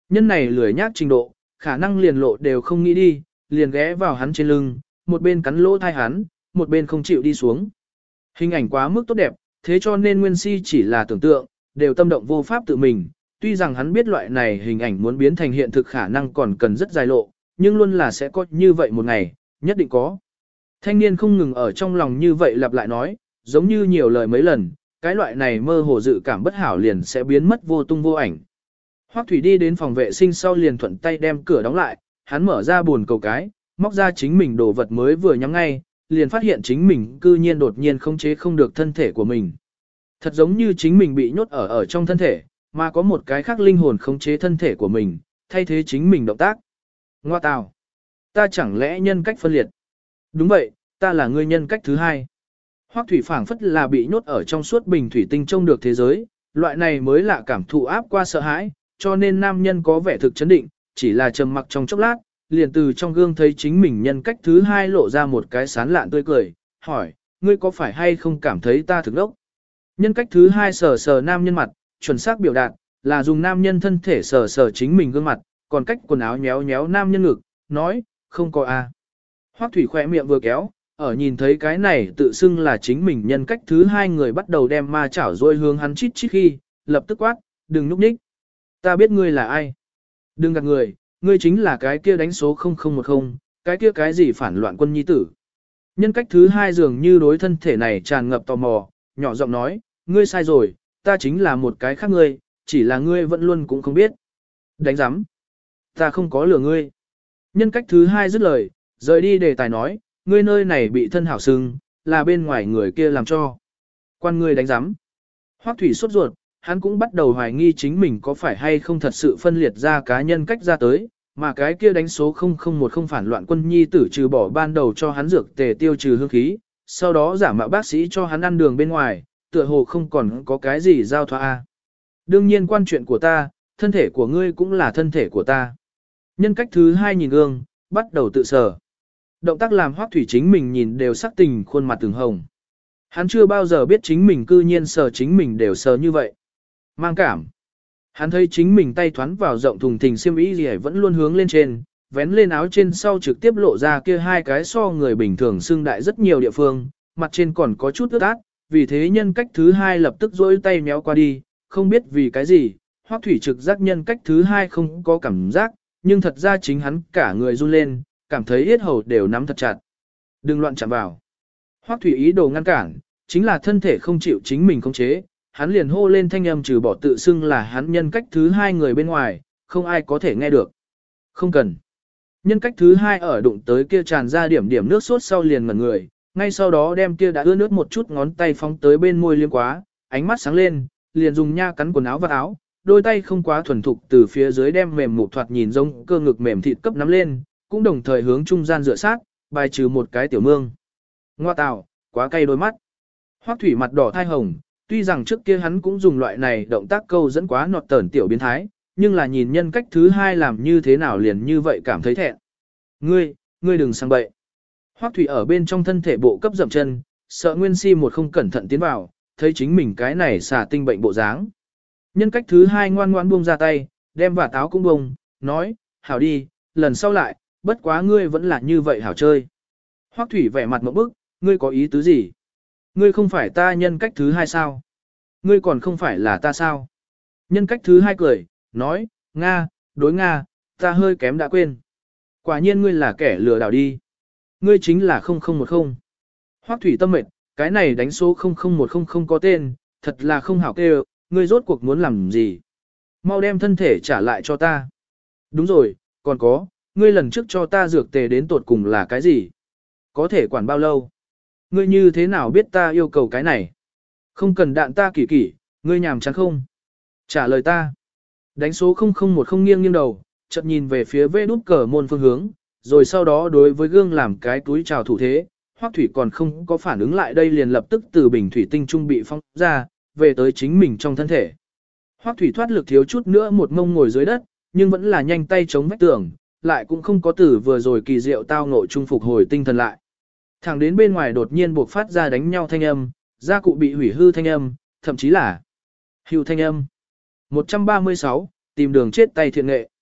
Nhân này lười nhác trình độ, khả năng liền lộ đều không nghĩ đi, liền ghé vào hắn trên lưng, một bên cắn lỗ thai hắn, một bên không chịu đi xuống. Hình ảnh quá mức tốt đẹp, thế cho nên Nguyên Si chỉ là tưởng tượng, đều tâm động vô pháp tự mình. Tuy rằng hắn biết loại này hình ảnh muốn biến thành hiện thực khả năng còn cần rất dài lộ, nhưng luôn là sẽ có như vậy một ngày, nhất định có. Thanh niên không ngừng ở trong lòng như vậy lặp lại nói, giống như nhiều lời mấy lần, cái loại này mơ hồ dự cảm bất hảo liền sẽ biến mất vô tung vô ảnh. Hoắc Thủy đi đến phòng vệ sinh sau liền thuận tay đem cửa đóng lại, hắn mở ra buồn cầu cái, móc ra chính mình đồ vật mới vừa nhắm ngay, liền phát hiện chính mình cư nhiên đột nhiên khống chế không được thân thể của mình. Thật giống như chính mình bị nhốt ở trong thân thể, mà có một cái khác linh hồn khống chế thân thể của mình, thay thế chính mình động tác. Ngoa tào! Ta chẳng lẽ nhân cách phân liệt? Đúng vậy, ta là người nhân cách thứ hai. Hoắc Thủy phảng phất là bị nhốt ở trong suốt bình thủy tinh trông được thế giới, loại này mới là cảm thụ áp qua sợ hãi, cho nên nam nhân có vẻ thực chấn định, chỉ là trầm mặc trong chốc lát, liền từ trong gương thấy chính mình nhân cách thứ hai lộ ra một cái sán lạn tươi cười, hỏi, ngươi có phải hay không cảm thấy ta thực đốc? Nhân cách thứ hai sờ sờ nam nhân mặt, chuẩn xác biểu đạt, là dùng nam nhân thân thể sờ sờ chính mình gương mặt, còn cách quần áo nhéo nhéo nam nhân ngực, nói, không có a. Hoắc Thủy khỏe miệng vừa kéo, ở nhìn thấy cái này tự xưng là chính mình nhân cách thứ hai người bắt đầu đem ma chảo rồi hướng hắn chít chít khi, lập tức quát, đừng núp ních. Ta biết ngươi là ai. Đừng gạt người, ngươi chính là cái kia đánh số 0010, cái kia cái gì phản loạn quân nhi tử. Nhân cách thứ hai dường như đối thân thể này tràn ngập tò mò, nhỏ giọng nói, ngươi sai rồi, ta chính là một cái khác ngươi, chỉ là ngươi vẫn luôn cũng không biết. Đánh giám. Ta không có lừa ngươi. Nhân cách thứ hai dứt lời, rời đi đề tài nói, ngươi nơi này bị thân hảo sưng, là bên ngoài người kia làm cho. Quan ngươi đánh giám. Hoắc Thủy sốt ruột, hắn cũng bắt đầu hoài nghi chính mình có phải hay không thật sự phân liệt ra cá nhân cách ra tới, mà cái kia đánh số 0010 phản loạn quân nhi tử trừ bỏ ban đầu cho hắn dược tề tiêu trừ hương khí, sau đó giả mạo bác sĩ cho hắn ăn đường bên ngoài, tựa hồ không còn có cái gì giao thoa a. Đương nhiên quan chuyện của ta, thân thể của ngươi cũng là thân thể của ta. Nhân cách thứ hai nhìn gương, bắt đầu tự sờ. Động tác làm Hoắc Thủy chính mình nhìn đều sắc tình khuôn mặt từng hồng. Hắn chưa bao giờ biết chính mình cư nhiên sờ chính mình đều sờ như vậy. Mang cảm. Hắn thấy chính mình tay thoán vào rộng thùng thình xiêm y gì vẫn luôn hướng lên trên, vén lên áo trên sau trực tiếp lộ ra kia hai cái so người bình thường xương đại rất nhiều địa phương, mặt trên còn có chút ướt át, vì thế nhân cách thứ hai lập tức dỗi tay méo qua đi, không biết vì cái gì, Hoắc Thủy trực giác nhân cách thứ hai không có cảm giác, nhưng thật ra chính hắn cả người run lên, cảm thấy yết hầu đều nắm thật chặt. Đừng loạn chạm vào. Hoắc Thủy ý đồ ngăn cản, chính là thân thể không chịu chính mình khống chế, hắn liền hô lên thanh âm trừ bỏ tự xưng là hắn nhân cách thứ hai người bên ngoài, không ai có thể nghe được. Không cần. Nhân cách thứ hai ở đụng tới kia tràn ra điểm điểm nước sốt sau liền ngẩn người, ngay sau đó đem kia đã ướt nước một chút ngón tay phóng tới bên môi liếm quá, ánh mắt sáng lên, liền dùng nha cắn quần áo và áo, đôi tay không quá thuần thục từ phía dưới đem mềm mụt thoạt nhìn giống cơ ngực mềm thịt cấp nắm lên, cũng đồng thời hướng trung gian dựa sát, bài trừ một cái tiểu mương. Ngoa tào, quá cay đôi mắt. Hoắc Thủy mặt đỏ thai hồng, tuy rằng trước kia hắn cũng dùng loại này động tác câu dẫn quá nọt tởn tiểu biến thái, nhưng là nhìn nhân cách thứ hai làm như thế nào liền như vậy cảm thấy thẹn. Ngươi đừng sang bậy. Hoắc Thủy ở bên trong thân thể bộ cấp dậm chân, sợ Nguyên Si một không cẩn thận tiến vào, thấy chính mình cái này xả tinh bệnh bộ dáng. Nhân cách thứ hai ngoan ngoãn buông ra tay, đem vả táo cũng buông, nói, hảo đi, lần sau lại, bất quá ngươi vẫn là như vậy hảo chơi. Hoắc Thủy vẻ mặt ngộp bức, ngươi có ý tứ gì? Ngươi không phải ta nhân cách thứ hai sao? Ngươi còn không phải là ta sao? Nhân cách thứ hai cười, nói, Nga, đối Nga, ta hơi kém đã quên. Quả nhiên ngươi là kẻ lừa đảo đi. Ngươi chính là 0010. Hoắc Thủy tâm mệt, cái này đánh số 00100 không có tên, thật là không hảo kêu, ngươi rốt cuộc muốn làm gì? Mau đem thân thể trả lại cho ta. Đúng rồi, còn có, ngươi lần trước cho ta dược tề đến tột cùng là cái gì? Có thể quản bao lâu? Ngươi như thế nào biết ta yêu cầu cái này? Không cần đạn ta kỳ kỳ, ngươi nhàm chán không? Trả lời ta. Đánh số 0010 nghiêng nghiêng đầu, chợt nhìn về phía vê đút cờ môn phương hướng, rồi sau đó đối với gương làm cái túi chào thủ thế. Hoắc Thủy còn không có phản ứng lại đây liền lập tức từ bình thủy tinh trung bị phong ra, về tới chính mình trong thân thể. Hoắc Thủy thoát lực thiếu chút nữa một mông ngồi dưới đất, nhưng vẫn là nhanh tay chống vách tường, lại cũng không có tử vừa rồi kỳ diệu tao ngộ trung phục hồi tinh thần lại. Thẳng đến bên ngoài đột nhiên buộc phát ra đánh nhau thanh âm, gia cụ bị hủy hư thanh âm, thậm chí là hưu thanh âm. 136, tìm đường chết tay thiện nghệ.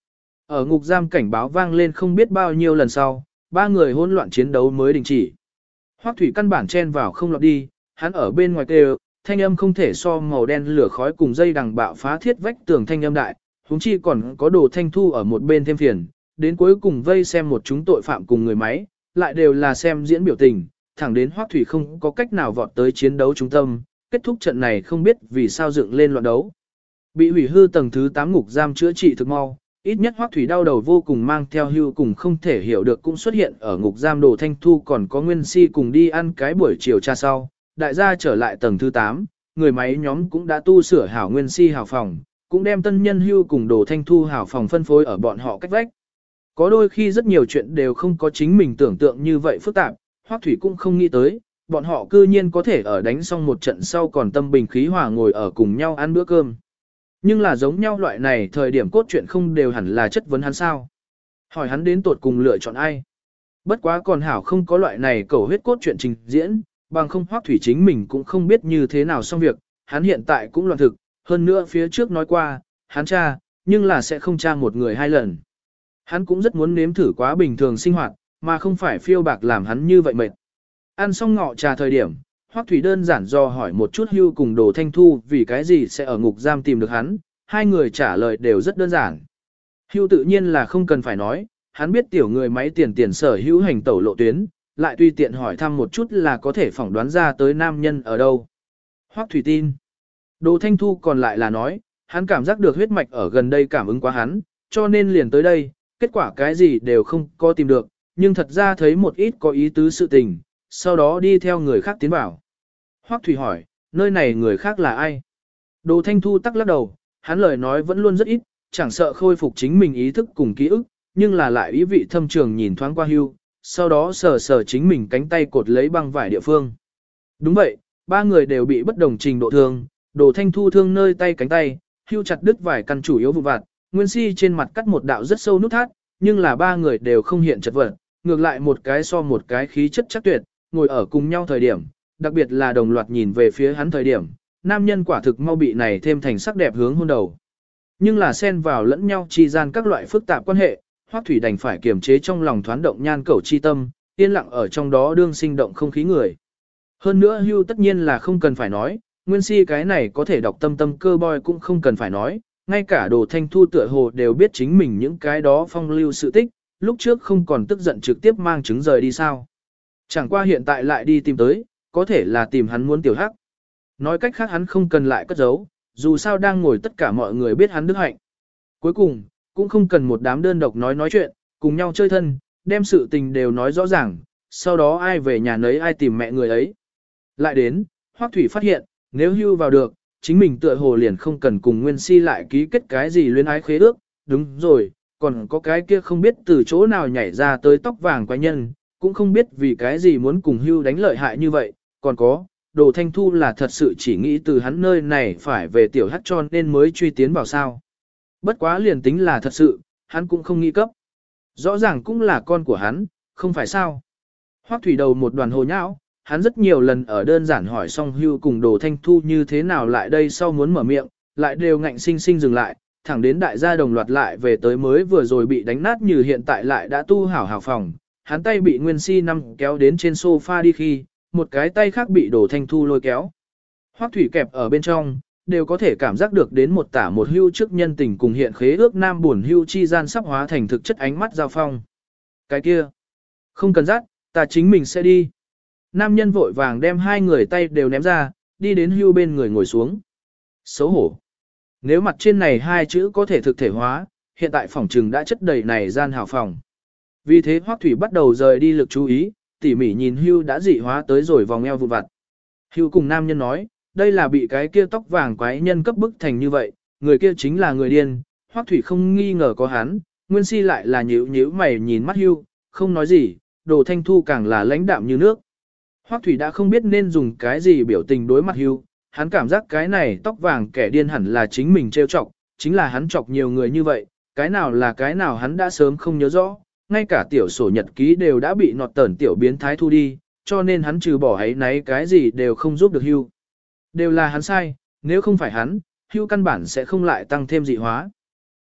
Ở ngục giam cảnh báo vang lên không biết bao nhiêu lần sau, ba người hỗn loạn chiến đấu mới đình chỉ. Hoắc Thủy căn bản chen vào không lọt đi, hắn ở bên ngoài kêu, thanh âm không thể so màu đen lửa khói cùng dây đằng bạo phá thiết vách tường thanh âm đại, huống chi còn có Đồ Thanh Thu ở một bên thêm phiền, đến cuối cùng vây xem một chúng tội phạm cùng người máy, lại đều là xem diễn biểu tình, thẳng đến Hoắc Thủy không có cách nào vọt tới chiến đấu trung tâm, kết thúc trận này không biết vì sao dựng lên loạn đấu. Bị hủy hư tầng thứ 8 ngục giam chữa trị thực mau, ít nhất Hoắc Thủy đau đầu vô cùng mang theo hưu cùng không thể hiểu được cũng xuất hiện ở ngục giam Đồ Thanh Thu còn có Nguyên Si cùng đi ăn cái buổi chiều trà sau, đại gia trở lại tầng thứ 8, người máy nhóm cũng đã tu sửa hảo Nguyên Si hảo phòng, cũng đem tân nhân hưu cùng Đồ Thanh Thu hảo phòng phân phối ở bọn họ cách vách. Có đôi khi rất nhiều chuyện đều không có chính mình tưởng tượng như vậy phức tạp, Hoắc Thủy cũng không nghĩ tới, bọn họ cư nhiên có thể ở đánh xong một trận sau còn tâm bình khí hòa ngồi ở cùng nhau ăn bữa cơm. Nhưng là giống nhau loại này thời điểm cốt truyện không đều hẳn là chất vấn hắn sao. Hỏi hắn đến tột cùng lựa chọn ai. Bất quá còn hảo không có loại này cầu huyết cốt truyện trình diễn, bằng không Hoắc Thủy chính mình cũng không biết như thế nào xong việc, hắn hiện tại cũng loạn thực, hơn nữa phía trước nói qua, hắn tra, nhưng là sẽ không tra một người hai lần. Hắn cũng rất muốn nếm thử quá bình thường sinh hoạt, mà không phải phiêu bạc làm hắn như vậy mệt. Ăn xong ngọ trà thời điểm, Hoắc Thủy đơn giản do hỏi một chút hưu cùng Đồ Thanh Thu vì cái gì sẽ ở ngục giam tìm được hắn, hai người trả lời đều rất đơn giản. Hưu tự nhiên là không cần phải nói, hắn biết tiểu người máy tiền sở hữu hành tẩu lộ tuyến, lại tùy tiện hỏi thăm một chút là có thể phỏng đoán ra tới nam nhân ở đâu. Hoắc Thủy tin. Đồ Thanh Thu còn lại là nói, hắn cảm giác được huyết mạch ở gần đây cảm ứng quá hắn, cho nên liền tới đây, kết quả cái gì đều không có tìm được, nhưng thật ra thấy một ít có ý tứ sự tình, sau đó đi theo người khác tiến vào. Hoắc Thủy hỏi, nơi này người khác là ai? Đồ Thanh Thu tắc lắc đầu, hắn lời nói vẫn luôn rất ít, chẳng sợ khôi phục chính mình ý thức cùng ký ức, nhưng là lại ý vị thâm trường nhìn thoáng qua hưu, sau đó sờ sờ chính mình cánh tay cột lấy băng vải địa phương. Đúng vậy, ba người đều bị bất đồng trình độ thương, Đồ Thanh Thu thương nơi tay cánh tay, hưu chặt đứt vài căn chủ yếu vụ vặt, Nguyên Si trên mặt cắt một đạo rất sâu nút thắt, nhưng là ba người đều không hiện chật vật, ngược lại một cái so một cái khí chất chắc tuyệt, ngồi ở cùng nhau thời điểm, đặc biệt là đồng loạt nhìn về phía hắn thời điểm, nam nhân quả thực mau bị này thêm thành sắc đẹp hướng hôn đầu. Nhưng là xen vào lẫn nhau chi gian các loại phức tạp quan hệ, Hoắc Thủy đành phải kiềm chế trong lòng thoáng động nhan cẩu chi tâm, yên lặng ở trong đó đương sinh động không khí người. Hơn nữa hưu tất nhiên là không cần phải nói, Nguyên Si cái này có thể đọc tâm tâm cơ boy cũng không cần phải nói, ngay cả Đồ Thanh Thu tựa hồ đều biết chính mình những cái đó phong lưu sự tích, lúc trước không còn tức giận trực tiếp mang chứng rời đi sao. Chẳng qua hiện tại lại đi tìm tới, có thể là tìm hắn muốn tiểu hắc. Nói cách khác hắn không cần lại cất giấu, dù sao đang ngồi tất cả mọi người biết hắn đức hạnh. Cuối cùng, cũng không cần một đám đơn độc nói chuyện, cùng nhau chơi thân, đem sự tình đều nói rõ ràng, sau đó ai về nhà nấy ai tìm mẹ người ấy. Lại đến, Hoắc Thủy phát hiện, nếu hưu vào được, chính mình tựa hồ liền không cần cùng Nguyên Si lại ký kết cái gì luyến ái khế ước, đúng rồi, còn có cái kia không biết từ chỗ nào nhảy ra tới tóc vàng quái nhân, cũng không biết vì cái gì muốn cùng hưu đánh lợi hại như vậy, còn có, Đồ Thanh Thu là thật sự chỉ nghĩ từ hắn nơi này phải về tiểu hắc cho nên mới truy tiến vào sao. Bất quá liền tính là thật sự, hắn cũng không nghĩ cấp. Rõ ràng cũng là con của hắn, không phải sao. Hoắc Thủy đầu một đoàn hồ nhão, hắn rất nhiều lần ở đơn giản hỏi xong hưu cùng Đồ Thanh Thu như thế nào lại đây sau muốn mở miệng, lại đều ngạnh sinh sinh dừng lại, thẳng đến đại gia đồng loạt lại về tới mới vừa rồi bị đánh nát như hiện tại lại đã tu hảo hảo phòng. Hắn tay bị Nguyên Si năm kéo đến trên sofa đi khi, một cái tay khác bị Đồ Thanh Thu lôi kéo. Hoắc Thủy kẹp ở bên trong, đều có thể cảm giác được đến một tả một hưu trước nhân tình cùng hiện khế ước nam buồn hưu chi gian sắp hóa thành thực chất ánh mắt giao phong. Cái kia, không cần dắt, ta chính mình sẽ đi. Nam nhân vội vàng đem hai người tay đều ném ra, đi đến hưu bên người ngồi xuống. Xấu hổ. Nếu mặt trên này hai chữ có thể thực thể hóa, hiện tại phòng trừng đã chất đầy này gian hào phòng. Vì thế Hoắc Thủy bắt đầu rời đi lực chú ý, tỉ mỉ nhìn hưu đã dị hóa tới rồi vòng eo vụn vặt. Hưu cùng nam nhân nói, đây là bị cái kia tóc vàng quái nhân cấp bức thành như vậy, người kia chính là người điên, Hoắc Thủy không nghi ngờ có hắn, Nguyên Si lại là nhíu nhíu mày nhìn mắt hưu, không nói gì, Đồ Thanh Thu càng là lãnh đạm như nước. Hoắc Thủy đã không biết nên dùng cái gì biểu tình đối mặt hưu, hắn cảm giác cái này tóc vàng kẻ điên hẳn là chính mình trêu chọc, chính là hắn chọc nhiều người như vậy, cái nào là cái nào hắn đã sớm không nhớ rõ, ngay cả tiểu sổ nhật ký đều đã bị nọt tẩn tiểu biến thái thu đi, cho nên hắn trừ bỏ ấy nấy cái gì đều không giúp được hưu. Đều là hắn sai, nếu không phải hắn, hưu căn bản sẽ không lại tăng thêm dị hóa.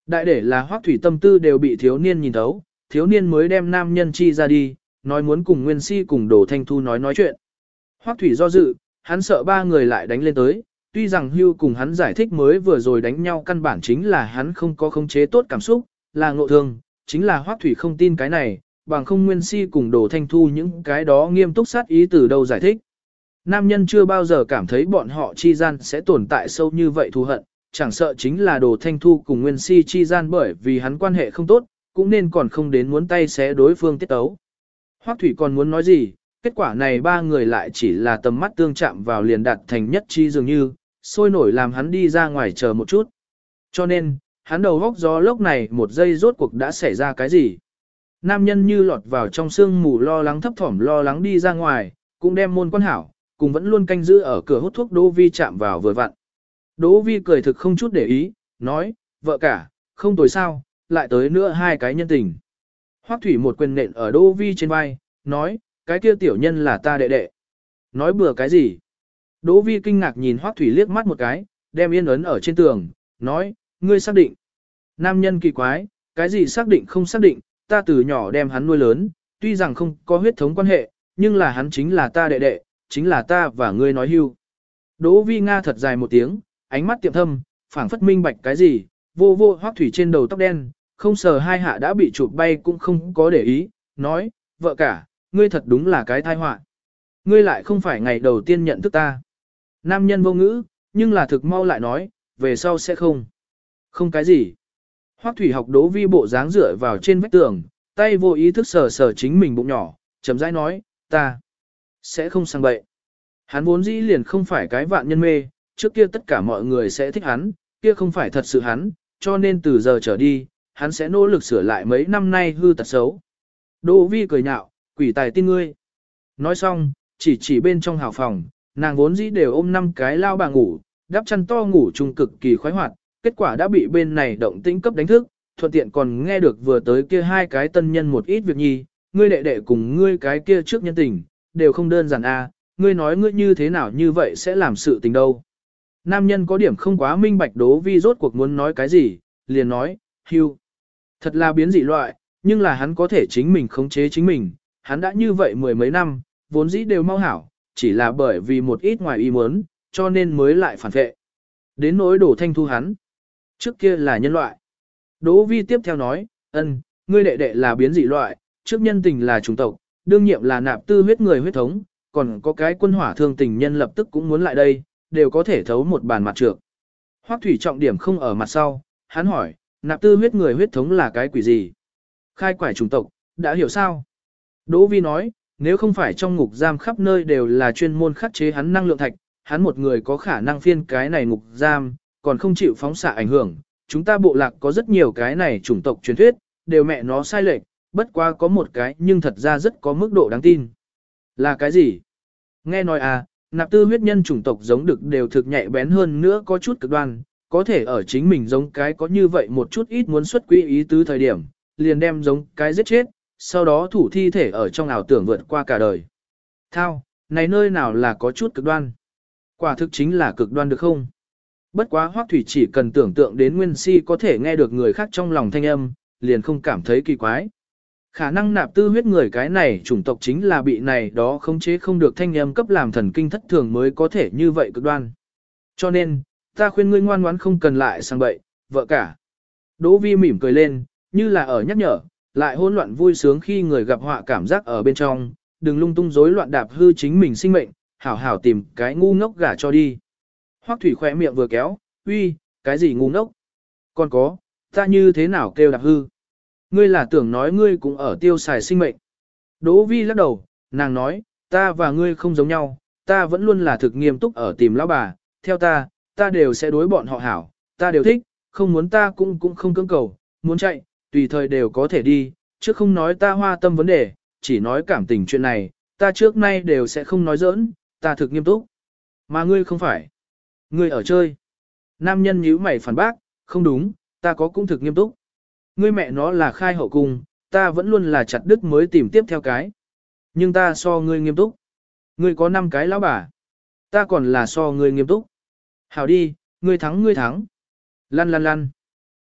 Đại để là Hoắc Thủy tâm tư đều bị thiếu niên nhìn thấu, thiếu niên mới đem nam nhân chi ra đi, nói muốn cùng Nguyên Si cùng Đồ Thanh Thu nói chuyện. Hoắc Thủy do dự, hắn sợ ba người lại đánh lên tới, tuy rằng Hưu cùng hắn giải thích mới vừa rồi đánh nhau căn bản chính là hắn không có khống chế tốt cảm xúc, là ngộ thương, chính là Hoắc Thủy không tin cái này, bằng không Nguyên Si cùng Đồ Thanh Thu những cái đó nghiêm túc sát ý từ đâu giải thích. Nam nhân chưa bao giờ cảm thấy bọn họ chi gian sẽ tồn tại sâu như vậy thù hận, chẳng sợ chính là Đồ Thanh Thu cùng Nguyên Si chi gian bởi vì hắn quan hệ không tốt, cũng nên còn không đến muốn tay xé đối phương tiết tấu. Hoắc Thủy còn muốn nói gì, kết quả này ba người lại chỉ là tầm mắt tương chạm vào liền đạt thành nhất chi dường như, sôi nổi làm hắn đi ra ngoài chờ một chút. Cho nên, hắn đầu góc gió lốc này một giây rốt cuộc đã xảy ra cái gì. Nam nhân như lọt vào trong sương mù lo lắng thấp thỏm lo lắng đi ra ngoài, cũng đem môn quan hảo, cùng vẫn luôn canh giữ ở cửa hút thuốc Đỗ Vi chạm vào vừa vặn. Đỗ Vi cười thực không chút để ý, nói, vợ cả, không tồi sao, lại tới nữa hai cái nhân tình. Hoắc Thủy một quyền nện ở Đỗ Vi trên vai, nói, cái kia tiểu nhân là ta đệ đệ. Nói bừa cái gì? Đỗ Vi kinh ngạc nhìn Hoắc Thủy liếc mắt một cái, đem yên ấn ở trên tường, nói, ngươi xác định. Nam nhân kỳ quái, cái gì xác định không xác định, ta từ nhỏ đem hắn nuôi lớn, tuy rằng không có huyết thống quan hệ, nhưng là hắn chính là ta đệ đệ, chính là ta và ngươi nói hưu. Đỗ Vi Nga thật dài một tiếng, ánh mắt tiệm thâm, phảng phất minh bạch cái gì, vô vô Hoắc Thủy trên đầu tóc đen, không sờ hai hạ đã bị chụp bay cũng không có để ý, nói, vợ cả, ngươi thật đúng là cái tai họa. Ngươi lại không phải ngày đầu tiên nhận thức ta. Nam nhân vô ngữ, nhưng là thực mau lại nói, về sau sẽ không. Không cái gì. Hoắc Thủy học Đỗ Vi bộ dáng dựa vào trên vách tường, tay vô ý thức sờ sờ chính mình bụng nhỏ, chậm rãi nói, ta sẽ không sang bậy. Hắn vốn dĩ liền không phải cái vạn nhân mê, trước kia tất cả mọi người sẽ thích hắn, kia không phải thật sự hắn, cho nên từ giờ trở đi, hắn sẽ nỗ lực sửa lại mấy năm nay hư tật xấu. Đỗ Vi cười nhạo, quỷ tài tin ngươi. Nói xong, chỉ bên trong hào phòng, nàng vốn dĩ đều ôm 5 cái lao bà ngủ, đắp chăn to ngủ chung cực kỳ khoái hoạt, kết quả đã bị bên này động tĩnh cấp đánh thức, thuận tiện còn nghe được vừa tới kia hai cái tân nhân một ít việc nhi, ngươi đệ đệ cùng ngươi cái kia trước nhân tình, đều không đơn giản a, ngươi nói ngươi như thế nào như vậy sẽ làm sự tình đâu. Nam nhân có điểm không quá minh bạch Đỗ Vi rốt cuộc muốn nói cái gì, liền nói, hưu. Thật là biến dị loại, nhưng là hắn có thể chính mình khống chế chính mình, hắn đã như vậy mười mấy năm, vốn dĩ đều mau hảo, chỉ là bởi vì một ít ngoài ý muốn, cho nên mới lại phản vệ. Đến nỗi Đỗ Thanh Thu hắn, trước kia là nhân loại. Đỗ Vi tiếp theo nói, ngươi đệ đệ là biến dị loại, trước nhân tình là chủng tộc, đương nhiệm là nạp tư huyết người huyết thống, còn có cái quân hỏa thương tình nhân lập tức cũng muốn lại đây, đều có thể thấu một bàn mặt trược. Hoắc Thủy trọng điểm không ở mặt sau, hắn hỏi, nạp tư huyết người huyết thống là cái quỷ gì? Khai quải chủng tộc, đã hiểu sao? Đỗ Vi nói, nếu không phải trong ngục giam khắp nơi đều là chuyên môn khắc chế hắn năng lượng thạch, hắn một người có khả năng phiên cái này ngục giam, còn không chịu phóng xạ ảnh hưởng. Chúng ta bộ lạc có rất nhiều cái này chủng tộc truyền thuyết, đều mẹ nó sai lệch, bất quá có một cái nhưng thật ra rất có mức độ đáng tin. Là cái gì? Nghe nói nạp tư huyết nhân chủng tộc giống được đều thực nhạy bén hơn nữa có chút cực đoan, có thể ở chính mình giống cái có như vậy một chút ít muốn xuất quỹ ý tứ thời điểm, liền đem giống cái giết chết, sau đó thủ thi thể ở trong ảo tưởng vượt qua cả đời. Thao, này nơi nào là có chút cực đoan? Quả thực chính là cực đoan được không? Bất quá Hoắc Thủy chỉ cần tưởng tượng đến Nguyên Si có thể nghe được người khác trong lòng thanh âm, liền không cảm thấy kỳ quái. Khả năng nạp tư huyết người cái này chủng tộc chính là bị này đó khống chế không được thanh âm cấp làm thần kinh thất thường mới có thể như vậy cực đoan. Cho nên, ta khuyên ngươi ngoan ngoãn không cần lại sang bậy, vợ cả. Đỗ Vi mỉm cười lên, như là ở nhắc nhở, lại hỗn loạn vui sướng khi người gặp họa cảm giác ở bên trong, đừng lung tung rối loạn đạp hư chính mình sinh mệnh, hảo hảo tìm cái ngu ngốc gả cho đi. Hoắc Thủy khỏe miệng vừa kéo, uy, cái gì ngu ngốc? Còn có, ta như thế nào kêu đạp hư? Ngươi là tưởng nói ngươi cũng ở tiêu xài sinh mệnh. Đỗ Vi lắc đầu, nàng nói, ta và ngươi không giống nhau, ta vẫn luôn là thực nghiêm túc ở tìm lão bà, theo ta đều sẽ đối bọn họ hảo, ta đều thích, không muốn ta cũng không cưỡng cầu, muốn chạy, tùy thời đều có thể đi, chứ không nói ta hoa tâm vấn đề, chỉ nói cảm tình chuyện này, ta trước nay đều sẽ không nói giỡn, ta thực nghiêm túc. Mà ngươi không phải. Ngươi ở chơi. Nam nhân nhíu mày phản bác, không đúng, ta có cũng thực nghiêm túc. Ngươi mẹ nó là khai hậu cung, ta vẫn luôn là chặt đứt mới tìm tiếp theo cái. Nhưng ta so ngươi nghiêm túc. Ngươi có 5 cái lão bà. Ta còn là so ngươi nghiêm túc. Hảo đi, ngươi thắng. Lăn.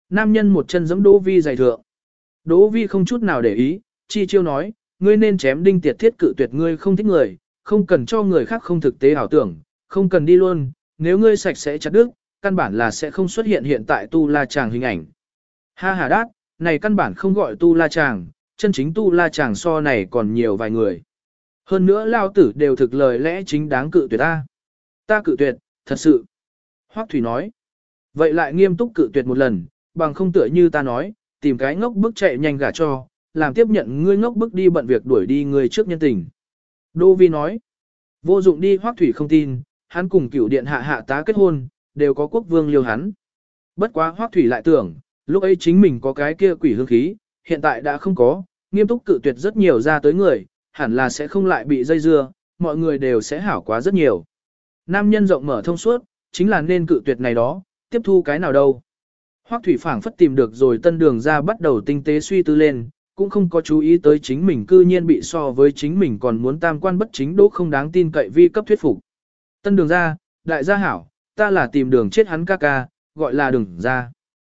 Nam nhân một chân giẫm Đỗ Vi giày thượng. Đỗ Vi không chút nào để ý, chi chiêu nói, ngươi nên chém đinh tiệt thiết cự tuyệt ngươi không thích người, không cần cho người khác không thực tế ảo tưởng, không cần đi luôn, nếu ngươi sạch sẽ chặt đứt, căn bản là sẽ không xuất hiện hiện tại tu la chàng hình ảnh. Ha ha đát, này căn bản không gọi tu la chàng, chân chính tu la chàng so này còn nhiều vài người. Hơn nữa lao tử đều thực lời lẽ chính đáng cự tuyệt ta. Ta cự tuyệt, thật sự. Hoắc Thủy nói. Vậy lại nghiêm túc cự tuyệt một lần, bằng không tựa như ta nói, tìm cái ngốc bức chạy nhanh gả cho, làm tiếp nhận ngươi ngốc bức đi bận việc đuổi đi ngươi trước nhân tình. Đỗ Vi nói. Vô dụng đi. Hoắc Thủy không tin, hắn cùng cửu điện hạ hạ tá kết hôn, đều có quốc vương liêu hắn. Bất quá Hoắc Thủy lại tưởng, lúc ấy chính mình có cái kia quỷ hương khí, hiện tại đã không có, nghiêm túc cự tuyệt rất nhiều ra tới người, hẳn là sẽ không lại bị dây dưa, mọi người đều sẽ hảo quá rất nhiều. Nam nhân rộng mở thông suốt, chính là nên cự tuyệt này đó, tiếp thu cái nào đâu. Hoắc Thủy phảng phất tìm được rồi tân đường ra bắt đầu tinh tế suy tư lên, cũng không có chú ý tới chính mình cư nhiên bị so với chính mình còn muốn tam quan bất chính đỗ không đáng tin cậy vi cấp thuyết phục. Tân đường ra, đại gia hảo, ta là tìm đường chết hắn ca ca, gọi là đường ra.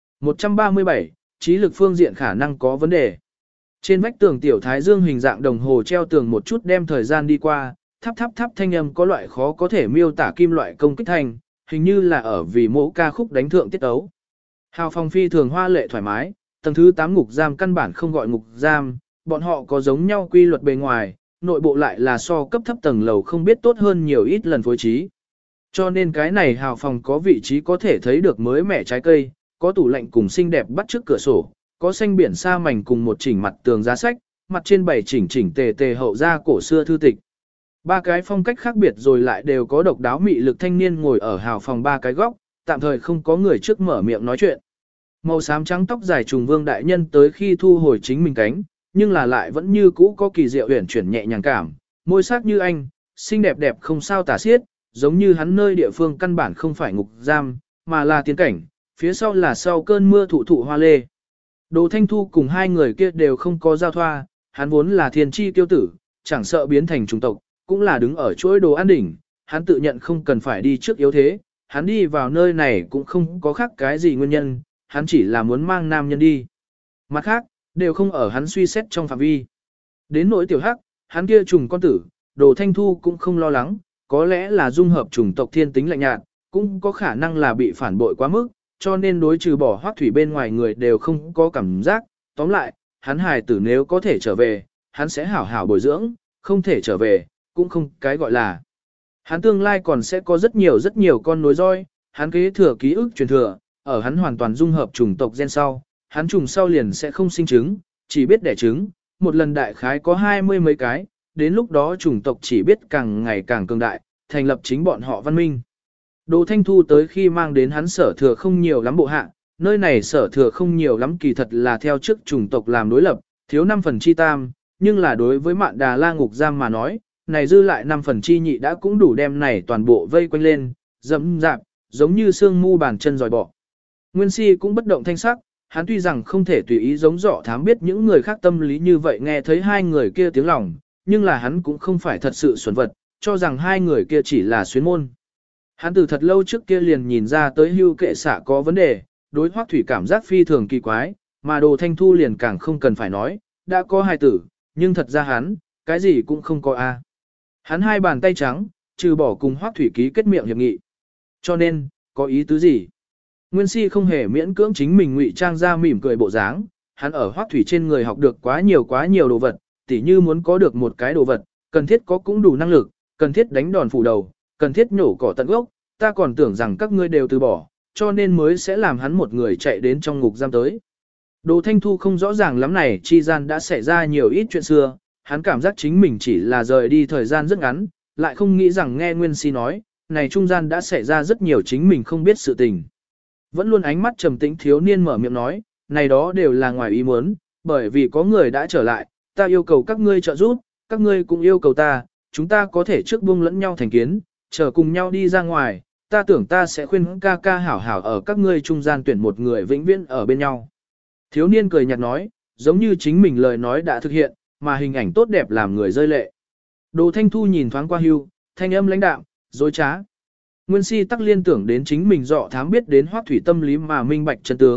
137, trí lực phương diện khả năng có vấn đề. Trên vách tường tiểu thái dương hình dạng đồng hồ treo tường một chút đem thời gian đi qua, thắp thắp thắp thanh âm có loại khó có thể miêu tả kim loại công kích thanh, hình như là ở vì mỗi ca khúc đánh thượng tiết ấu. Hào phòng phi thường hoa lệ thoải mái, tầng thứ 8 ngục giam căn bản không gọi ngục giam, bọn họ có giống nhau quy luật bề ngoài, nội bộ lại là so cấp thấp tầng lầu không biết tốt hơn nhiều ít lần phối trí. Cho nên cái này hào phòng có vị trí có thể thấy được mới mẻ trái cây, có tủ lạnh cùng xinh đẹp bắt trước cửa sổ, có xanh biển sa mảnh cùng một chỉnh mặt tường giá sách, mặt trên bảy chỉnh chỉnh tề tề hậu gia cổ xưa thư tịch. Ba cái phong cách khác biệt rồi lại đều có độc đáo mị lực thanh niên ngồi ở hào phòng ba cái góc, tạm thời không có người trước mở miệng nói chuyện. Màu xám trắng tóc dài trùng vương đại nhân tới khi thu hồi chính mình cánh, nhưng là lại vẫn như cũ có kỳ diệu uyển chuyển nhẹ nhàng cảm, môi sắc như anh, xinh đẹp đẹp không sao tả xiết, giống như hắn nơi địa phương căn bản không phải ngục giam, mà là tiên cảnh, phía sau là sau cơn mưa thụ thụ hoa lê. Đồ Thanh Thu cùng hai người kia đều không có giao thoa, hắn vốn là thiên chi tiêu tử, chẳng sợ biến thành chủng tộc, cũng là đứng ở chuỗi đồ an đỉnh, hắn tự nhận không cần phải đi trước yếu thế, hắn đi vào nơi này cũng không có khác cái gì nguyên nhân, hắn chỉ là muốn mang nam nhân đi. Mặt khác, đều không ở hắn suy xét trong phạm vi. Đến nỗi tiểu hắc, hắn kia trùng con tử, Đồ Thanh Thu cũng không lo lắng, có lẽ là dung hợp chủng tộc thiên tính lạnh nhạt, cũng có khả năng là bị phản bội quá mức, cho nên đối trừ bỏ Hoắc Thủy bên ngoài người đều không có cảm giác. Tóm lại, hắn hài tử nếu có thể trở về, hắn sẽ hảo hảo bồi dưỡng, không thể trở về, cũng không cái gọi là. Hắn tương lai còn sẽ có rất nhiều con nối roi, hắn kế thừa ký ức truyền thừa, ở hắn hoàn toàn dung hợp chủng tộc gen sau, hắn trùng sau liền sẽ không sinh trứng, chỉ biết đẻ trứng, một lần đại khái có 20 mấy cái, đến lúc đó chủng tộc chỉ biết càng ngày càng cường đại, thành lập chính bọn họ văn minh. Đồ Thanh Thu tới khi mang đến hắn sở thừa không nhiều lắm bộ hạ, nơi này sở thừa không nhiều lắm kỳ thật là theo trước chủng tộc làm đối lập, thiếu 5 phần chi tam, nhưng là đối với Mạn Đà La ngục giam mà nói, này dư lại 5 phần chi nhị đã cũng đủ đem này toàn bộ vây quanh lên, dẫm dạp, giống như xương mu bàn chân dòi bỏ. Nguyên Si cũng bất động thanh sắc, hắn tuy rằng không thể tùy ý giống dọ thám biết những người khác tâm lý như vậy nghe thấy hai người kia tiếng lòng, nhưng là hắn cũng không phải thật sự xuẩn vật, cho rằng hai người kia chỉ là xuyến môn. Hắn từ thật lâu trước kia liền nhìn ra tới Hưu Kệ Xạ có vấn đề, đối Hoắc Thủy cảm giác phi thường kỳ quái, mà Đồ Thanh Thu liền càng không cần phải nói, đã có hài tử, nhưng thật ra hắn, cái gì cũng không có a. Hắn hai bàn tay trắng, trừ bỏ cùng Hoắc Thủy ký kết miệng hiệp nghị. Cho nên, có ý tứ gì? Nguyên Si không hề miễn cưỡng chính mình ngụy trang ra mỉm cười bộ dáng, hắn ở Hoắc Thủy trên người học được quá nhiều đồ vật, tỉ như muốn có được một cái đồ vật, cần thiết có cũng đủ năng lực, cần thiết đánh đòn phủ đầu, cần thiết nhổ cỏ tận gốc, ta còn tưởng rằng các ngươi đều từ bỏ, cho nên mới sẽ làm hắn một người chạy đến trong ngục giam tới. Đồ Thanh Thu không rõ ràng lắm này chi gian đã xảy ra nhiều ít chuyện xưa, hắn cảm giác chính mình chỉ là rời đi thời gian rất ngắn, lại không nghĩ rằng nghe Nguyên Si nói, này trung gian đã xảy ra rất nhiều chính mình không biết sự tình. Vẫn luôn ánh mắt trầm tĩnh thiếu niên mở miệng nói, này đó đều là ngoài ý muốn, bởi vì có người đã trở lại, ta yêu cầu các ngươi trợ giúp, các ngươi cũng yêu cầu ta, chúng ta có thể trước buông lẫn nhau thành kiến, chờ cùng nhau đi ra ngoài, ta tưởng ta sẽ khuyên ca ca hảo hảo ở các ngươi trung gian tuyển một người vĩnh viễn ở bên nhau. Thiếu niên cười nhạt nói, giống như chính mình lời nói đã thực hiện, mà hình ảnh tốt đẹp làm người rơi lệ. Đồ Thanh Thu nhìn thoáng qua Hưu, thanh âm lãnh đạm, dối trá. Nguyên Si tắc liên tưởng đến chính mình dọ thám biết đến Hoắc Thủy tâm lý mà minh bạch chân tướng,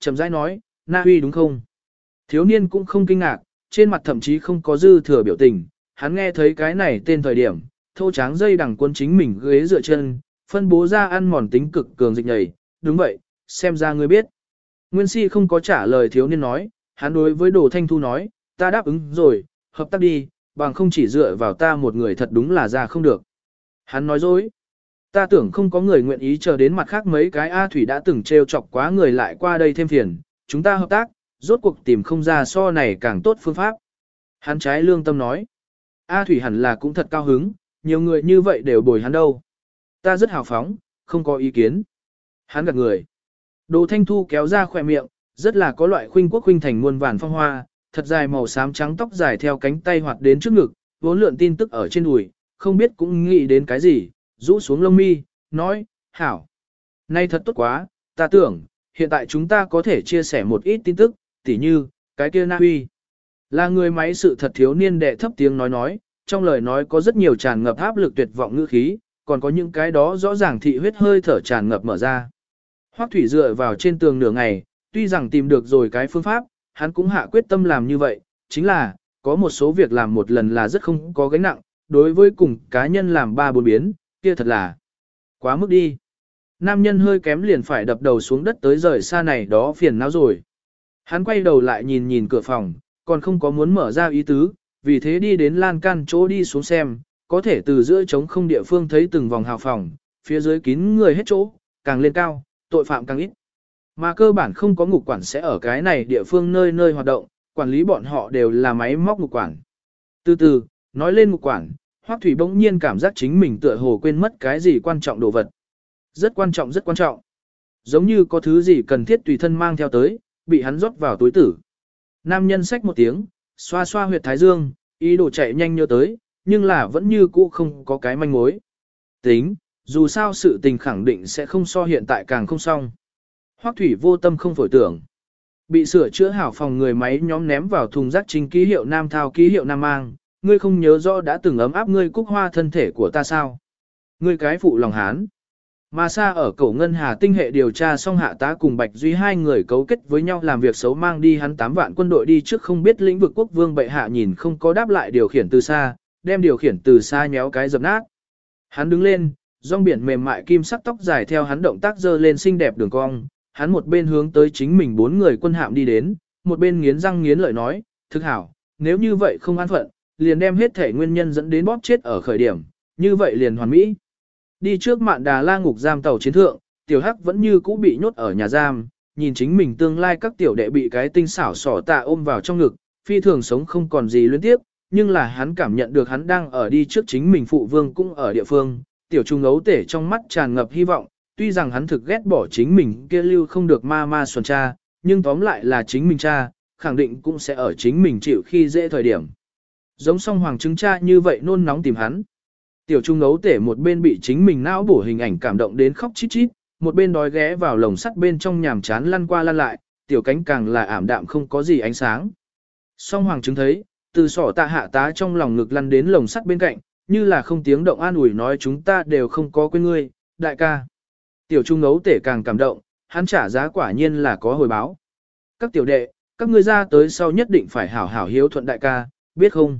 chậm rãi nói, Na Huy đúng không? Thiếu niên cũng không kinh ngạc, trên mặt thậm chí không có dư thừa biểu tình, hắn nghe thấy cái này tên thời điểm, thô tráng dây đằng quân chính mình ghế dựa chân, phân bố ra ăn mòn tính cực cường dịch nhảy, đúng vậy, xem ra ngươi biết. Nguyên Si không có trả lời thiếu niên nói, hắn đối với Đồ Thanh Thu nói, ta đáp ứng rồi, hợp tác đi, bằng không chỉ dựa vào ta một người thật đúng là ra không được. Hắn nói dối. Ta tưởng không có người nguyện ý chờ đến mặt khác mấy cái A Thủy đã từng trêu chọc quá người lại qua đây thêm phiền, chúng ta hợp tác, rốt cuộc tìm không ra so này càng tốt phương pháp. Hắn trái lương tâm nói. A Thủy hẳn là cũng thật cao hứng, nhiều người như vậy đều bồi hắn đâu. Ta rất hào phóng, không có ý kiến. Hắn gật người. Đồ Thanh Thu kéo ra khỏe miệng, rất là có loại khuynh quốc khuynh thành muôn vàn phong hoa, thật dài màu xám trắng tóc dài theo cánh tay hoạt đến trước ngực, vốn lượn tin tức ở trên đùi, không biết cũng nghĩ đến cái gì, rũ xuống lông mi, nói, hảo. Nay thật tốt quá, ta tưởng, hiện tại chúng ta có thể chia sẻ một ít tin tức, tỉ như, cái kia Na Huy. Là người máy sự thật thiếu niên đệ thấp tiếng nói, trong lời nói có rất nhiều tràn ngập áp lực tuyệt vọng ngữ khí, còn có những cái đó rõ ràng thị huyết hơi thở tràn ngập mở ra. Hoắc Thủy dựa vào trên tường nửa ngày, tuy rằng tìm được rồi cái phương pháp, hắn cũng hạ quyết tâm làm như vậy, chính là, có một số việc làm một lần là rất không có gánh nặng, đối với cùng cá nhân làm ba bốn biến, kia thật là quá mức đi. Nam nhân hơi kém liền phải đập đầu xuống đất tới rời xa này đó phiền não rồi. Hắn quay đầu lại nhìn nhìn cửa phòng, còn không có muốn mở ra ý tứ, vì thế đi đến lan can chỗ đi xuống xem, có thể từ giữa trống không địa phương thấy từng vòng hào phòng, phía dưới kín người hết chỗ, càng lên cao, tội phạm càng ít. Mà cơ bản không có ngục quản sẽ ở cái này địa phương nơi nơi hoạt động, quản lý bọn họ đều là máy móc ngục quản. Từ từ, nói lên ngục quản, Hoắc Thủy bỗng nhiên cảm giác chính mình tựa hồ quên mất cái gì quan trọng đồ vật. Rất quan trọng rất quan trọng. Giống như có thứ gì cần thiết tùy thân mang theo tới, bị hắn rót vào túi tử. Nam nhân xách một tiếng, xoa xoa huyệt thái dương, ý đồ chạy nhanh nhớ tới, nhưng là vẫn như cũ không có cái manh mối. Tính, dù sao sự tình khẳng định sẽ không so hiện tại càng không xong. Hoắc Thủy vô tâm không phổi tưởng. Bị sửa chữa hảo phòng người máy nhóm ném vào thùng rác chính ký hiệu Nam Thao ký hiệu Nam Mang, ngươi không nhớ rõ đã từng ấm áp ngươi cúc hoa thân thể của ta sao? Ngươi cái phụ lòng hán. Mà xa ở cổ ngân hà tinh hệ điều tra xong hạ tá cùng Bạch Duy hai người cấu kết với nhau làm việc xấu mang đi hắn 8 vạn quân đội đi trước không biết lĩnh vực quốc vương bệ hạ nhìn không có đáp lại điều khiển từ xa, đem điều khiển từ xa nhéo cái dập nát. Hắn đứng lên, rong biển mềm mại kim sắc tóc dài theo hắn động tác dơ lên xinh đẹp đường cong, hắn một bên hướng tới chính mình 4 người quân hạm đi đến, một bên nghiến răng nghiến lợi nói, thực hảo, nếu như vậy không an phận, liền đem hết thể nguyên nhân dẫn đến bóp chết ở khởi điểm, như vậy liền hoàn mỹ. Đi trước Mạn Đà La ngục giam tàu chiến thượng, tiểu hắc vẫn như cũ bị nhốt ở nhà giam, nhìn chính mình tương lai các tiểu đệ bị cái tinh xảo sỏ tạ ôm vào trong ngực, phi thường sống không còn gì luyến tiếp, nhưng là hắn cảm nhận được hắn đang ở đi trước chính mình phụ vương cũng ở địa phương, tiểu trung ấu tể trong mắt tràn ngập hy vọng, tuy rằng hắn thực ghét bỏ chính mình kia lưu không được ma ma xuân cha, nhưng tóm lại là chính mình cha, khẳng định cũng sẽ ở chính mình chịu khi dễ thời điểm. Giống song hoàng chứng cha như vậy nôn nóng tìm hắn. Tiểu trung ấu tể một bên bị chính mình não bổ hình ảnh cảm động đến khóc chít chít, một bên đói ghé vào lồng sắt bên trong nhàm chán lăn qua lăn lại, tiểu cánh càng là ảm đạm không có gì ánh sáng. Song hoàng chứng thấy, từ sỏ tạ hạ tá trong lòng ngực lăn đến lồng sắt bên cạnh, như là không tiếng động an ủi nói chúng ta đều không có quên ngươi, đại ca. Tiểu trung ấu tể càng cảm động, hắn trả giá quả nhiên là có hồi báo. Các tiểu đệ, các ngươi ra tới sau nhất định phải hảo hảo hiếu thuận đại ca, biết không?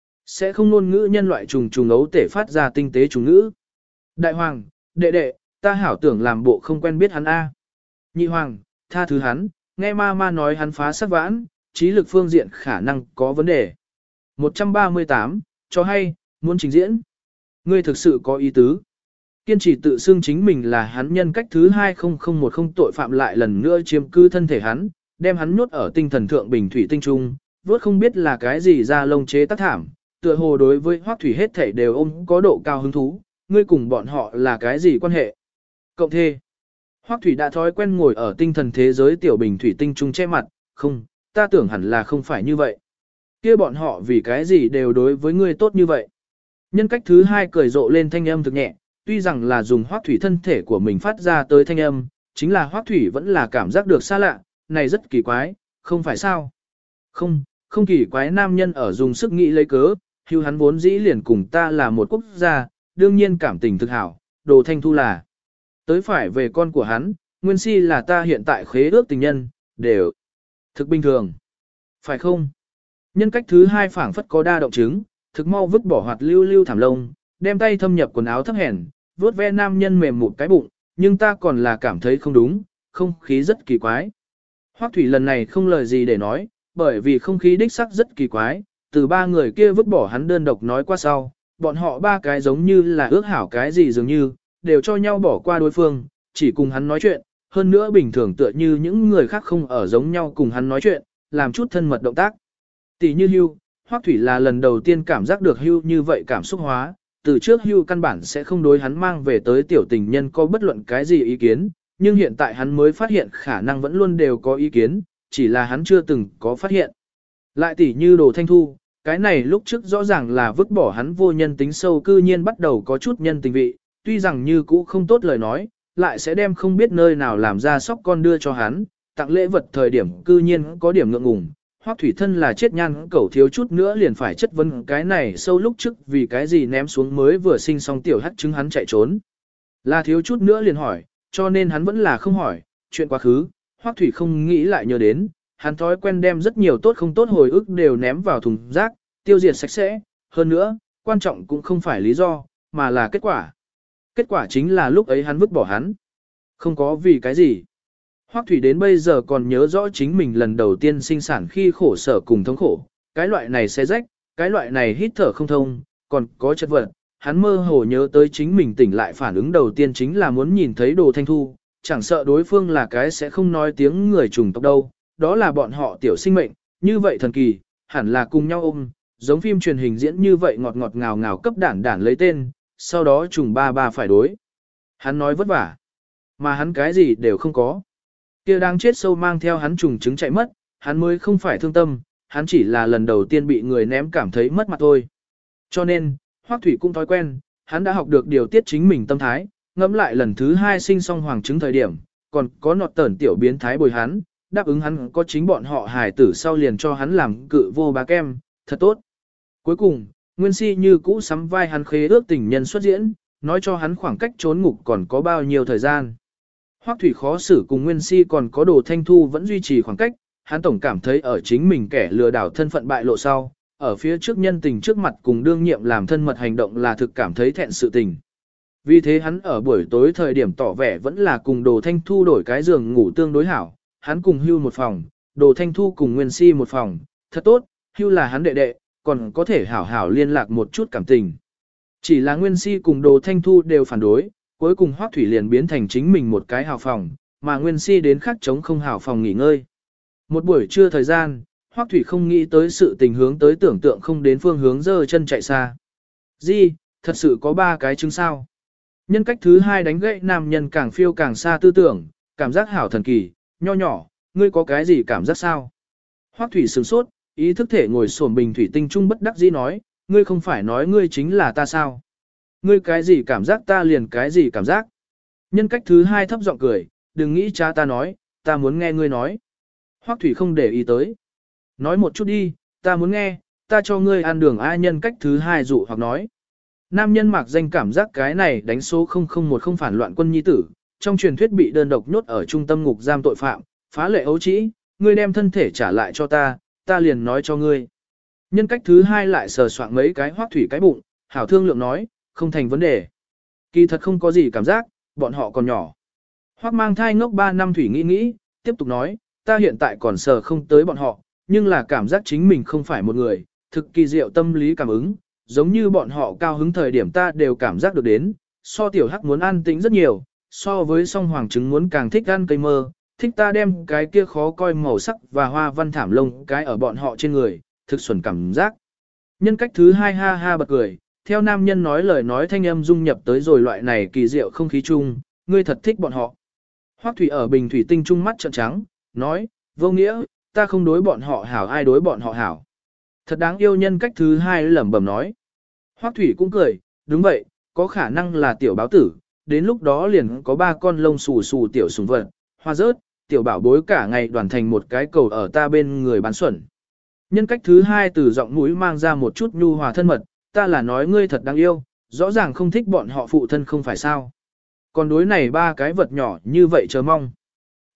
Sẽ không ngôn ngữ nhân loại trùng ấu tể phát ra tinh tế trùng ngữ. Đại hoàng, đệ đệ, ta hảo tưởng làm bộ không quen biết hắn a. Nhị hoàng, tha thứ hắn, nghe ma ma nói hắn phá sắc vãn, trí lực phương diện khả năng có vấn đề. 138, cho hay, muốn trình diễn. Ngươi thực sự có ý tứ. Kiên trì tự xưng chính mình là hắn nhân cách thứ 2010 tội phạm lại lần nữa chiếm cư thân thể hắn, đem hắn nhốt ở tinh thần thượng bình thủy tinh trung, vốt không biết là cái gì ra lông chế tác thảm, tựa hồ đối với Hoắc Thủy hết thảy đều ôm có độ cao hứng thú, ngươi cùng bọn họ là cái gì quan hệ? Cộng thê. Hoắc Thủy đã thói quen ngồi ở tinh thần thế giới tiểu bình thủy tinh trung che mặt, không, ta tưởng hẳn là không phải như vậy. Kia bọn họ vì cái gì đều đối với ngươi tốt như vậy? Nhân cách thứ hai cười rộ lên thanh âm thực nhẹ, tuy rằng là dùng Hoắc Thủy thân thể của mình phát ra tới thanh âm, chính là Hoắc Thủy vẫn là cảm giác được xa lạ, này rất kỳ quái, không phải sao? Không kỳ quái nam nhân ở dùng sức nghĩ lấy cớ, hưu hắn vốn dĩ liền cùng ta là một quốc gia, đương nhiên cảm tình thực hảo, Đồ Thanh Thu là. Tới phải về con của hắn, Nguyên Si là ta hiện tại khế ước tình nhân, đều thực bình thường. Phải không? Nhân cách thứ hai phảng phất có đa động chứng, thực mau vứt bỏ hoạt lưu lưu thảm lông, đem tay thâm nhập quần áo thấp hèn, vuốt ve nam nhân mềm một cái bụng, nhưng ta còn là cảm thấy không đúng, không khí rất kỳ quái. Hoắc Thủy lần này không lời gì để nói, bởi vì không khí đích sắc rất kỳ quái, từ ba người kia vứt bỏ hắn đơn độc nói qua sau, bọn họ ba cái giống như là ước hảo cái gì dường như, đều cho nhau bỏ qua đối phương, chỉ cùng hắn nói chuyện, hơn nữa bình thường tựa như những người khác không ở giống nhau cùng hắn nói chuyện, làm chút thân mật động tác. Tỷ như Hưu, Hoắc Thủy là lần đầu tiên cảm giác được Hưu như vậy cảm xúc hóa, từ trước Hưu căn bản sẽ không đối hắn mang về tới tiểu tình nhân có bất luận cái gì ý kiến, nhưng hiện tại hắn mới phát hiện khả năng vẫn luôn đều có ý kiến, chỉ là hắn chưa từng có phát hiện. Lại tỷ như Đồ Thanh Thu, cái này lúc trước rõ ràng là vứt bỏ hắn vô nhân tính sâu cư nhiên bắt đầu có chút nhân tình vị, tuy rằng như cũ không tốt lời nói, lại sẽ đem không biết nơi nào làm ra sóc con đưa cho hắn, tặng lễ vật thời điểm cư nhiên có điểm ngượng ngùng. Hoắc Thủy thân là chết nhan cẩu thiếu chút nữa liền phải chất vấn cái này sâu lúc trước vì cái gì ném xuống mới vừa sinh xong tiểu hắc trứng hắn chạy trốn. Là thiếu chút nữa liền hỏi, cho nên hắn vẫn là không hỏi, chuyện quá khứ, Hoắc Thủy không nghĩ lại nhớ đến, hắn thói quen đem rất nhiều tốt không tốt hồi ức đều ném vào thùng rác, tiêu diệt sạch sẽ, hơn nữa, quan trọng cũng không phải lý do, mà là kết quả. Kết quả chính là lúc ấy hắn vứt bỏ hắn. Không có vì cái gì. Hoắc Thủy đến bây giờ còn nhớ rõ chính mình lần đầu tiên sinh sản khi khổ sở cùng thống khổ, cái loại này xé rách, cái loại này hít thở không thông, còn có chất vật. Hắn mơ hồ nhớ tới chính mình tỉnh lại phản ứng đầu tiên chính là muốn nhìn thấy Đồ Thanh Thu, chẳng sợ đối phương là cái sẽ không nói tiếng người chủng tộc đâu, đó là bọn họ tiểu sinh mệnh, như vậy thần kỳ, hẳn là cùng nhau ôm, giống phim truyền hình diễn như vậy ngọt ngọt ngào ngào cấp đản đản lấy tên, sau đó trùng ba ba phải đối. Hắn nói vất vả, mà hắn cái gì đều không có. Kia đang chết sâu mang theo hắn trùng trứng chạy mất, hắn mới không phải thương tâm, hắn chỉ là lần đầu tiên bị người ném cảm thấy mất mặt thôi. Cho nên, Hoắc Thủy cũng thói quen, hắn đã học được điều tiết chính mình tâm thái, ngẫm lại lần thứ hai sinh xong hoàng trứng thời điểm, còn có nọt tẩn tiểu biến thái bồi hắn, đáp ứng hắn có chính bọn họ hài tử sau liền cho hắn làm cự vô bá kem, thật tốt. Cuối cùng, Nguyên Si như cũ sắm vai hắn khế ước tình nhân xuất diễn, nói cho hắn khoảng cách trốn ngục còn có bao nhiêu thời gian. Hoắc Thủy khó xử cùng Nguyên Si còn có Đồ Thanh Thu vẫn duy trì khoảng cách, hắn tổng cảm thấy ở chính mình kẻ lừa đảo thân phận bại lộ sau, ở phía trước nhân tình trước mặt cùng đương nhiệm làm thân mật hành động là thực cảm thấy thẹn sự tình. Vì thế hắn ở buổi tối thời điểm tỏ vẻ vẫn là cùng Đồ Thanh Thu đổi cái giường ngủ tương đối hảo, hắn cùng Hưu một phòng, Đồ Thanh Thu cùng Nguyên Si một phòng, thật tốt, Hưu là hắn đệ đệ, còn có thể hảo hảo liên lạc một chút cảm tình. Chỉ là Nguyên Si cùng Đồ Thanh Thu đều phản đối, cuối cùng Hoắc Thủy liền biến thành chính mình một cái hào phòng, mà Nguyên Si đến khắc chống không hào phòng nghỉ ngơi. Một buổi trưa thời gian, Hoắc Thủy không nghĩ tới sự tình hướng tới tưởng tượng không đến phương hướng giơ chân chạy xa. Gì, thật sự có ba cái chứng sao? Nhân cách thứ hai đánh gậy nam nhân càng phiêu càng xa tư tưởng, cảm giác hảo thần kỳ, nho nhỏ, ngươi có cái gì cảm giác sao? Hoắc Thủy sửng sốt, ý thức thể ngồi xổm bình thủy tinh trung bất đắc dĩ nói, ngươi không phải nói ngươi chính là ta sao? Ngươi cái gì cảm giác ta liền cái gì cảm giác? Nhân cách thứ hai thấp giọng cười, đừng nghĩ cha ta nói, ta muốn nghe ngươi nói. Hoắc Thủy không để ý tới. Nói một chút đi, ta muốn nghe, ta cho ngươi ăn đường ai nhân cách thứ hai dụ hoặc nói. Nam nhân mạc danh cảm giác cái này đánh số 001 không phản loạn quân nhi tử, trong truyền thuyết bị đơn độc nhốt ở trung tâm ngục giam tội phạm, phá lệ ấu trĩ, ngươi đem thân thể trả lại cho ta liền nói cho ngươi. Nhân cách thứ hai lại sờ soạng mấy cái Hoắc Thủy cái bụng, hảo thương lượng nói, không thành vấn đề. Kỳ thật không có gì cảm giác, bọn họ còn nhỏ. Hoắc mang thai ngốc 3 năm Thủy nghĩ, tiếp tục nói, ta hiện tại còn sờ không tới bọn họ, nhưng là cảm giác chính mình không phải một người, thực kỳ diệu tâm lý cảm ứng, giống như bọn họ cao hứng thời điểm ta đều cảm giác được đến, so tiểu hắc muốn an tĩnh rất nhiều, so với song hoàng trứng muốn càng thích ăn cây mơ, thích ta đem cái kia khó coi màu sắc và hoa văn thảm lông cái ở bọn họ trên người, thực xuẩn cảm giác. Nhân cách thứ hai ha ha bật cười, theo nam nhân nói lời nói thanh âm dung nhập tới rồi loại này kỳ diệu không khí chung, ngươi thật thích bọn họ. Hoắc Thủy ở bình thủy tinh trung mắt trợn trắng, nói, vô nghĩa, ta không đối bọn họ hảo ai đối bọn họ hảo. Thật đáng yêu nhân cách thứ hai lẩm bẩm nói. Hoắc Thủy cũng cười, đúng vậy, có khả năng là tiểu báo tử, đến lúc đó liền có 3 con lông xù xù tiểu sùng vật, hoa rớt, tiểu bảo bối cả ngày đoàn thành một cái cầu ở ta bên người bán xuẩn. Nhân cách thứ hai từ giọng mũi mang ra một chút nhu hòa thân mật, ta là nói ngươi thật đáng yêu, rõ ràng không thích bọn họ phụ thân không phải sao. Còn đối này 3 cái vật nhỏ như vậy chờ mong.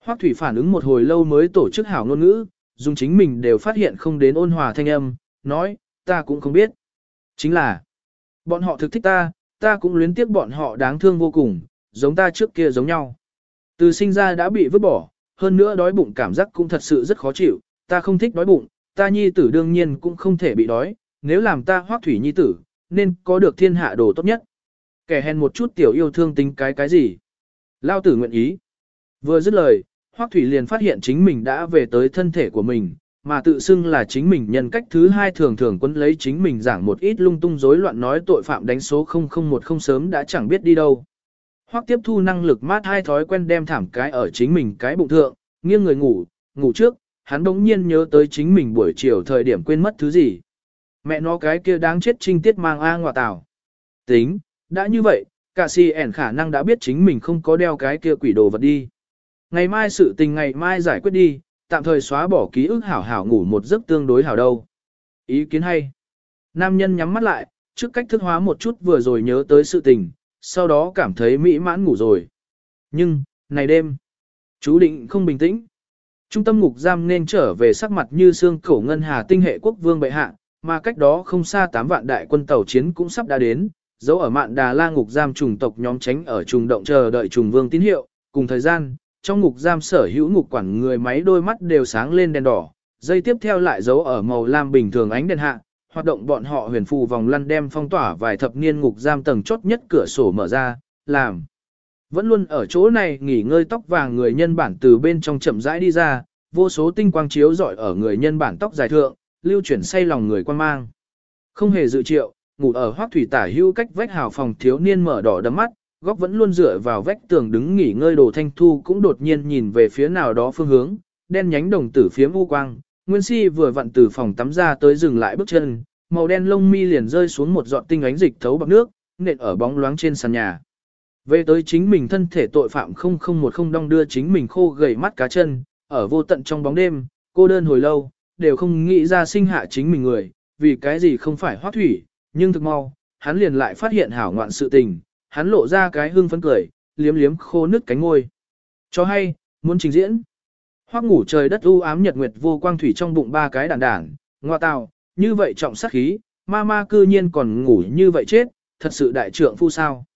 Hoắc Thủy phản ứng một hồi lâu mới tổ chức hảo ngôn ngữ, dùng chính mình đều phát hiện không đến ôn hòa thanh âm, nói, ta cũng không biết. Chính là, bọn họ thực thích ta cũng luyến tiếc bọn họ đáng thương vô cùng, giống ta trước kia giống nhau. Từ sinh ra đã bị vứt bỏ, hơn nữa đói bụng cảm giác cũng thật sự rất khó chịu, ta không thích đói bụng, ta nhi tử đương nhiên cũng không thể bị đói, nếu làm ta Hoắc Thủy nhi tử, nên có được thiên hạ đồ tốt nhất. Kẻ hèn một chút tiểu yêu thương tính cái gì? Lao tử nguyện ý. Vừa dứt lời, Hoắc Thủy liền phát hiện chính mình đã về tới thân thể của mình, mà tự xưng là chính mình nhân cách thứ hai thường thường quấn lấy chính mình giảng một ít lung tung rối loạn nói tội phạm đánh số 0010 sớm đã chẳng biết đi đâu. Hoắc tiếp thu năng lực mát hai thói quen đem thảm cái ở chính mình cái bụng thượng, nghiêng người ngủ trước, hắn đống nhiên nhớ tới chính mình buổi chiều thời điểm quên mất thứ gì. Mẹ nó cái kia đáng chết trinh tiết mang A ngọa tảo. Tính, đã như vậy, cả si ẻn khả năng đã biết chính mình không có đeo cái kia quỷ đồ vật đi. Ngày mai sự tình ngày mai giải quyết đi, tạm thời xóa bỏ ký ức hảo hảo ngủ một giấc tương đối hảo đâu. Ý kiến hay. Nam nhân nhắm mắt lại, trước cách thức hóa một chút vừa rồi nhớ tới sự tình, sau đó cảm thấy mỹ mãn ngủ rồi. Nhưng, này đêm, chú định không bình tĩnh. Trung tâm ngục giam nên trở về sắc mặt như xương cổ ngân hà tinh hệ quốc vương bệ hạ, mà cách đó không xa 8 vạn đại quân tàu chiến cũng sắp đã đến, dấu ở mạn Đà La ngục giam trùng tộc nhóm tránh ở trùng động chờ đợi trùng vương tín hiệu, cùng thời gian, trong ngục giam sở hữu ngục quản người máy đôi mắt đều sáng lên đèn đỏ, dây tiếp theo lại dấu ở màu lam bình thường ánh đèn hạ, hoạt động bọn họ huyền phù vòng lăn đem phong tỏa vài thập niên ngục giam tầng chốt nhất cửa sổ mở ra, làm. Vẫn luôn ở chỗ này nghỉ ngơi tóc vàng người nhân bản từ bên trong chậm rãi đi ra, vô số tinh quang chiếu rọi ở người nhân bản tóc dài thượng, lưu chuyển say lòng người quan mang. Không hề dự triệu, ngủ ở Hoắc Thủy tả hữu cách vách hào phòng thiếu niên mở đỏ đấm mắt, góc vẫn luôn dựa vào vách tường đứng nghỉ ngơi Đồ Thanh Thu cũng đột nhiên nhìn về phía nào đó phương hướng, đen nhánh đồng tử phiếm u quang, Nguyên Si vừa vặn từ phòng tắm ra tới dừng lại bước chân, màu đen lông mi liền rơi xuống một giọt tinh ánh dịch thấu bọt nước, nện ở bóng loáng trên sàn nhà. Về tới chính mình thân thể tội phạm 0010 đong đưa chính mình khô gầy mắt cá chân, ở vô tận trong bóng đêm, cô đơn hồi lâu, đều không nghĩ ra sinh hạ chính mình người, vì cái gì không phải Hoắc Thủy, nhưng thực mau, hắn liền lại phát hiện hảo ngoạn sự tình, hắn lộ ra cái hương phấn cười, liếm liếm khô nứt cánh môi. Cho hay, muốn trình diễn. Hoắc ngủ trời đất u ám nhật nguyệt vô quang thủy trong bụng ba cái đản, ngoa tào, như vậy trọng sát khí, ma ma cư nhiên còn ngủ như vậy chết, thật sự đại trượng phu sao.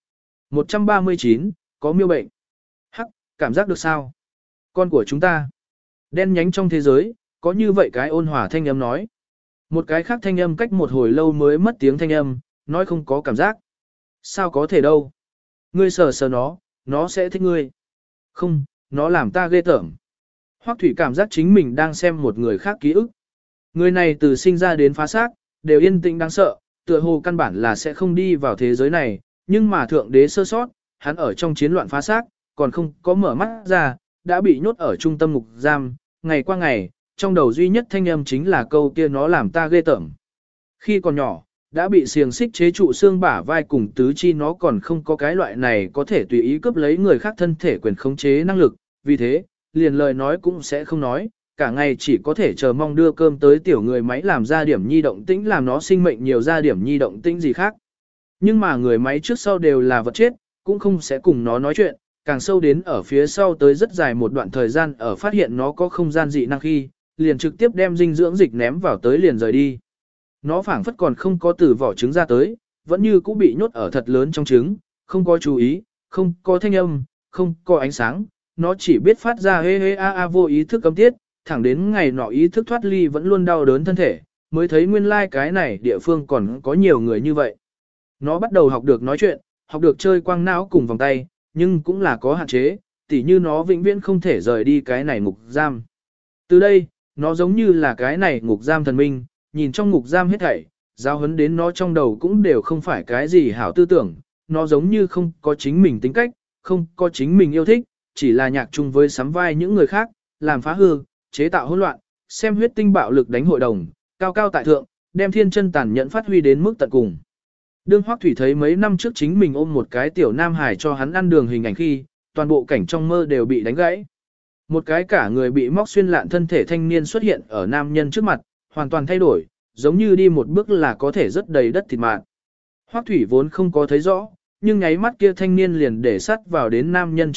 139, có miêu bệnh. Hắc, cảm giác được sao? Con của chúng ta. Đen nhánh trong thế giới, có như vậy cái ôn hòa thanh âm nói. Một cái khác thanh âm cách một hồi lâu mới mất tiếng thanh âm, nói không có cảm giác. Sao có thể đâu? Ngươi sờ sờ nó sẽ thích ngươi. Không, nó làm ta ghê tởm. Hoắc Thủy cảm giác chính mình đang xem một người khác ký ức. Người này từ sinh ra đến phá xác, đều yên tĩnh đáng sợ, tựa hồ căn bản là sẽ không đi vào thế giới này, nhưng mà thượng đế sơ sót, hắn ở trong chiến loạn phá xác, còn không có mở mắt ra, đã bị nhốt ở trung tâm ngục giam, ngày qua ngày, trong đầu duy nhất thanh âm chính là câu kia nó làm ta ghê tởm. Khi còn nhỏ, đã bị xiềng xích chế trụ xương bả vai cùng tứ chi nó còn không có cái loại này có thể tùy ý cướp lấy người khác thân thể quyền khống chế năng lực, vì thế, liền lời nói cũng sẽ không nói, cả ngày chỉ có thể chờ mong đưa cơm tới tiểu người máy làm ra điểm nhi động tĩnh làm nó sinh mệnh nhiều ra điểm nhi động tĩnh gì khác. Nhưng mà người máy trước sau đều là vật chết, cũng không sẽ cùng nó nói chuyện, càng sâu đến ở phía sau tới rất dài một đoạn thời gian ở phát hiện nó có không gian dị năng khi, liền trực tiếp đem dinh dưỡng dịch ném vào tới liền rời đi. Nó phảng phất còn không có từ vỏ trứng ra tới, vẫn như cũ bị nhốt ở thật lớn trong trứng, không có chú ý, không có thanh âm, không có ánh sáng, nó chỉ biết phát ra hê hê a a vô ý thức cấm tiết, thẳng đến ngày nọ ý thức thoát ly vẫn luôn đau đớn thân thể, mới thấy nguyên lai cái này địa phương còn có nhiều người như vậy. Nó bắt đầu học được nói chuyện, học được chơi quang não cùng vòng tay, nhưng cũng là có hạn chế, tỉ như nó vĩnh viễn không thể rời đi cái này ngục giam. Từ đây, nó giống như là cái này ngục giam thần minh, nhìn trong ngục giam hết thảy, giao hấn đến nó trong đầu cũng đều không phải cái gì hảo tư tưởng, nó giống như không có chính mình tính cách, không có chính mình yêu thích, chỉ là nhạc chung với sắm vai những người khác, làm phá hư, chế tạo hỗn loạn, xem huyết tinh bạo lực đánh hội đồng, cao cao tại thượng, đem thiên chân tàn nhẫn phát huy đến mức tận cùng. Đương Hoắc Thủy thấy mấy năm trước chính mình ôm một cái tiểu nam hải cho hắn ăn đường hình ảnh khi, toàn bộ cảnh trong mơ đều bị đánh gãy. Một cái cả người bị móc xuyên lạn thân thể thanh niên xuất hiện ở nam nhân trước mặt, hoàn toàn thay đổi, giống như đi một bước là có thể rất đầy đất thịt mạt. Hoắc Thủy vốn không có thấy rõ, nhưng nháy mắt kia thanh niên liền để sát vào đến nam nhân trước mặt,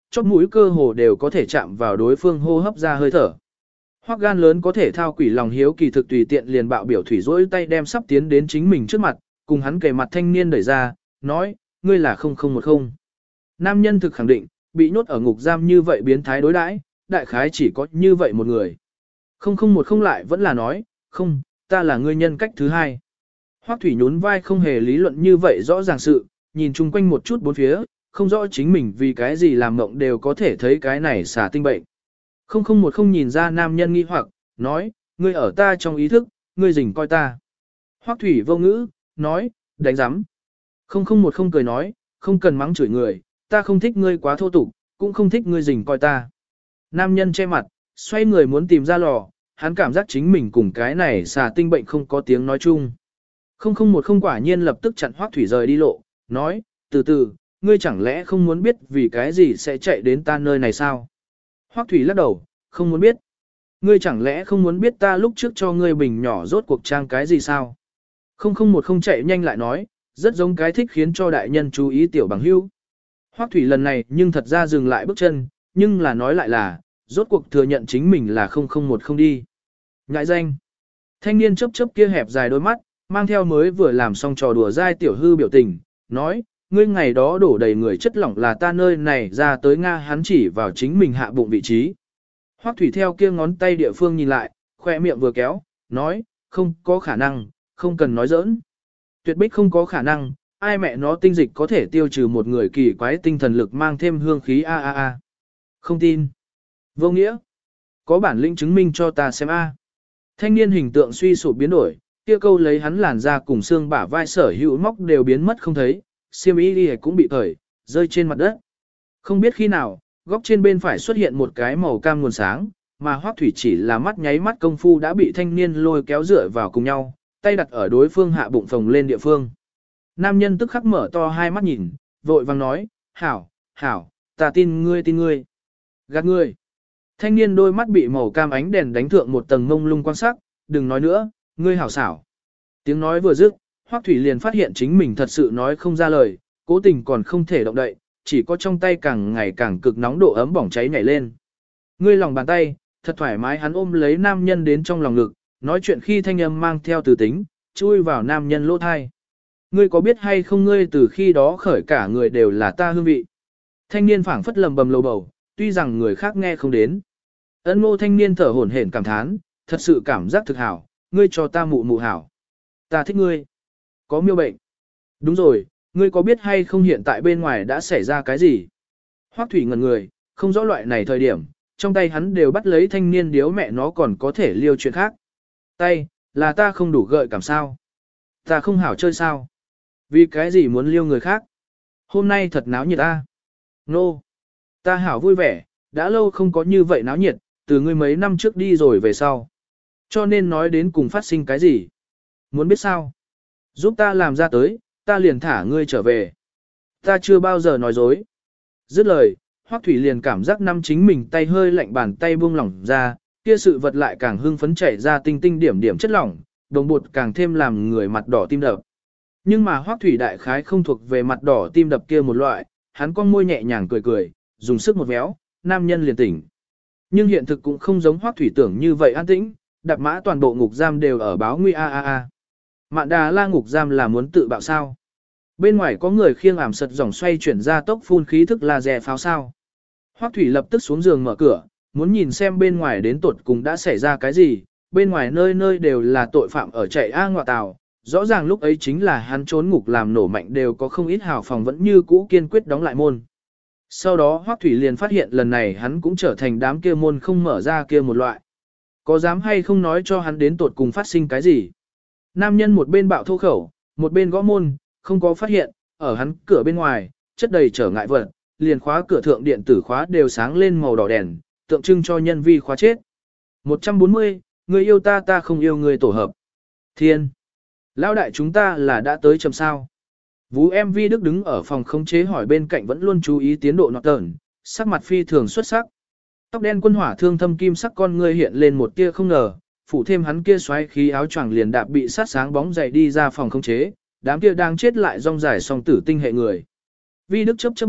chóp mũi cơ hồ đều có thể chạm vào đối phương hô hấp ra hơi thở. Hoắc gan lớn có thể thao quỷ lòng hiếu kỳ thực tùy tiện liền bạo biểu thủy rỗi tay đem sắp tiến đến chính mình trước mặt, cùng hắn kề mặt thanh niên đẩy ra, nói, ngươi là 0010. Nam nhân thực khẳng định, bị nhốt ở ngục giam như vậy biến thái đối đãi, đại khái chỉ có như vậy một người. 0010 lại vẫn là nói, không, ta là ngươi nhân cách thứ hai. Hoắc thủy nhún vai không hề lý luận như vậy rõ ràng sự, nhìn chung quanh một chút bốn phía, không rõ chính mình vì cái gì làm mộng đều có thể thấy cái này xả tinh bệnh. 0010 nhìn ra nam nhân nghi hoặc, nói, ngươi ở ta trong ý thức, ngươi rình coi ta. Hoắc thủy vô ngữ, nói, đánh giám. 0010 cười nói, không cần mắng chửi người, ta không thích ngươi quá thô tục, cũng không thích ngươi rình coi ta. Nam nhân che mặt, xoay người muốn tìm ra lò, hắn cảm giác chính mình cùng cái này xà tinh bệnh không có tiếng nói chung. 0010 quả nhiên lập tức chặn Hoắc thủy rời đi lộ, nói, từ từ, ngươi chẳng lẽ không muốn biết vì cái gì sẽ chạy đến ta nơi này sao? Hoắc thủy lắc đầu, không muốn biết. Ngươi chẳng lẽ không muốn biết ta lúc trước cho ngươi bình nhỏ rốt cuộc trang cái gì sao? 0010 chạy nhanh lại nói, rất giống cái thích khiến cho đại nhân chú ý tiểu bằng hữu. Hoắc thủy lần này nhưng thật ra dừng lại bước chân, nhưng là nói lại là, rốt cuộc thừa nhận chính mình là 0010 đi. Ngại danh. Thanh niên chớp chớp kia hẹp dài đôi mắt, mang theo mới vừa làm xong trò đùa dai tiểu hư biểu tình, nói, ngươi ngày đó đổ đầy người chất lỏng là ta nơi này ra tới Nga, hắn chỉ vào chính mình hạ bụng vị trí. Hoắc thủy theo kia ngón tay địa phương nhìn lại, khoe miệng vừa kéo, nói, không có khả năng, không cần nói giỡn. Tuyệt bích không có khả năng, ai mẹ nó tinh dịch có thể tiêu trừ một người kỳ quái tinh thần lực mang thêm hương khí a. Không tin. Vô nghĩa. Có bản lĩnh chứng minh cho ta xem a. Thanh niên hình tượng suy sụp biến đổi, kia câu lấy hắn làn da cùng xương bả vai sở hữu móc đều biến mất không thấy, xiêm y đi cũng bị cởi, rơi trên mặt đất. Không biết khi nào, góc trên bên phải xuất hiện một cái màu cam nguồn sáng, mà Hoắc thủy chỉ là mắt nháy mắt công phu đã bị thanh niên lôi kéo dựa vào cùng nhau, tay đặt ở đối phương hạ bụng phồng lên địa phương. Nam nhân tức khắc mở to hai mắt nhìn, vội vàng nói, hảo, ta tin ngươi. Gạt ngươi. Thanh niên đôi mắt bị màu cam ánh đèn đánh thượng một tầng mông lung quan sắc, đừng nói nữa, ngươi hảo xảo. Tiếng nói vừa dứt, Hoắc thủy liền phát hiện chính mình thật sự nói không ra lời, cố tình còn không thể động đậy, chỉ có trong tay càng ngày càng cực nóng độ ấm bỏng cháy nhảy lên. Ngươi lòng bàn tay, thật thoải mái hắn ôm lấy nam nhân đến trong lòng ngực, nói chuyện khi thanh âm mang theo từ tính, chui vào nam nhân lỗ thai. Ngươi có biết hay không ngươi từ khi đó khởi cả người đều là ta hương vị. Thanh niên phảng phất lầm bầm lầu bầu, tuy rằng người khác nghe không đến. Ân Ngô thanh niên thở hổn hển cảm thán, thật sự cảm giác thực hảo, ngươi cho ta mụ hảo. Ta thích ngươi. Có miêu bệnh. Đúng rồi, ngươi có biết hay không hiện tại bên ngoài đã xảy ra cái gì? Hoắc thủy ngẩn người, không rõ loại này thời điểm, trong tay hắn đều bắt lấy thanh niên điếu mẹ nó còn có thể liêu chuyện khác. Tay, là ta không đủ gợi cảm sao? Ta không hảo chơi sao? Vì cái gì muốn liêu người khác? Hôm nay thật náo nhiệt a. Nô. Ta hảo vui vẻ, đã lâu không có như vậy náo nhiệt, từ ngươi mấy năm trước đi rồi về sau. Cho nên nói đến cùng phát sinh cái gì? Muốn biết sao? Giúp ta làm ra tới, ta liền thả ngươi trở về. Ta chưa bao giờ nói dối. Dứt lời, Hoắc thủy liền cảm giác năm chính mình tay hơi lạnh bàn tay buông lỏng ra, kia sự vật lại càng hưng phấn chảy ra tinh tinh điểm điểm chất lỏng, đồng bột càng thêm làm người mặt đỏ tim đập. Nhưng mà Hoắc thủy đại khái không thuộc về mặt đỏ tim đập kia một loại, hắn con môi nhẹ nhàng cười, dùng sức một véo, nam nhân liền tỉnh. Nhưng hiện thực cũng không giống Hoắc thủy tưởng như vậy an tĩnh, đạp mã toàn bộ ngục giam đều ở báo nguy a. Mạn Đà La ngục giam là muốn tự bạo sao? Bên ngoài có người khiêng ảm sật dòng xoay chuyển ra tốc phun khí thức laser pháo sao? Hoắc thủy lập tức xuống giường mở cửa, muốn nhìn xem bên ngoài đến tột cùng đã xảy ra cái gì, bên ngoài nơi nơi đều là tội phạm ở chạy ngọa tàu, rõ ràng lúc ấy chính là hắn trốn ngục làm nổ mạnh đều có không ít hào phòng vẫn như cũ kiên quyết đóng lại môn. Sau đó Hoắc thủy liền phát hiện lần này hắn cũng trở thành đám kia môn không mở ra kia một loại. Có dám hay không nói cho hắn đến tột cùng phát sinh cái gì? Nam nhân một bên bạo thô khẩu, một bên gõ môn, không có phát hiện, ở hắn cửa bên ngoài, chất đầy trở ngại vật, liền khóa cửa thượng điện tử khóa đều sáng lên màu đỏ đèn, tượng trưng cho nhân vi khóa chết. 140, người yêu ta ta không yêu người tổ hợp. Thiên. Lão đại chúng ta là đã tới chậm sao. Vú MV Đức đứng ở phòng khống chế hỏi bên cạnh vẫn luôn chú ý tiến độ nọt tờn, sắc mặt phi thường xuất sắc. Tóc đen quân hỏa thương thâm kim sắc con ngươi hiện lên một tia không ngờ, phủ thêm hắn kia xoáy khí áo choàng liền đạp bị sát sáng bóng dậy đi ra phòng khống chế, đám kia đang chết lại rong dài song tử tinh hệ người. Vi Đức chớp chớp mắt,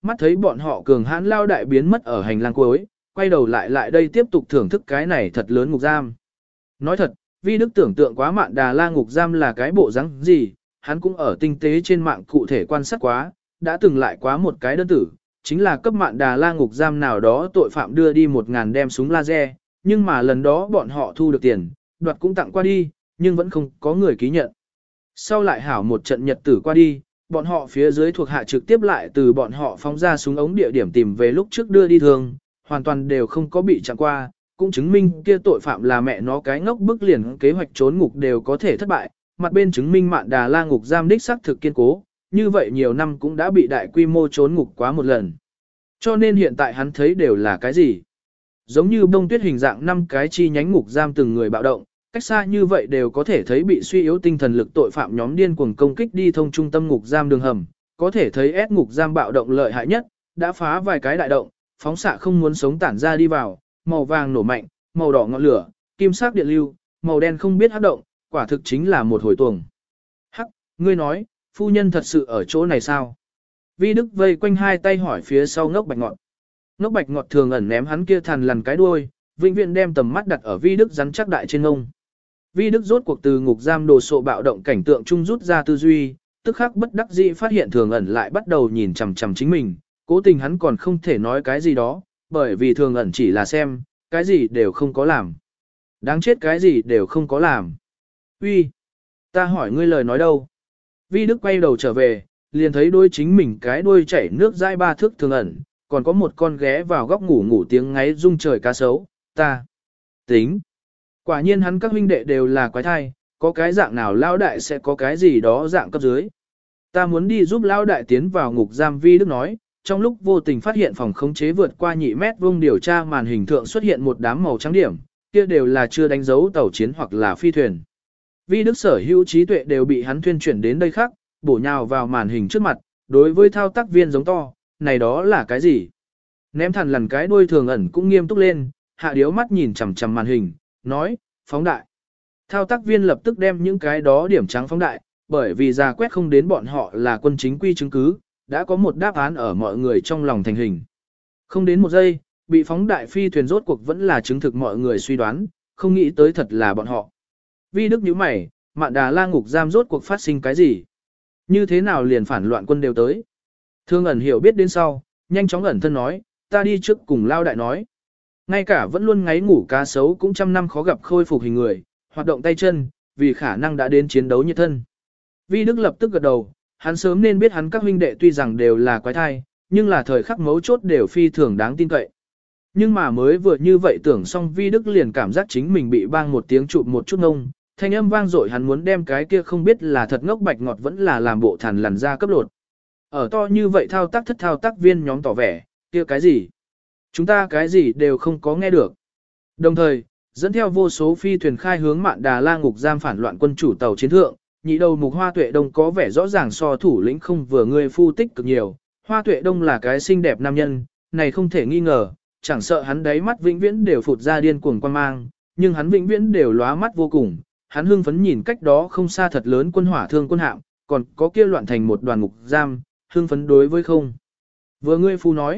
mắt thấy bọn họ cường hãn lao đại biến mất ở hành lang cuối, quay đầu lại đây tiếp tục thưởng thức cái này thật lớn ngục giam. Nói thật, Vi Đức tưởng tượng quá Mạn Đà La ngục giam là cái bộ dáng gì, hắn cũng ở tinh tế trên mạng cụ thể quan sát quá, đã từng lại quá một cái đơn tử, chính là cấp Mạn Đà La ngục giam nào đó tội phạm đưa đi 1.000 đem súng laser, nhưng mà lần đó bọn họ thu được tiền, đoạt cũng tặng qua đi, nhưng vẫn không có người ký nhận. Sau lại hảo một trận nhật tử qua đi, bọn họ phía dưới thuộc hạ trực tiếp lại từ bọn họ phóng ra súng ống địa điểm tìm về lúc trước đưa đi thường, hoàn toàn đều không có bị chặn qua, cũng chứng minh kia tội phạm là mẹ nó cái ngốc bức liền kế hoạch trốn ngục đều có thể thất bại, mặt bên chứng minh Mạn Đà La ngục giam đích xác thực kiên cố, như vậy nhiều năm cũng đã bị đại quy mô trốn ngục quá một lần. Cho nên hiện tại hắn thấy đều là cái gì? Giống như bông tuyết hình dạng 5 cái chi nhánh ngục giam từng người bạo động, cách xa như vậy đều có thể thấy bị suy yếu tinh thần lực tội phạm nhóm điên cuồng công kích đi thông trung tâm ngục giam đường hầm, có thể thấy S ngục giam bạo động lợi hại nhất, đã phá vài cái đại động, phóng xạ không muốn sống tản ra đi vào, màu vàng nổ mạnh, màu đỏ ngọn lửa, kim sắc điện lưu, màu đen không biết hấp động, quả thực chính là một hồi tuồng. Hắc, ngươi nói, phu nhân thật sự ở chỗ này sao? Vi Đức vây quanh hai tay hỏi phía sau Ngốc Bạch Ngọt. Ngốc Bạch Ngọt thường ẩn ném hắn kia thằn lằn cái đuôi, vĩnh viễn đem tầm mắt đặt ở Vi Đức rắn chắc đại trên ngông. Vi Đức rốt cuộc từ ngục giam đồ sộ bạo động cảnh tượng trung rút ra tư duy, tức khắc bất đắc dĩ phát hiện thường ẩn lại bắt đầu nhìn chằm chằm chính mình, cố tình hắn còn không thể nói cái gì đó, bởi vì thường ẩn chỉ là xem, cái gì đều không có làm. Đáng chết cái gì đều không có làm. Uy, ta hỏi ngươi lời nói đâu? Vi Đức quay đầu trở về, liền thấy đôi chính mình cái đuôi chảy nước dai 3 thước thường ẩn, còn có một con ghé vào góc ngủ tiếng ngáy rung trời cá sấu, ta tính. Quả nhiên hắn các huynh đệ đều là quái thai, có cái dạng nào lao đại sẽ có cái gì đó dạng cấp dưới. Ta muốn đi giúp lao đại tiến vào ngục giam. Vi Đức nói, trong lúc vô tình phát hiện phòng khống chế vượt qua nhị mét vuông điều tra màn hình thượng xuất hiện một đám màu trắng điểm, kia đều là chưa đánh dấu tàu chiến hoặc là phi thuyền. Vi Đức sở hữu trí tuệ đều bị hắn thuyên chuyển đến đây khác, bổ nhào vào màn hình trước mặt, đối với thao tác viên giống to, này đó là cái gì? Ném thằn lằn cái đuôi thường ẩn cũng nghiêm túc lên, hạ điếu mắt nhìn chằm chằm màn hình, nói, phóng đại. Thao tác viên lập tức đem những cái đó điểm trắng phóng đại, bởi vì ra quét không đến bọn họ là quân chính quy chứng cứ, đã có một đáp án ở mọi người trong lòng thành hình. Không đến một giây, bị phóng đại phi thuyền rốt cuộc vẫn là chứng thực mọi người suy đoán, không nghĩ tới thật là bọn họ. Vi Đức nhíu mày, Mạn Đà La ngục giam rốt cuộc phát sinh cái gì? Như thế nào liền phản loạn quân đều tới? Thương ẩn hiểu biết đến sau, nhanh chóng ẩn thân nói, ta đi trước cùng lao đại nói. Ngay cả vẫn luôn ngáy ngủ cá sấu cũng trăm năm khó gặp khôi phục hình người, hoạt động tay chân, vì khả năng đã đến chiến đấu nhiệt thân. Vi Đức lập tức gật đầu, hắn sớm nên biết hắn các huynh đệ tuy rằng đều là quái thai, nhưng là thời khắc mấu chốt đều phi thường đáng tin cậy. Nhưng mà mới vừa như vậy tưởng xong Vi Đức liền cảm giác chính mình bị bang một tiếng chụp một chút ngông, thanh âm vang dội hắn muốn đem cái kia không biết là thật ngốc bạch ngọt vẫn là làm bộ thằn lằn ra cấp lột. Ở to như vậy thao tác thất thao tác viên nhóm tỏ vẻ, kia cái gì? Chúng ta cái gì đều không có nghe được. Đồng thời, dẫn theo vô số phi thuyền khai hướng Mạn Đà La ngục giam phản loạn quân chủ tàu chiến thượng, nhị đầu mục Hoa Tuệ Đông có vẻ rõ ràng so thủ lĩnh không vừa người phu tích cực nhiều. Hoa Tuệ Đông là cái xinh đẹp nam nhân, này không thể nghi ngờ, chẳng sợ hắn đáy mắt vĩnh viễn đều phụt ra điên cuồng quan mang, nhưng hắn vĩnh viễn đều lóa mắt vô cùng. Hắn hưng phấn nhìn cách đó không xa thật lớn quân hỏa thương quân hạm, còn có kia loạn thành một đoàn ngục giam, hưng phấn đối với không. Vừa ngươi phu nói,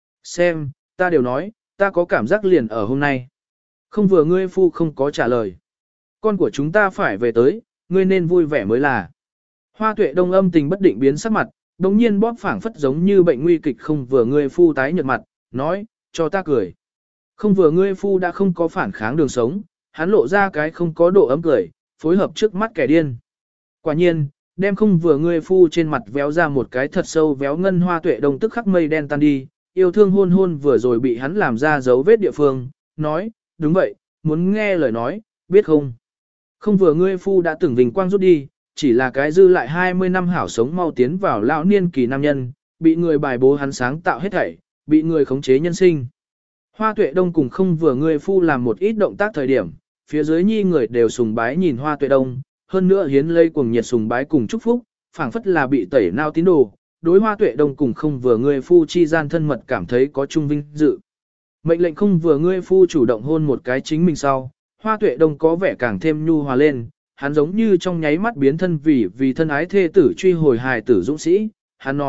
xem, ta đều nói, ta có cảm giác liền ở hôm nay. Không vừa ngươi phu không có trả lời. Con của chúng ta phải về tới, ngươi nên vui vẻ mới là. Hoa Tuệ Đông âm tình bất định biến sắc mặt, đồng nhiên bóp phảng phất giống như bệnh nguy kịch không vừa ngươi phu tái nhợt mặt, nói, cho ta cười. Không vừa ngươi phu đã không có phản kháng đường sống, hắn lộ ra cái không có độ ấm cười, phối hợp trước mắt kẻ điên. Quả nhiên, đem không vừa ngươi phu trên mặt véo ra một cái thật sâu véo ngân. Hoa Tuệ Đông tức khắc mây đen tan đi, yêu thương hôn hôn vừa rồi bị hắn làm ra dấu vết địa phương, nói, đúng vậy, muốn nghe lời nói, biết không? Không vừa ngươi phu đã từng vinh quang rút đi, chỉ là cái dư lại 20 năm hảo sống mau tiến vào lão niên kỳ nam nhân, bị người bài bố hắn sáng tạo hết thảy, bị người khống chế nhân sinh. Hoa Tuệ Đông cùng không vừa ngươi phu làm một ít động tác thời điểm, phía dưới nhi người đều sùng bái nhìn Hoa Tuệ Đông, hơn nữa hiến lây cuồng nhiệt sùng bái cùng chúc phúc, phảng phất là bị tẩy nao tín đồ, đối Hoa Tuệ Đông cùng không vừa ngươi phu chi gian thân mật cảm thấy có chung vinh dự. Mệnh lệnh không vừa ngươi phu chủ động hôn một cái chính mình sau, Hoa Tuệ Đông có vẻ càng thêm nhu hòa lên, hắn giống như trong nháy mắt biến thân vì thân ái thê tử truy hồi hài tử dũng sĩ, hắn nói,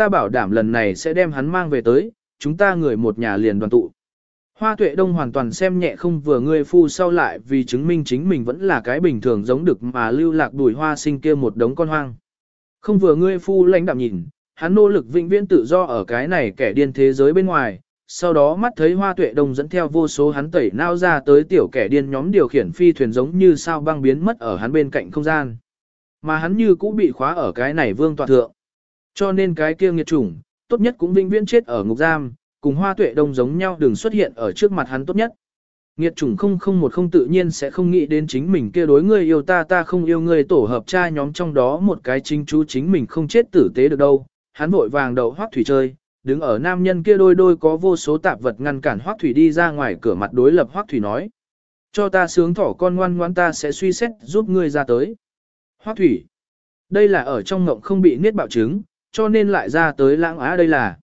ta bảo đảm lần này sẽ đem hắn mang về tới, chúng ta người một nhà liền đoàn tụ. Hoa Tuệ Đông hoàn toàn xem nhẹ không vừa ngươi phu sau lại vì chứng minh chính mình vẫn là cái bình thường giống được mà lưu lạc đuổi hoa sinh kia một đống con hoang. Không vừa ngươi phu lãnh đạm nhìn, hắn nỗ lực vĩnh viễn tự do ở cái này kẻ điên thế giới bên ngoài, sau đó mắt thấy Hoa Tuệ Đông dẫn theo vô số hắn tẩy nao ra tới tiểu kẻ điên nhóm điều khiển phi thuyền giống như sao băng biến mất ở hắn bên cạnh không gian. Mà hắn như cũ bị khóa ở cái này vương tọa thượng. Cho nên cái kia nghiệt chủng, tốt nhất cũng vĩnh viễn chết ở ngục giam, cùng Hoa Tuệ Đông giống nhau đừng xuất hiện ở trước mặt hắn tốt nhất. Nghiệt chủng 0010 tự nhiên sẽ không nghĩ đến chính mình kia đối ngươi yêu ta ta không yêu ngươi tổ hợp cha nhóm trong đó một cái chính chú chính mình không chết tử tế được đâu. Hắn vội vàng đầu Hoắc Thủy chơi, đứng ở nam nhân kia đôi có vô số tạp vật ngăn cản Hoắc Thủy đi ra ngoài cửa mặt đối lập Hoắc Thủy nói. Cho ta sướng thỏ con ngoan ngoãn ta sẽ suy xét giúp ngươi ra tới. Hoắc Thủy. Đây là ở trong ngộng không bị niết bạo chứng, cho nên lại ra tới lãng á đây là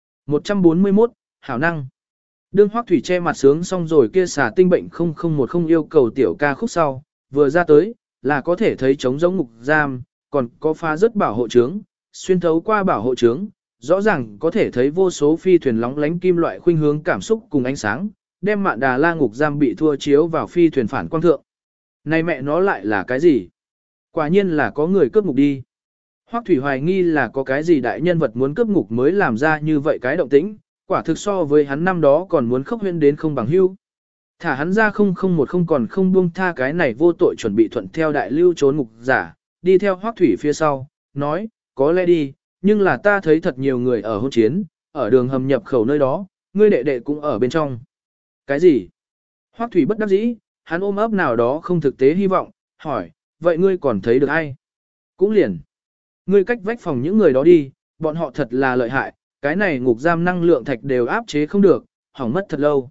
141, hảo năng. Đương Hoắc Thủy che mặt sướng xong rồi kia xả tinh bệnh 0010 yêu cầu tiểu ca khúc sau, vừa ra tới, là có thể thấy trống giống ngục giam, còn có phá rất bảo hộ trướng, xuyên thấu qua bảo hộ trướng, rõ ràng có thể thấy vô số phi thuyền lóng lánh kim loại khuynh hướng cảm xúc cùng ánh sáng, đem Mạn Đà La ngục giam bị thua chiếu vào phi thuyền phản quang thượng. Này mẹ nó lại là cái gì? Quả nhiên là có người cướp ngục đi. Hoắc Thủy hoài nghi là có cái gì đại nhân vật muốn cướp ngục mới làm ra như vậy cái động tĩnh, quả thực so với hắn năm đó còn muốn khốc huyễn đến không bằng hưu. Thả hắn ra 0010 còn không buông tha cái này vô tội chuẩn bị thuận theo đại lưu trốn ngục giả, đi theo Hoắc Thủy phía sau, nói, có lẽ đi, nhưng là ta thấy thật nhiều người ở hôn chiến, ở đường hầm nhập khẩu nơi đó, ngươi đệ đệ cũng ở bên trong. Cái gì? Hoắc Thủy bất đắc dĩ, hắn ôm ấp nào đó không thực tế hy vọng, hỏi, vậy ngươi còn thấy được ai? Cũng liền. Ngươi cách vách phòng những người đó đi, bọn họ thật là lợi hại, cái này ngục giam năng lượng thạch đều áp chế không được, hỏng mất thật lâu.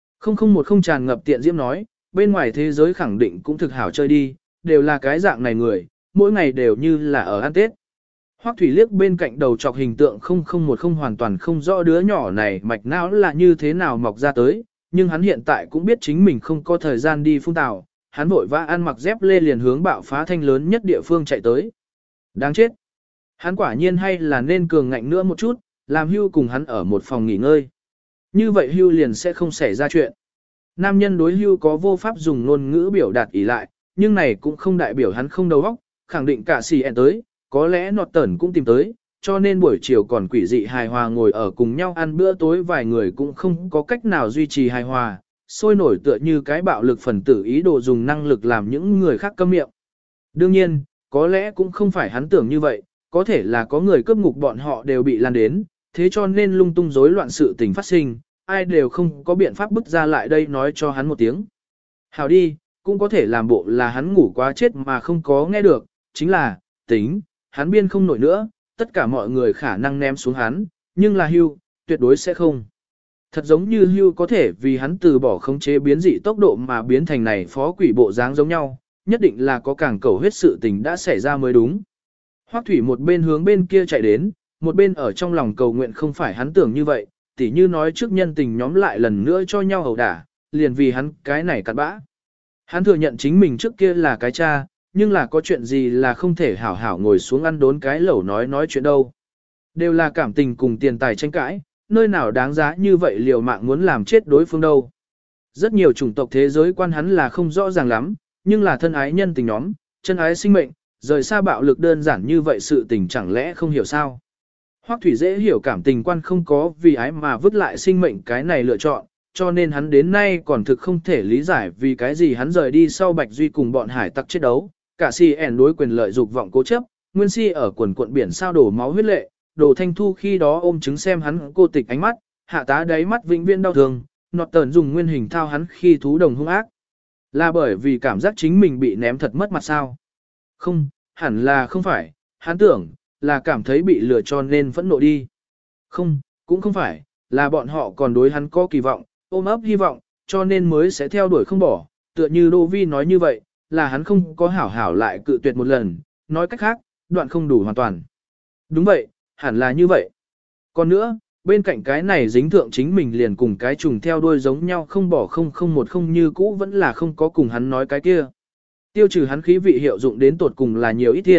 0010 tràn ngập tiện diễm nói, bên ngoài thế giới khẳng định cũng thực hảo chơi đi, đều là cái dạng này người, mỗi ngày đều như là ở ăn Tết. Hoắc Thủy liếc bên cạnh đầu chọc hình tượng 0010 hoàn toàn không rõ đứa nhỏ này mạch não là như thế nào mọc ra tới, nhưng hắn hiện tại cũng biết chính mình không có thời gian đi phun tào, hắn vội vã ăn mặc dép lê liền hướng bạo phá thanh lớn nhất địa phương chạy tới. Đáng chết! Hắn quả nhiên hay là nên cường ngạnh nữa một chút, làm Hưu cùng hắn ở một phòng nghỉ ngơi. Như vậy Hưu liền sẽ không xảy ra chuyện. Nam nhân đối Hưu có vô pháp dùng ngôn ngữ biểu đạt ý lại, nhưng này cũng không đại biểu hắn không đầu óc, khẳng định cả xì ẹn tới, có lẽ nọt tẩn cũng tìm tới, cho nên buổi chiều còn quỷ dị hài hòa ngồi ở cùng nhau ăn bữa tối vài người cũng không có cách nào duy trì hài hòa, sôi nổi tựa như cái bạo lực phần tử ý đồ dùng năng lực làm những người khác câm miệng. Đương nhiên, có lẽ cũng không phải hắn tưởng như vậy, có thể là có người cướp ngục bọn họ đều bị lan đến, thế cho nên lung tung rối loạn sự tình phát sinh, ai đều không có biện pháp bứt ra lại đây nói cho hắn một tiếng. Hảo đi, cũng có thể làm bộ là hắn ngủ quá chết mà không có nghe được, chính là, tính, hắn biên không nổi nữa, tất cả mọi người khả năng ném xuống hắn, nhưng là Hưu, tuyệt đối sẽ không. Thật giống như Hưu có thể vì hắn từ bỏ khống chế biến dị tốc độ mà biến thành này phó quỷ bộ dáng giống nhau, nhất định là có càng cầu huyết sự tình đã xảy ra mới đúng. Hoắc Thủy một bên hướng bên kia chạy đến, một bên ở trong lòng cầu nguyện không phải hắn tưởng như vậy, tỉ như nói trước nhân tình nhóm lại lần nữa cho nhau ẩu đả, liền vì hắn cái này cặn bã. Hắn thừa nhận chính mình trước kia là cái cha, nhưng là có chuyện gì là không thể hảo hảo ngồi xuống ăn đốn cái lẩu nói chuyện đâu. Đều là cảm tình cùng tiền tài tranh cãi, nơi nào đáng giá như vậy liều mạng muốn làm chết đối phương đâu. Rất nhiều chủng tộc thế giới quan hắn là không rõ ràng lắm, nhưng là thân ái nhân tình nhóm, chân ái sinh mệnh, rời xa bạo lực đơn giản như vậy sự tình chẳng lẽ không hiểu sao. Hoắc Thủy dễ hiểu cảm tình quan không có vì ái mà vứt lại sinh mệnh cái này lựa chọn, cho nên hắn đến nay còn thực không thể lý giải vì cái gì hắn rời đi sau Bạch Duy cùng bọn hải tặc chiến đấu, cả si ẻn đối quyền lợi dục vọng cố chấp, Nguyên Si ở quần quận biển sao đổ máu huyết lệ, Đồ Thanh Thu khi đó ôm chứng xem hắn cô tịch ánh mắt, Hạ Tá đáy mắt vĩnh viễn đau thương, Nọt Tờn dùng nguyên hình thao hắn khi thú đồng hung ác. Là bởi vì cảm giác chính mình bị ném thật mất mặt sao? Không, hẳn là không phải, hắn tưởng, là cảm thấy bị lừa cho nên phẫn nộ đi. Không, cũng không phải, là bọn họ còn đối hắn có kỳ vọng, ôm ấp hy vọng, cho nên mới sẽ theo đuổi không bỏ, tựa như Đô Vi nói như vậy, là hắn không có hảo hảo lại cự tuyệt một lần, nói cách khác, đoạn không đủ hoàn toàn. Đúng vậy, hẳn là như vậy. Còn nữa, bên cạnh cái này dính thượng chính mình liền cùng cái trùng theo đuôi giống nhau không bỏ 0010 như cũ vẫn là không có cùng hắn nói cái kia. Tiêu trừ hắn khí vị hiệu dụng đến tột cùng là nhiều ít thiên,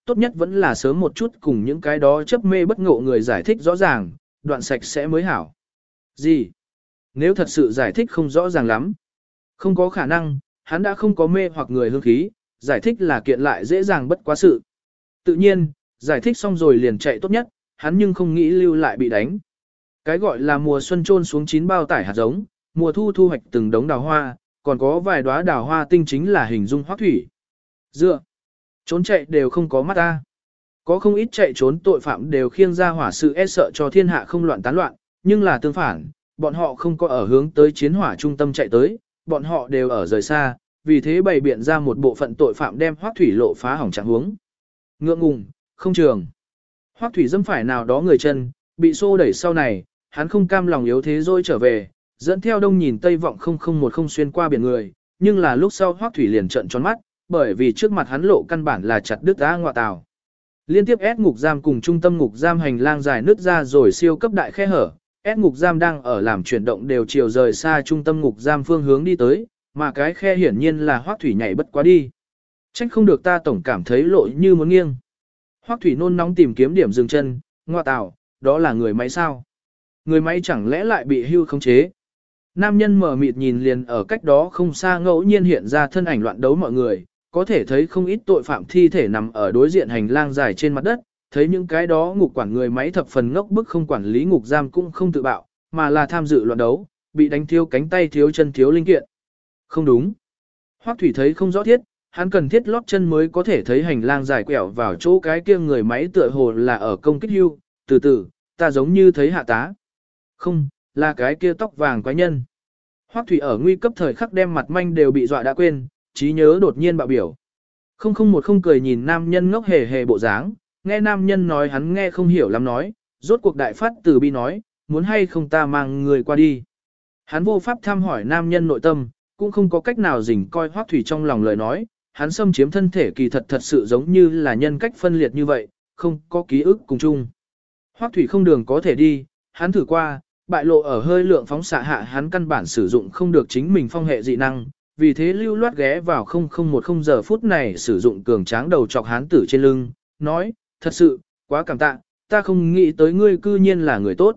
tốt nhất vẫn là sớm một chút cùng những cái đó chấp mê bất ngộ người giải thích rõ ràng, đoạn sạch sẽ mới hảo. Gì? Nếu thật sự giải thích không rõ ràng lắm, không có khả năng, hắn đã không có mê hoặc người hương khí, giải thích là kiện lại dễ dàng bất quá sự. Tự nhiên, giải thích xong rồi liền chạy tốt nhất, hắn nhưng không nghĩ lưu lại bị đánh. Cái gọi là mùa xuân trôn xuống 9 bao tải hạt giống, mùa thu thu hoạch từng đống đào hoa, còn có vài đóa đào hoa tinh chính là hình dung Hoắc Thủy. Dựa, trốn chạy đều không có mắt ta. Có không ít chạy trốn tội phạm đều khiêng ra hỏa sự e sợ cho thiên hạ không loạn tán loạn, nhưng là tương phản, bọn họ không có ở hướng tới chiến hỏa trung tâm chạy tới, bọn họ đều ở rời xa, vì thế bày biện ra một bộ phận tội phạm đem Hoắc Thủy lộ phá hỏng trạng huống. Ngượng ngùng, không trường. Hoắc Thủy dâm phải nào đó người chân, bị xô đẩy sau này, hắn không cam lòng yếu thế rồi trở về, dẫn theo đông nhìn tây vọng 0010 xuyên qua biển người, nhưng là lúc sau Hoắc Thủy liền trợn tròn mắt, bởi vì trước mặt hắn lộ căn bản là chặt đứt á ngọa tàu. Liên tiếp S ngục giam cùng trung tâm ngục giam hành lang dài nứt ra rồi siêu cấp đại khe hở, S ngục giam đang ở làm chuyển động đều chiều rời xa trung tâm ngục giam phương hướng đi tới, mà cái khe hiển nhiên là Hoắc Thủy nhảy bất quá đi. Trách không được ta tổng cảm thấy lộ như muốn nghiêng. Hoắc Thủy nôn nóng tìm kiếm điểm dừng chân, ngọa tàu, đó là người máy sao? Người máy chẳng lẽ lại bị hưu khống chế? Nam nhân mở mịt nhìn liền ở cách đó không xa ngẫu nhiên hiện ra thân ảnh loạn đấu mọi người, có thể thấy không ít tội phạm thi thể nằm ở đối diện hành lang dài trên mặt đất, thấy những cái đó ngục quản người máy thập phần ngốc bức không quản lý ngục giam cũng không tự bạo, mà là tham dự loạn đấu, bị đánh thiếu cánh tay thiếu chân thiếu linh kiện. Không đúng. Hoắc Thủy thấy không rõ thiết, hắn cần thiết lót chân mới có thể thấy hành lang dài quẹo vào chỗ cái kia người máy tựa hồ là ở công kích hưu, từ từ, ta giống như thấy hạ tá. Không, là cái kia tóc vàng quái nhân. Hoắc Thủy ở nguy cấp thời khắc đem mặt manh đều bị dọa đã quên, trí nhớ đột nhiên bạo biểu. 0010 cười nhìn nam nhân ngốc hề hề bộ dáng, nghe nam nhân nói hắn nghe không hiểu lắm nói, rốt cuộc đại phát từ bi nói, muốn hay không ta mang người qua đi. Hắn vô pháp thăm hỏi nam nhân nội tâm, cũng không có cách nào dình coi Hoắc Thủy trong lòng lời nói, hắn xâm chiếm thân thể kỳ thật thật sự giống như là nhân cách phân liệt như vậy, không có ký ức cùng chung. Hoắc Thủy không đường có thể đi, hắn thử qua, bại lộ ở hơi lượng phóng xạ hạ hắn căn bản sử dụng không được chính mình phong hệ dị năng, vì thế lưu loát ghé vào 0010 giờ phút này sử dụng cường tráng đầu chọc hán tử trên lưng, nói, thật sự, quá cảm tạ, ta không nghĩ tới ngươi cư nhiên là người tốt.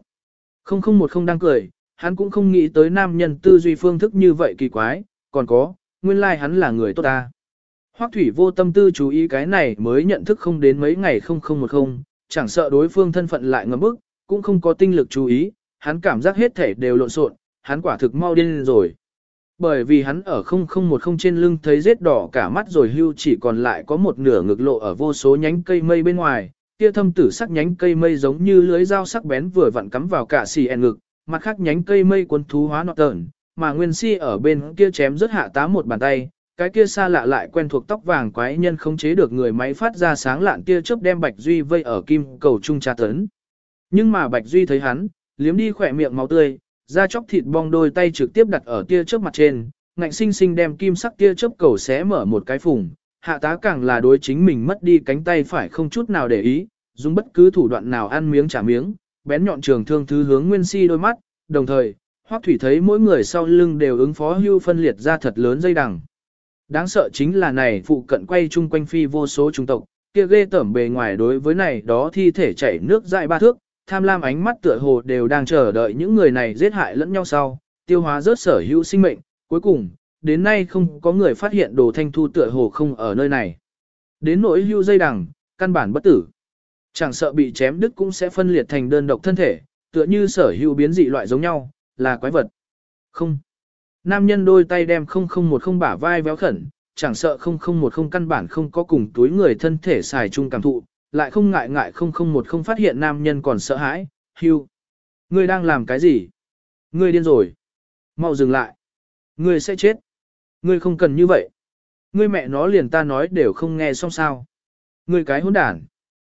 0010 đang cười, hắn cũng không nghĩ tới nam nhân tư duy phương thức như vậy kỳ quái, còn có, nguyên lai like hắn là người tốt ta. Hoắc Thủy vô tâm tư chú ý cái này mới nhận thức không đến mấy ngày 0010, chẳng sợ đối phương thân phận lại ngấm bức, cũng không có tinh lực chú ý, hắn cảm giác hết thể đều lộn xộn, hắn quả thực mau điên rồi. Bởi vì hắn ở 0010 trên lưng thấy rết đỏ cả mắt rồi hưu chỉ còn lại có một nửa ngực lộ ở vô số nhánh cây mây bên ngoài, kia thâm tử sắc nhánh cây mây giống như lưới dao sắc bén vừa vặn cắm vào cả xì en ngực, mặt khác nhánh cây mây cuốn thú hóa nọ tờn, mà Nguyên Si ở bên kia chém rất hạ tá một bàn tay, cái kia xa lạ lại quen thuộc tóc vàng quái nhân không chế được người máy phát ra sáng lạn tia chớp đem Bạch Duy vây ở kim cầu trung tra tấn. Nhưng mà Bạch Duy thấy hắn, liếm đi khỏe miệng máu tươi, da chóc thịt bong đôi tay trực tiếp đặt ở tia chớp mặt trên, ngạnh sinh sinh đem kim sắc tia chớp cầu xé mở một cái phùng, hạ tá càng là đối chính mình mất đi cánh tay phải không chút nào để ý, dùng bất cứ thủ đoạn nào ăn miếng trả miếng, bén nhọn trường thương thứ hướng Nguyên Si đôi mắt, đồng thời, Hoắc Thủy thấy mỗi người sau lưng đều ứng phó hưu phân liệt ra thật lớn dây đằng. Đáng sợ chính là này phụ cận quay chung quanh phi vô số trung tộc, kia ghê tởm bề ngoài đối với này đó thi thể chảy nước dại ba thước, tham lam ánh mắt tựa hồ đều đang chờ đợi những người này giết hại lẫn nhau sau, tiêu hóa rớt sở hữu sinh mệnh, cuối cùng, đến nay không có người phát hiện Đồ Thanh Thu tựa hồ không ở nơi này. Đến nỗi hưu dây đằng, căn bản bất tử. Chẳng sợ bị chém đứt cũng sẽ phân liệt thành đơn độc thân thể, tựa như sở hữu biến dị loại giống nhau, là quái vật. Không. Nam nhân đôi tay đem 0010 bả vai véo khẩn, chẳng sợ 0010 căn bản không có cùng túi người thân thể xài chung cảm thụ, lại không ngại 0010 phát hiện nam nhân còn sợ hãi, hưu. Ngươi đang làm cái gì? Ngươi điên rồi. Mau dừng lại. Ngươi sẽ chết. Ngươi không cần như vậy. Ngươi mẹ nó liền ta nói đều không nghe xong sao. Ngươi cái hỗn đản.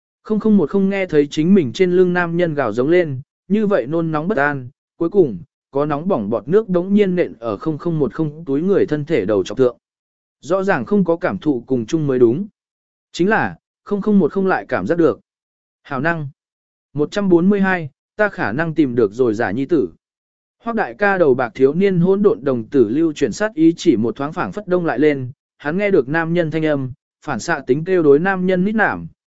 0010 nghe thấy chính mình trên lưng nam nhân gào giống lên, như vậy nôn nóng bất an, cuối cùng, có nóng bỏng bọt nước đống nhiên nện ở 0010 túi người thân thể đầu trọc thượng. Rõ ràng không có cảm thụ cùng chung mới đúng. Chính là, 0010 lại cảm giác được. Hảo năng. 142, ta khả năng tìm được rồi giả nhi tử. Hoắc đại ca đầu bạc thiếu niên hỗn độn đồng tử lưu chuyển sát ý chỉ một thoáng phảng phất đông lại lên, hắn nghe được nam nhân thanh âm, phản xạ tính kêu đối nam nhân nít nảm,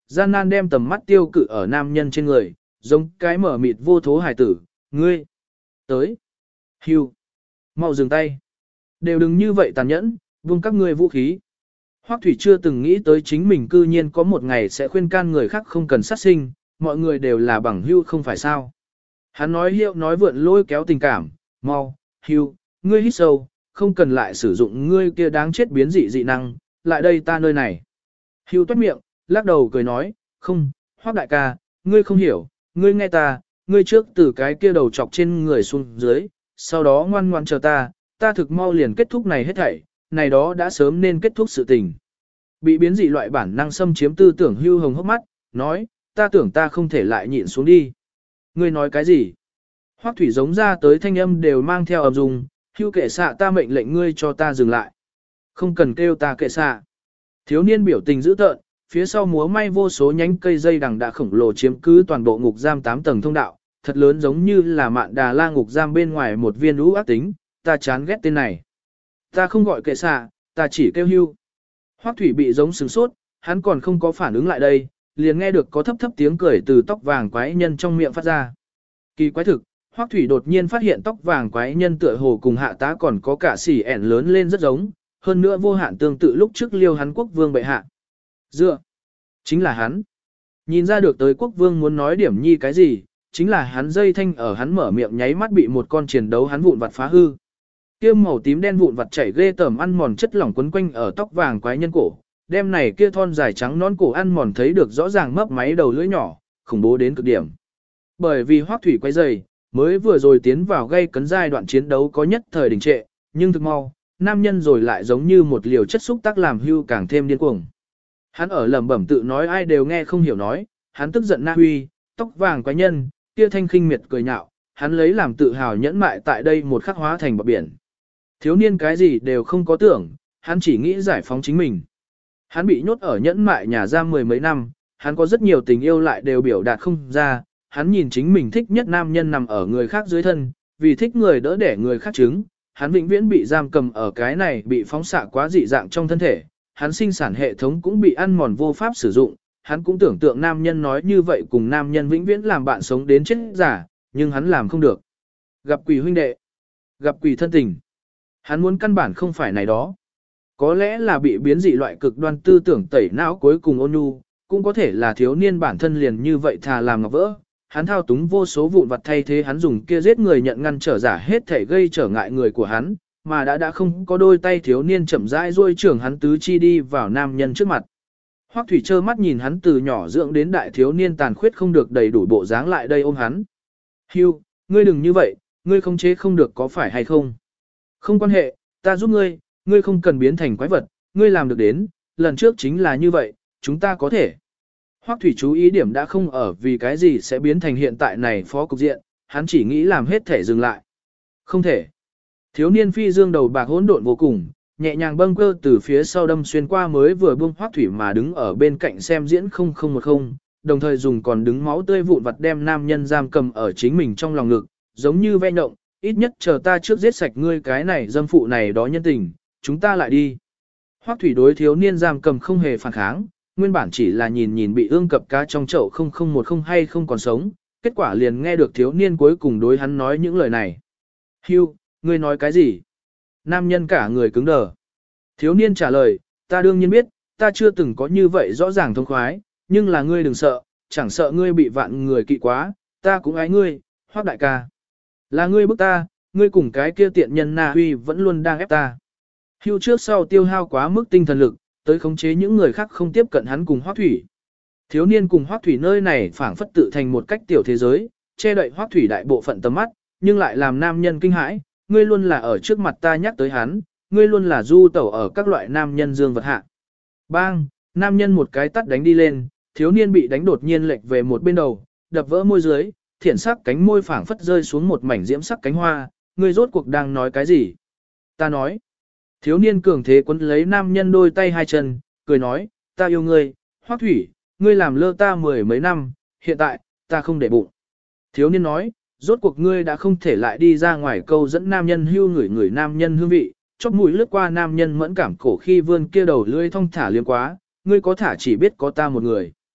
gian nan đem tầm mắt tiêu cự ở nam nhân trên người, giống cái mở mịt vô thố hài tử, ngươi, tới, hưu, mau dừng tay, đều đừng như vậy tàn nhẫn, buông các ngươi vũ khí. Hoắc Thủy chưa từng nghĩ tới chính mình cư nhiên có một ngày sẽ khuyên can người khác không cần sát sinh, mọi người đều là bằng hưu không phải sao. Hắn nói hiệu nói vượn lôi kéo tình cảm, mau, hưu, ngươi hít sâu, không cần lại sử dụng ngươi kia đáng chết biến dị dị năng, lại đây ta nơi này. Hưu toát miệng, lắc đầu cười nói, không, Hoắc đại ca, ngươi không hiểu, ngươi nghe ta, ngươi trước từ cái kia đầu chọc trên người xuống dưới, sau đó ngoan ngoan chờ ta thực mau liền kết thúc này hết thảy, này đó đã sớm nên kết thúc sự tình. Bị biến dị loại bản năng xâm chiếm tư tưởng Hưu hồng hốc mắt, nói, ta tưởng ta không thể lại nhịn xuống đi. Ngươi nói cái gì? Hoắc Thủy giống ra tới thanh âm đều mang theo ầm dung, Hưu kệ xạ ta mệnh lệnh ngươi cho ta dừng lại. Không cần kêu ta kệ xạ. Thiếu niên biểu tình dữ tợn, phía sau múa may vô số nhánh cây dây đằng đã khổng lồ chiếm cứ toàn bộ ngục giam 8 tầng thông đạo, thật lớn giống như là Mạn Đà La ngục giam bên ngoài một viên lũ ác tính, ta chán ghét tên này. Ta không gọi kệ xạ, ta chỉ kêu Hưu. Hoắc Thủy bị giống sửng sốt, hắn còn không có phản ứng lại đây, liền nghe được có thấp thấp tiếng cười từ tóc vàng quái nhân trong miệng phát ra. Kỳ quái thực, Hoắc Thủy đột nhiên phát hiện tóc vàng quái nhân tựa hồ cùng hạ tá còn có cả xỉ ẻn lớn lên rất giống, hơn nữa vô hạn tương tự lúc trước liêu hắn quốc vương bệ hạ. Dựa, chính là hắn. Nhìn ra được tới quốc vương muốn nói điểm nhi cái gì, chính là hắn dây thanh ở hắn mở miệng nháy mắt bị một con chiến đấu hắn vụn vặt phá hư. Kia màu tím đen vụn vặt chảy ghê tởm ăn mòn chất lỏng quấn quanh ở tóc vàng quái nhân cổ, đem này kia thon dài trắng non cổ ăn mòn thấy được rõ ràng mấp máy đầu lưỡi nhỏ, khủng bố đến cực điểm. Bởi vì Hoắc Thủy quay dày, mới vừa rồi tiến vào gây cấn giai đoạn chiến đấu có nhất thời đình trệ, nhưng thực mau, nam nhân rồi lại giống như một liều chất xúc tác làm Hưu càng thêm điên cuồng. Hắn ở lẩm bẩm tự nói ai đều nghe không hiểu nói, hắn tức giận Na Huy, tóc vàng quái nhân, kia thanh khinh miệt cười nhạo, hắn lấy làm tự hào nhẫn mại tại đây một khắc hóa thành bọt biển. Thiếu niên cái gì đều không có tưởng, hắn chỉ nghĩ giải phóng chính mình. Hắn bị nhốt ở nhẫn mại nhà giam 10 mấy năm, hắn có rất nhiều tình yêu lại đều biểu đạt không ra, hắn nhìn chính mình thích nhất nam nhân nằm ở người khác dưới thân, vì thích người đỡ để người khác chứng, hắn vĩnh viễn bị giam cầm ở cái này bị phóng xạ quá dị dạng trong thân thể, hắn sinh sản hệ thống cũng bị ăn mòn vô pháp sử dụng, hắn cũng tưởng tượng nam nhân nói như vậy cùng nam nhân vĩnh viễn làm bạn sống đến chết giả, nhưng hắn làm không được. Gặp quỷ huynh đệ, gặp quỷ thân tình. Hắn muốn căn bản không phải này đó. Có lẽ là bị biến dị loại cực đoan tư tưởng tẩy não cuối cùng ôn nhu, cũng có thể là thiếu niên bản thân liền như vậy thà làm ngọc vỡ. Hắn thao túng vô số vụn vặt thay thế hắn dùng kia giết người nhận ngăn trở giả hết thể gây trở ngại người của hắn, mà đã không có đôi tay thiếu niên chậm rãi duỗi trưởng hắn tứ chi đi vào nam nhân trước mặt. Hoắc Thủy trơ mắt nhìn hắn từ nhỏ dưỡng đến đại thiếu niên tàn khuyết không được đầy đủ bộ dáng lại đây ôm hắn. Hưu, ngươi đừng như vậy, ngươi không chế không được có phải hay không? Không quan hệ, ta giúp ngươi, ngươi không cần biến thành quái vật, ngươi làm được đến, lần trước chính là như vậy, chúng ta có thể. Hoắc Thủy chú ý điểm đã không ở vì cái gì sẽ biến thành hiện tại này phó cục diện, hắn chỉ nghĩ làm hết thể dừng lại. Không thể. Thiếu niên phi dương đầu bạc hỗn độn vô cùng, nhẹ nhàng bâng cơ từ phía sau đâm xuyên qua mới vừa buông Hoắc Thủy mà đứng ở bên cạnh xem diễn 0010, đồng thời dùng còn đứng máu tươi vụn vặt đem nam nhân giam cầm ở chính mình trong lòng ngực, giống như ve động, ít nhất chờ ta trước giết sạch ngươi cái này dâm phụ này đó nhân tình, chúng ta lại đi. Hoắc Thủy đối thiếu niên giam cầm không hề phản kháng, nguyên bản chỉ là nhìn bị ương cập cá trong chậu 0010 hay không còn sống, kết quả liền nghe được thiếu niên cuối cùng đối hắn nói những lời này. Hưu, ngươi nói cái gì? Nam nhân cả người cứng đờ. Thiếu niên trả lời, ta đương nhiên biết, ta chưa từng có như vậy rõ ràng thông khoái, nhưng là ngươi đừng sợ, chẳng sợ ngươi bị vạn người kỵ quá, ta cũng ái ngươi, Hoắc đại ca. Là ngươi bức ta, ngươi cùng cái kia tiện nhân Na Huy vẫn luôn đang ép ta. Hưu trước sau tiêu hao quá mức tinh thần lực, tới khống chế những người khác không tiếp cận hắn cùng Hoắc Thủy. Thiếu niên cùng Hoắc Thủy nơi này phảng phất tự thành một cách tiểu thế giới, che đậy Hoắc Thủy đại bộ phận tầm mắt, nhưng lại làm nam nhân kinh hãi, ngươi luôn là ở trước mặt ta nhắc tới hắn, ngươi luôn là du tẩu ở các loại nam nhân dương vật hạ. Bang, nam nhân một cái tắt đánh đi lên, thiếu niên bị đánh đột nhiên lệch về một bên đầu, đập vỡ môi dưới, thiển sắc cánh môi phảng phất rơi xuống một mảnh diễm sắc cánh hoa, ngươi rốt cuộc đang nói cái gì? Ta nói. Thiếu niên cường thế quấn lấy nam nhân đôi tay hai chân, cười nói, ta yêu ngươi, Hoắc Thủy, ngươi làm lơ ta 10 mấy năm, hiện tại, ta không để bụng. Thiếu niên nói, rốt cuộc ngươi đã không thể lại đi ra ngoài câu dẫn nam nhân hưu người nam nhân hương vị, chóp mũi lướt qua nam nhân mẫn cảm cổ khi vươn kia đầu lưỡi thong thả liếm quá, ngươi có thả chỉ biết có ta một người.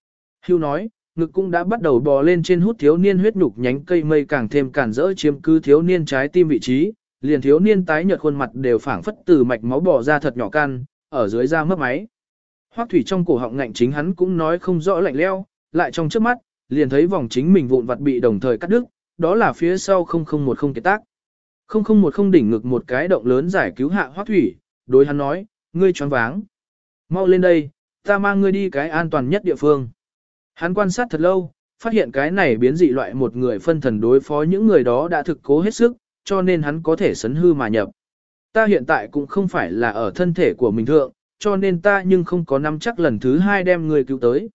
Hưu nói, ngực cũng đã bắt đầu bò lên trên hút thiếu niên huyết nhục nhánh cây mây càng thêm cản rỡ chiếm cứ thiếu niên trái tim vị trí, liền thiếu niên tái nhợt khuôn mặt đều phảng phất từ mạch máu bò ra thật nhỏ căn, ở dưới da mất máy. Hoắc Thủy trong cổ họng ngạnh chính hắn cũng nói không rõ lạnh leo, lại trong trước mắt, liền thấy vòng chính mình vụn vặt bị đồng thời cắt đứt, đó là phía sau 0010 kiệt tác. 0010 đỉnh ngực một cái động lớn giải cứu hạ Hoắc Thủy, đối hắn nói, ngươi choáng váng. Mau lên đây, ta mang ngươi đi cái an toàn nhất địa phương. Hắn quan sát thật lâu, phát hiện cái này biến dị loại một người phân thần đối phó những người đó đã thực cố hết sức, cho nên hắn có thể sấn hư mà nhập. Ta hiện tại cũng không phải là ở thân thể của mình thượng, cho nên ta nhưng không có nắm chắc lần thứ hai đem người cứu tới.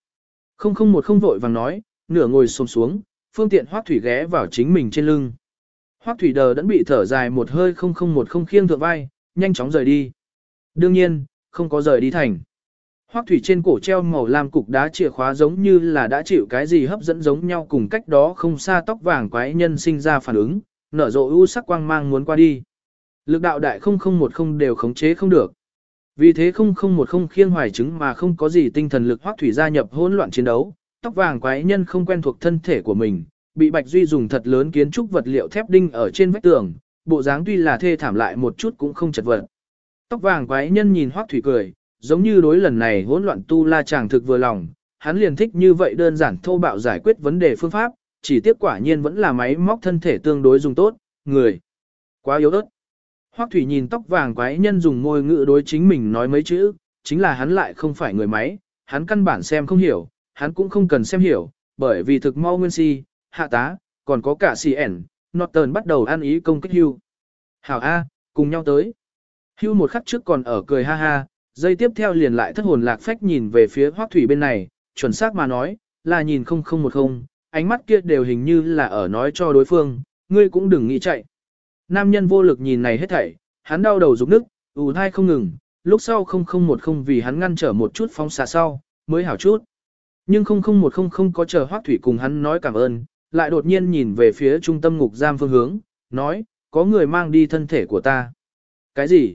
0010 vội vàng nói, nửa ngồi xổm xuống, phương tiện Hoắc Thủy ghé vào chính mình trên lưng. Hoắc Thủy đờ đẫn bị thở dài một hơi 0010 khiêng thượng vai, nhanh chóng rời đi. Đương nhiên, không có rời đi thành. Hoắc Thủy trên cổ treo màu lam cục đá chìa khóa giống như là đã chịu cái gì hấp dẫn giống nhau cùng cách đó không xa tóc vàng quái nhân sinh ra phản ứng, nở rộ ưu sắc quang mang muốn qua đi. Lực đạo đại 0010 đều khống chế không được. Vì thế 0010 khiêng hoài chứng mà không có gì tinh thần lực Hoắc Thủy gia nhập hỗn loạn chiến đấu, tóc vàng quái nhân không quen thuộc thân thể của mình, bị Bạch Duy dùng thật lớn kiến trúc vật liệu thép đinh ở trên vách tường, bộ dáng tuy là thê thảm lại một chút cũng không chật vật. Tóc vàng quái nhân nhìn Hoắc Thủy cười, giống như đối lần này hỗn loạn tu la chàng thực vừa lòng, hắn liền thích như vậy đơn giản thô bạo giải quyết vấn đề phương pháp, chỉ tiếc quả nhiên vẫn là máy móc thân thể tương đối dùng tốt, người quá yếu ớt. Hoắc Thủy nhìn tóc vàng quái nhân dùng ngôn ngữ đối chính mình nói mấy chữ, chính là hắn lại không phải người máy, hắn căn bản xem không hiểu, hắn cũng không cần xem hiểu, bởi vì thực mau nguyên si, hạ tá, còn có cả CN, Norton bắt đầu ăn ý công kích Hugh. Hảo A, cùng nhau tới. Hugh một khắc trước còn ở cười ha ha, giây tiếp theo liền lại thất hồn lạc phách nhìn về phía Hoắc Thủy bên này, chuẩn xác mà nói, là nhìn 0010, ánh mắt kia đều hình như là ở nói cho đối phương, ngươi cũng đừng nghĩ chạy. Nam nhân vô lực nhìn này hết thảy, hắn đau đầu rụng nức, ù thai không ngừng, lúc sau 0010 vì hắn ngăn trở một chút phóng xạ sau, mới hảo chút. Nhưng 0010 không có chờ Hoắc Thủy cùng hắn nói cảm ơn, lại đột nhiên nhìn về phía trung tâm ngục giam phương hướng, nói, có người mang đi thân thể của ta. Cái gì?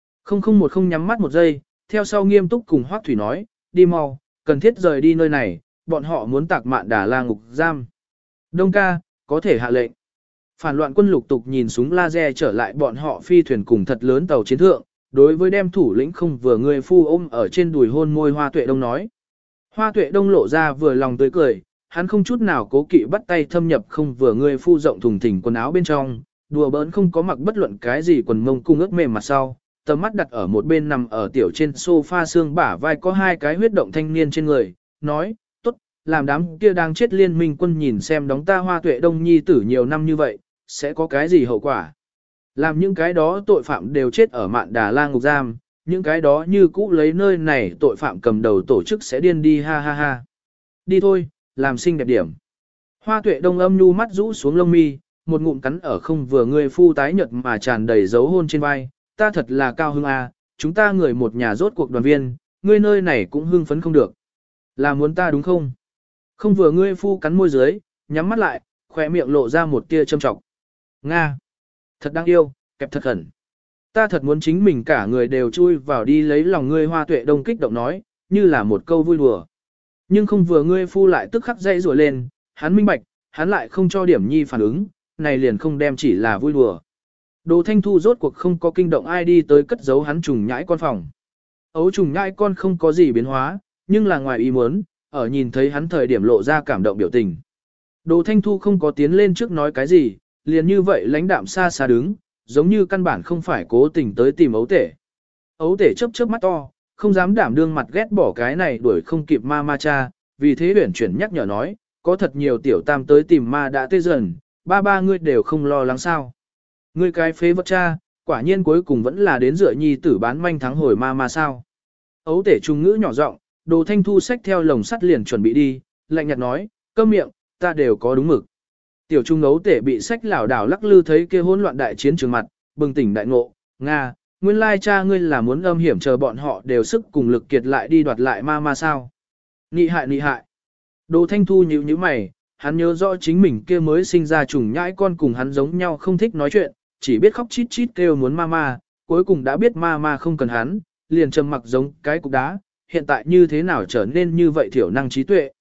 0010 nhắm mắt một giây, theo sau nghiêm túc cùng Hoắc Thủy nói, đi mau, cần thiết rời đi nơi này, bọn họ muốn tạc Mạn Đà La ngục giam. Đông ca, có thể hạ lệnh. Phản loạn quân lục tục nhìn súng laser trở lại bọn họ phi thuyền cùng thật lớn tàu chiến thượng, đối với đem thủ lĩnh không vừa người phu ôm ở trên đùi hôn môi Hoa Tuệ Đông nói. Hoa Tuệ Đông lộ ra vừa lòng tươi cười, hắn không chút nào cố kỵ bắt tay thâm nhập không vừa người phu rộng thùng thình quần áo bên trong, đùa bỡn không có mặc bất luận cái gì quần mông cung ướt mềm mặt sau, tầm mắt đặt ở một bên nằm ở tiểu trên sofa xương bả vai có hai cái huyết động thanh niên trên người, nói, tốt, làm đám kia đang chết liên minh quân nhìn xem đóng ta Hoa Tuệ Đông nhi tử nhiều năm như vậy, sẽ có cái gì hậu quả. Làm những cái đó tội phạm đều chết ở Mạn Đà La ngục giam, những cái đó như cũ lấy nơi này tội phạm cầm đầu tổ chức sẽ điên đi ha ha ha. Đi thôi, làm xinh đẹp điểm. Hoa Tuệ Đông âm nhu mắt rũ xuống lông mi, một ngụm cắn ở không vừa người phu tái nhợt mà tràn đầy dấu hôn trên vai, ta thật là cao hưng à, chúng ta người một nhà rốt cuộc đoàn viên, ngươi nơi này cũng hưng phấn không được. Là muốn ta đúng không? Không vừa ngươi phu cắn môi dưới, nhắm mắt lại, khỏe miệng lộ ra một tia châm trọng. Nga! Thật đáng yêu, kẹp thật khẩn. Ta thật muốn chính mình cả người đều chui vào đi lấy lòng ngươi. Hoa Tuệ Đông kích động nói, như là một câu vui đùa. Nhưng không vừa ngươi phu lại tức khắc dậy rủa lên, hắn minh bạch, hắn lại không cho điểm nhi phản ứng, này liền không đem chỉ là vui đùa. Đồ Thanh Thu rốt cuộc không có kinh động ai đi tới cất giấu hắn trùng nhãi con phòng. Ấu trùng nhãi con không có gì biến hóa, nhưng là ngoài ý muốn, ở nhìn thấy hắn thời điểm lộ ra cảm động biểu tình. Đồ Thanh Thu không có tiến lên trước nói cái gì, liền như vậy lãnh đạm xa xa đứng, giống như căn bản không phải cố tình tới tìm ấu tể. Ấu tể chớp chớp mắt to, không dám đảm đương mặt ghét bỏ cái này đuổi không kịp ma ma cha, vì thế huyển chuyển nhắc nhở nói, có thật nhiều tiểu tam tới tìm ma đã tê dần, ba ngươi đều không lo lắng sao. Ngươi cái phế vật cha, quả nhiên cuối cùng vẫn là đến dựa nhi tử bán manh thắng hồi ma ma sao. Ấu tể trung ngữ nhỏ giọng, Đồ Thanh Thu xách theo lồng sắt liền chuẩn bị đi, lạnh nhạt nói, câm miệng, ta đều có đúng mực. Tiểu trung ấu tể bị sách lảo đảo lắc lư thấy kia hỗn loạn đại chiến trường mặt, bừng tỉnh đại ngộ, Nga, nguyên lai cha ngươi là muốn âm hiểm chờ bọn họ đều sức cùng lực kiệt lại đi đoạt lại ma ma sao. Nị hại. Đồ Thanh Thu nhíu nhíu mày, hắn nhớ rõ chính mình kia mới sinh ra trùng nhãi con cùng hắn giống nhau không thích nói chuyện, chỉ biết khóc chít chít kêu muốn ma ma, cuối cùng đã biết ma ma không cần hắn, liền trầm mặc giống cái cục đá, hiện tại như thế nào trở nên như vậy thiểu năng trí tuệ.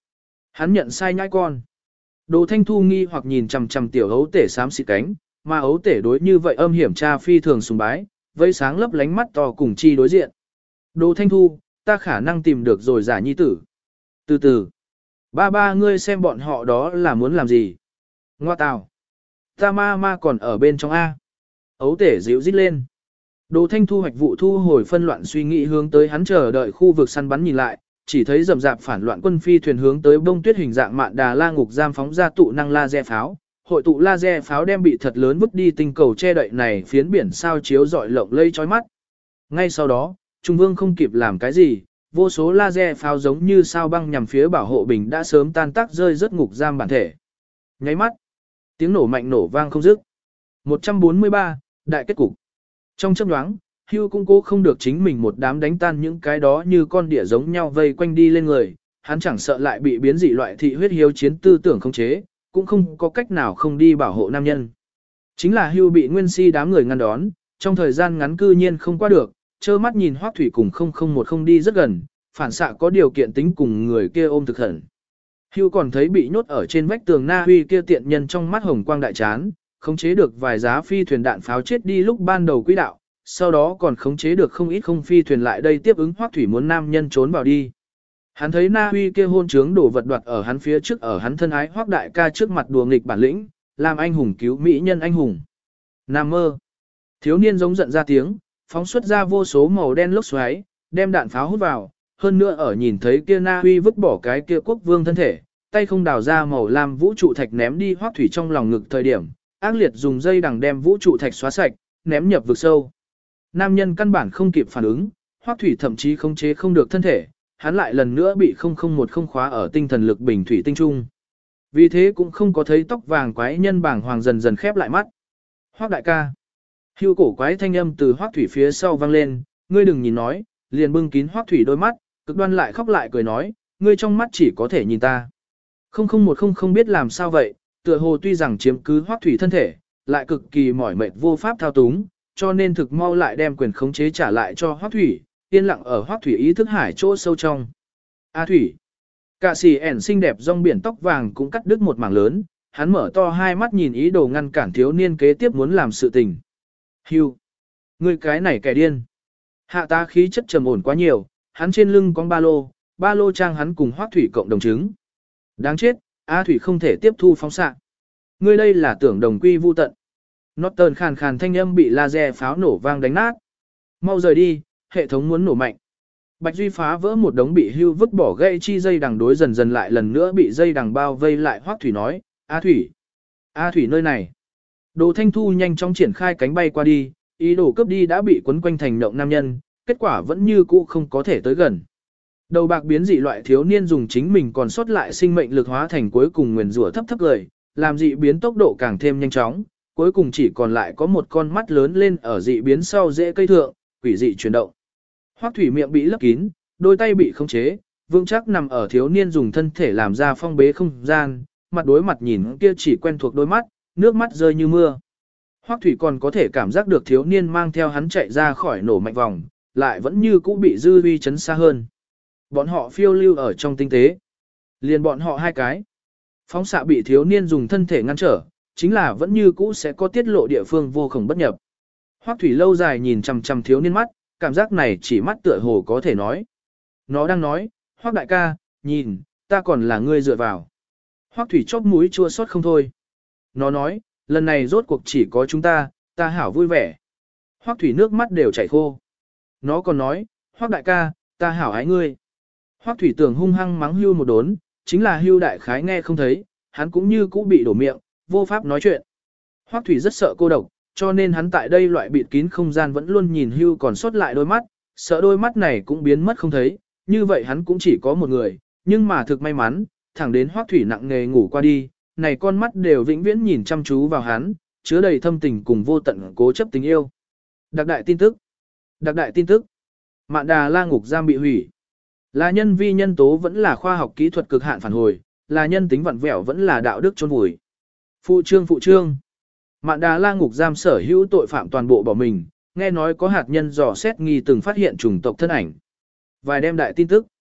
Hắn nhận sai nhãi con. Đồ Thanh Thu nghi hoặc nhìn chằm chằm tiểu ấu tể xám xịt cánh, mà ấu tể đối như vậy âm hiểm cha phi thường sùng bái, vây sáng lấp lánh mắt to cùng chi đối diện. Đồ Thanh Thu, ta khả năng tìm được rồi giả nhi tử. Từ từ, ba ngươi xem bọn họ đó là muốn làm gì? Ngoa tào, ta ma còn ở bên trong A. Ấu tể dịu rít lên. Đồ Thanh Thu hoạch vụ thu hồi phân loạn suy nghĩ hướng tới hắn chờ đợi khu vực săn bắn nhìn lại, chỉ thấy rầm rạp phản loạn quân phi thuyền hướng tới bông tuyết hình dạng Mạn Đà La ngục giam phóng ra tụ năng laser pháo. Hội tụ laser pháo đem bị thật lớn vứt đi tinh cầu che đậy này phiến biển sao chiếu rọi lộng lây chói mắt. Ngay sau đó, Trung Vương không kịp làm cái gì, vô số laser pháo giống như sao băng nhằm phía bảo hộ bình đã sớm tan tác rơi rất ngục giam bản thể. Nháy mắt, tiếng nổ mạnh nổ vang không dứt. 143, đại kết cục. Trong chớp nhoáng, Hugh cũng cố không được chính mình một đám đánh tan những cái đó như con đỉa giống nhau vây quanh đi lên người, hắn chẳng sợ lại bị biến dị loại thị huyết hiếu chiến tư tưởng khống chế, cũng không có cách nào không đi bảo hộ nam nhân. Chính là Hugh bị Nguyên Si đám người ngăn đón, trong thời gian ngắn cư nhiên không qua được, trơ mắt nhìn Hoắc Thủy cùng 0010 đi rất gần, phản xạ có điều kiện tính cùng người kia ôm thực hẳn. Hugh còn thấy bị nhốt ở trên vách tường Na Huy kia tiện nhân trong mắt hồng quang đại chán, khống chế được vài giá phi thuyền đạn pháo chết đi lúc ban đầu quỹ đạo, sau đó còn khống chế được không ít không phi thuyền lại đây tiếp ứng Hoắc Thủy muốn nam nhân trốn vào đi. Hắn thấy Na Huy kia hôn trướng đổ vật đoạt ở hắn phía trước ở hắn thân ái Hoắc đại ca trước mặt đùa nghịch bản lĩnh, làm anh hùng cứu mỹ nhân anh hùng. Nam mơ. Thiếu niên giống giận ra tiếng, phóng xuất ra vô số màu đen lốc xoáy, đem đạn pháo hút vào, hơn nữa ở nhìn thấy kia Na Huy vứt bỏ cái kia quốc vương thân thể, tay không đào ra màu lam vũ trụ thạch ném đi Hoắc Thủy trong lòng ngực thời điểm, ác liệt dùng dây đằng đem vũ trụ thạch xóa sạch, ném nhập vực sâu. Nam nhân căn bản không kịp phản ứng, Hoắc Thủy thậm chí khống chế không được thân thể, hắn lại lần nữa bị 0010 khóa ở tinh thần lực bình thủy tinh trung. Vì thế cũng không có thấy tóc vàng quái nhân bảng hoàng dần dần khép lại mắt. Hoắc đại ca. Hưu cổ quái thanh âm từ Hoắc Thủy phía sau vang lên, ngươi đừng nhìn nói, liền bưng kín Hoắc Thủy đôi mắt, cực đoan lại khóc lại cười nói, ngươi trong mắt chỉ có thể nhìn ta. 0010 không biết làm sao vậy, tựa hồ tuy rằng chiếm cứ Hoắc Thủy thân thể, lại cực kỳ mỏi mệt vô pháp thao túng, cho nên thực mau lại đem quyền khống chế trả lại cho Hoắc Thủy, yên lặng ở Hoắc Thủy ý thức hải chỗ sâu trong. A Thủy. Cả xì ẻn xinh đẹp rong biển tóc vàng cũng cắt đứt một mảng lớn, hắn mở to hai mắt nhìn ý đồ ngăn cản thiếu niên kế tiếp muốn làm sự tình. Hưu. Ngươi cái này kẻ điên. Hạ tá khí chất trầm ổn quá nhiều, hắn trên lưng có ba lô trang hắn cùng Hoắc Thủy cộng đồng chứng. Đáng chết, A Thủy không thể tiếp thu phóng xạ. Ngươi đây là tưởng đồng quy vu tận. Norton khàn khàn thanh âm bị laser pháo nổ vang đánh nát. Mau rời đi, hệ thống muốn nổ mạnh. Bạch Duy phá vỡ một đống bị Hưu vứt bỏ gãy chi dây đằng đối dần dần lại lần nữa bị dây đằng bao vây lại. Hoắc Thủy nói, A Thủy nơi này. Đồ Thanh Thu nhanh chóng triển khai cánh bay qua đi, ý đồ cướp đi đã bị quấn quanh thành động nam nhân, kết quả vẫn như cũ không có thể tới gần. Đầu bạc biến dị loại thiếu niên dùng chính mình còn sót lại sinh mệnh lực hóa thành cuối cùng nguyền rủa thấp lời, làm dị biến tốc độ càng thêm nhanh chóng, cuối cùng chỉ còn lại có một con mắt lớn lên ở dị biến sau rễ cây thượng, quỷ dị chuyển động. Hoắc Thủy miệng bị lấp kín, đôi tay bị khống chế, vững chắc nằm ở thiếu niên dùng thân thể làm ra phong bế không gian, mặt đối mặt nhìn kia chỉ quen thuộc đôi mắt, nước mắt rơi như mưa. Hoắc Thủy còn có thể cảm giác được thiếu niên mang theo hắn chạy ra khỏi nổ mạnh vòng, lại vẫn như cũ bị dư uy chấn xa hơn. Bọn họ phiêu lưu ở trong tinh tế. Liền bọn họ hai cái. Phóng xạ bị thiếu niên dùng thân thể ngăn trở, chính là vẫn như cũ sẽ có tiết lộ địa phương vô cùng bất nhập. Hoắc Thủy lâu dài nhìn chằm chằm thiếu niên mắt, cảm giác này chỉ mắt tựa hồ có thể nói. Nó đang nói, Hoắc đại ca, nhìn, ta còn là ngươi dựa vào. Hoắc Thủy chóp mũi chua xót không thôi. Nó nói, lần này rốt cuộc chỉ có chúng ta hảo vui vẻ. Hoắc Thủy nước mắt đều chảy khô. Nó còn nói, Hoắc đại ca, ta hảo ái ngươi. Hoắc Thủy tưởng hung hăng mắng Hưu một đốn, chính là Hưu đại khái nghe không thấy, hắn cũng như cũ bị đổ miệng, vô pháp nói chuyện. Hoắc Thủy rất sợ cô độc, cho nên hắn tại đây loại bịt kín không gian vẫn luôn nhìn Hưu còn sót lại đôi mắt, sợ đôi mắt này cũng biến mất không thấy, như vậy hắn cũng chỉ có một người, nhưng mà thực may mắn, thẳng đến Hoắc Thủy nặng nề ngủ qua đi, này con mắt đều vĩnh viễn nhìn chăm chú vào hắn, chứa đầy thâm tình cùng vô tận cố chấp tình yêu. Đặc đại tin tức. Mạn Đà La ngục giam bị hủy. Là nhân vi nhân tố vẫn là khoa học kỹ thuật cực hạn phản hồi, là nhân tính vặn vẹo vẫn là đạo đức chôn vùi. Phụ trương. Mạn Đà La ngục giam sở hữu tội phạm toàn bộ bỏ mình, nghe nói có hạt nhân dò xét nghi từng phát hiện chủng tộc thân ảnh. Vài đêm đại tin tức.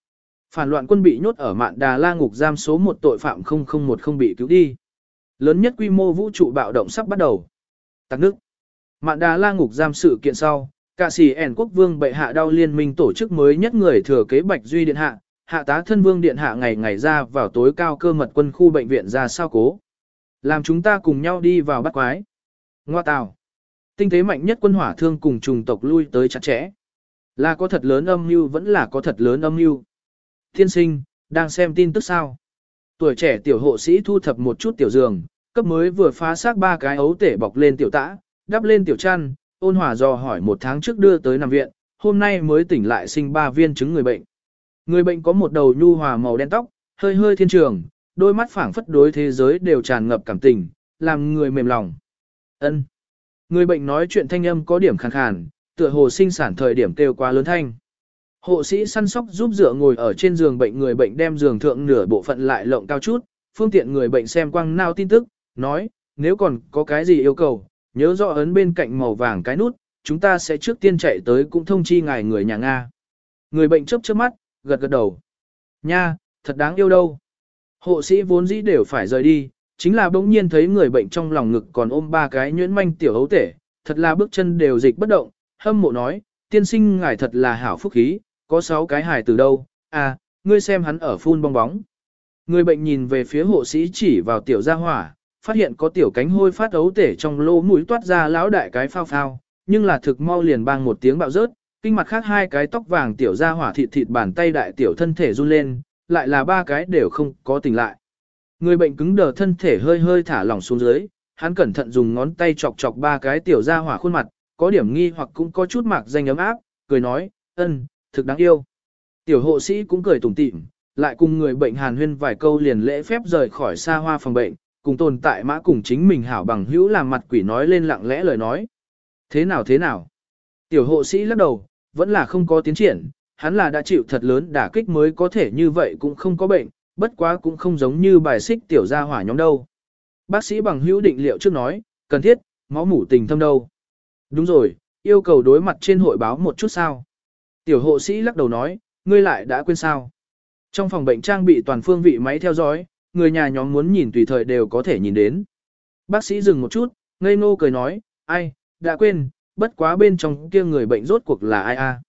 Phản loạn quân bị nhốt ở Mạn Đà La ngục giam số 1 tội phạm 0010 bị cứu đi. Lớn nhất quy mô vũ trụ bạo động sắp bắt đầu. Tạc nước. Mạn Đà La ngục giam sự kiện sau, cả sĩ ẻn quốc vương bệ hạ đau liên minh tổ chức mới nhất người thừa kế Bạch Duy Điện Hạ, hạ tá thân vương Điện Hạ ngày ngày ra vào tối cao cơ mật quân khu bệnh viện ra sao cố. Làm chúng ta cùng nhau đi vào bắt quái. Ngoa tào. Tinh tế mạnh nhất quân hỏa thương cùng trùng tộc lui tới chặt chẽ. Là có thật lớn âm mưu vẫn là có thật lớn âm mưu. Thiên sinh, đang xem tin tức sao. Tuổi trẻ tiểu hộ sĩ thu thập một chút tiểu giường, cấp mới vừa phá xác 3 cái ấu tể bọc lên tiểu tã, đắp lên tiểu chăn, ôn hòa dò hỏi 1 tháng trước đưa tới nằm viện, hôm nay mới tỉnh lại sinh 3 viên trứng người bệnh. Người bệnh có một đầu nhu hòa màu đen tóc, hơi hơi thiên trường, đôi mắt phảng phất đối thế giới đều tràn ngập cảm tình, làm người mềm lòng. Ân. Người bệnh nói chuyện thanh âm có điểm khàn khàn, tựa hồ sinh sản thời điểm kêu quá lớn thanh. Hộ sĩ săn sóc giúp dựa ngồi ở trên giường bệnh, người bệnh đem giường thượng nửa bộ phận lại lộng cao chút, phương tiện người bệnh xem quăng nao tin tức, nói, nếu còn có cái gì yêu cầu, nhớ rõ ấn bên cạnh màu vàng cái nút, chúng ta sẽ trước tiên chạy tới cũng thông chi ngài người nhà Nga. Người bệnh chớp chớp mắt, gật gật đầu. Nha, thật đáng yêu đâu. Hộ sĩ vốn dĩ đều phải rời đi, chính là bỗng nhiên thấy người bệnh trong lòng ngực còn ôm 3 cái nhuyễn manh tiểu ấu tể, thật là bước chân đều dịch bất động, hâm mộ nói, tiên sinh ngài thật là hảo phúc khí, có 6 cái hài từ đâu, à, ngươi xem hắn ở phun bong bóng. Người bệnh nhìn về phía hộ sĩ chỉ vào tiểu gia hỏa, phát hiện có tiểu cánh hôi phát ấu tể trong lỗ mũi toát ra lão đại cái phao phao, nhưng là thực mau liền bang một tiếng bạo rớt, kinh mặt khác 2 cái tóc vàng tiểu gia hỏa thịt thịt bàn tay đại tiểu thân thể run lên, lại là 3 cái đều không có tỉnh lại. Người bệnh cứng đờ thân thể hơi hơi thả lỏng xuống dưới, hắn cẩn thận dùng ngón tay chọc chọc 3 cái tiểu gia hỏa khuôn mặt, có điểm nghi hoặc cũng có chút mạc danh ấm áp, cười nói, thực đáng yêu. Tiểu hộ sĩ cũng cười tủm tỉm, lại cùng người bệnh hàn huyên vài câu liền lễ phép rời khỏi xa hoa phòng bệnh, cùng tồn tại mã cùng chính mình hảo bằng hữu làm mặt quỷ nói lên lặng lẽ lời nói. Thế nào? Tiểu hộ sĩ lắc đầu, vẫn là không có tiến triển, hắn là đã chịu thật lớn đả kích mới có thể như vậy cũng không có bệnh, bất quá cũng không giống như bài xích tiểu gia hỏa nhóm đâu. Bác sĩ bằng hữu định liệu trước nói, cần thiết, máu mủ tình thâm đâu. Đúng rồi, yêu cầu đối mặt trên hội báo một chút sao. Tiểu hộ sĩ lắc đầu nói, ngươi lại đã quên sao. Trong phòng bệnh trang bị toàn phương vị máy theo dõi, người nhà nhóm muốn nhìn tùy thời đều có thể nhìn đến. Bác sĩ dừng một chút, ngây ngô cười nói, ai, đã quên, bất quá bên trong kia người bệnh rốt cuộc là ai a?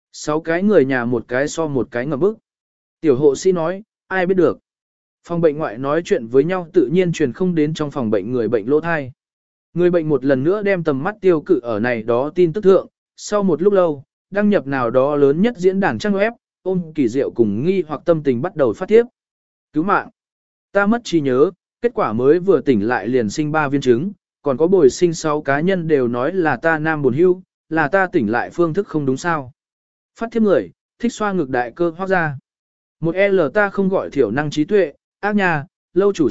6 cái người nhà một cái so một cái ngập bức. Tiểu hộ sĩ nói, ai biết được. Phòng bệnh ngoại nói chuyện với nhau tự nhiên truyền không đến trong phòng bệnh người bệnh lỗ thai. Người bệnh một lần nữa đem tầm mắt tiêu cự ở này đó tin tức thượng, sau một lúc lâu, đăng nhập nào đó lớn nhất diễn đàn trang web, ôm kỳ diệu cùng nghi hoặc tâm tình bắt đầu phát tiếp. Cứu mạng. Ta mất trí nhớ, kết quả mới vừa tỉnh lại liền sinh 3 viên trứng, còn có bồi sinh 6 cá nhân đều nói là ta nam buồn hưu, là ta tỉnh lại phương thức không đúng sao. Phát thiếp người, thích xoa ngực đại cơ hoác ra. Một L ta không gọi thiểu năng trí tuệ, ác nha, lâu chủ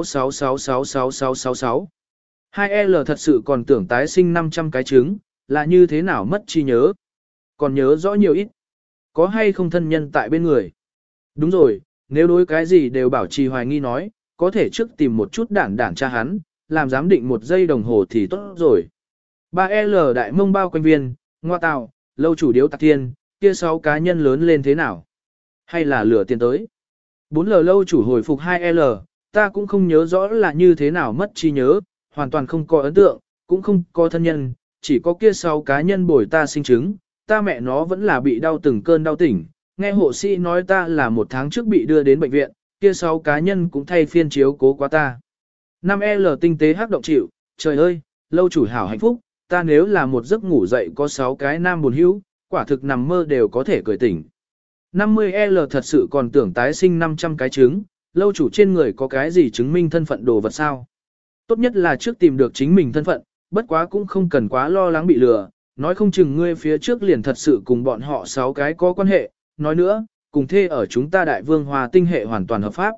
666666666. 2L thật sự còn tưởng tái sinh 500 cái trứng, là như thế nào mất trí nhớ. Còn nhớ rõ nhiều ít. Có hay không thân nhân tại bên người. Đúng rồi, nếu đối cái gì đều bảo trì hoài nghi nói, có thể trước tìm một chút đản tra hắn, làm giám định 1 giây đồng hồ thì tốt rồi. 3L đại mông bao quanh viên, ngoa tạo, lâu chủ điếu tạc thiên, kia 6 cá nhân lớn lên thế nào? Hay là lửa tiền tới? 4L lâu chủ hồi phục 2L, ta cũng không nhớ rõ là như thế nào mất trí nhớ, hoàn toàn không có ấn tượng, cũng không có thân nhân, chỉ có kia 6 cá nhân bồi ta sinh trứng, ta mẹ nó vẫn là bị đau từng cơn đau tỉnh, nghe hộ sĩ nói ta là 1 tháng trước bị đưa đến bệnh viện, kia 6 cá nhân cũng thay phiên chiếu cố quá ta. 5L tinh tế hắc động chịu, trời ơi, lâu chủ hảo hạnh phúc, ta nếu là một giấc ngủ dậy có 6 cái nam buồn hữu, quả thực nằm mơ đều có thể cười tỉnh. 50L thật sự còn tưởng tái sinh 500 cái trứng, lâu chủ trên người có cái gì chứng minh thân phận đồ vật sao? Tốt nhất là trước tìm được chính mình thân phận, bất quá cũng không cần quá lo lắng bị lừa, nói không chừng ngươi phía trước liền thật sự cùng bọn họ 6 cái có quan hệ, nói nữa, cùng thê ở chúng ta đại vương hòa tinh hệ hoàn toàn hợp pháp.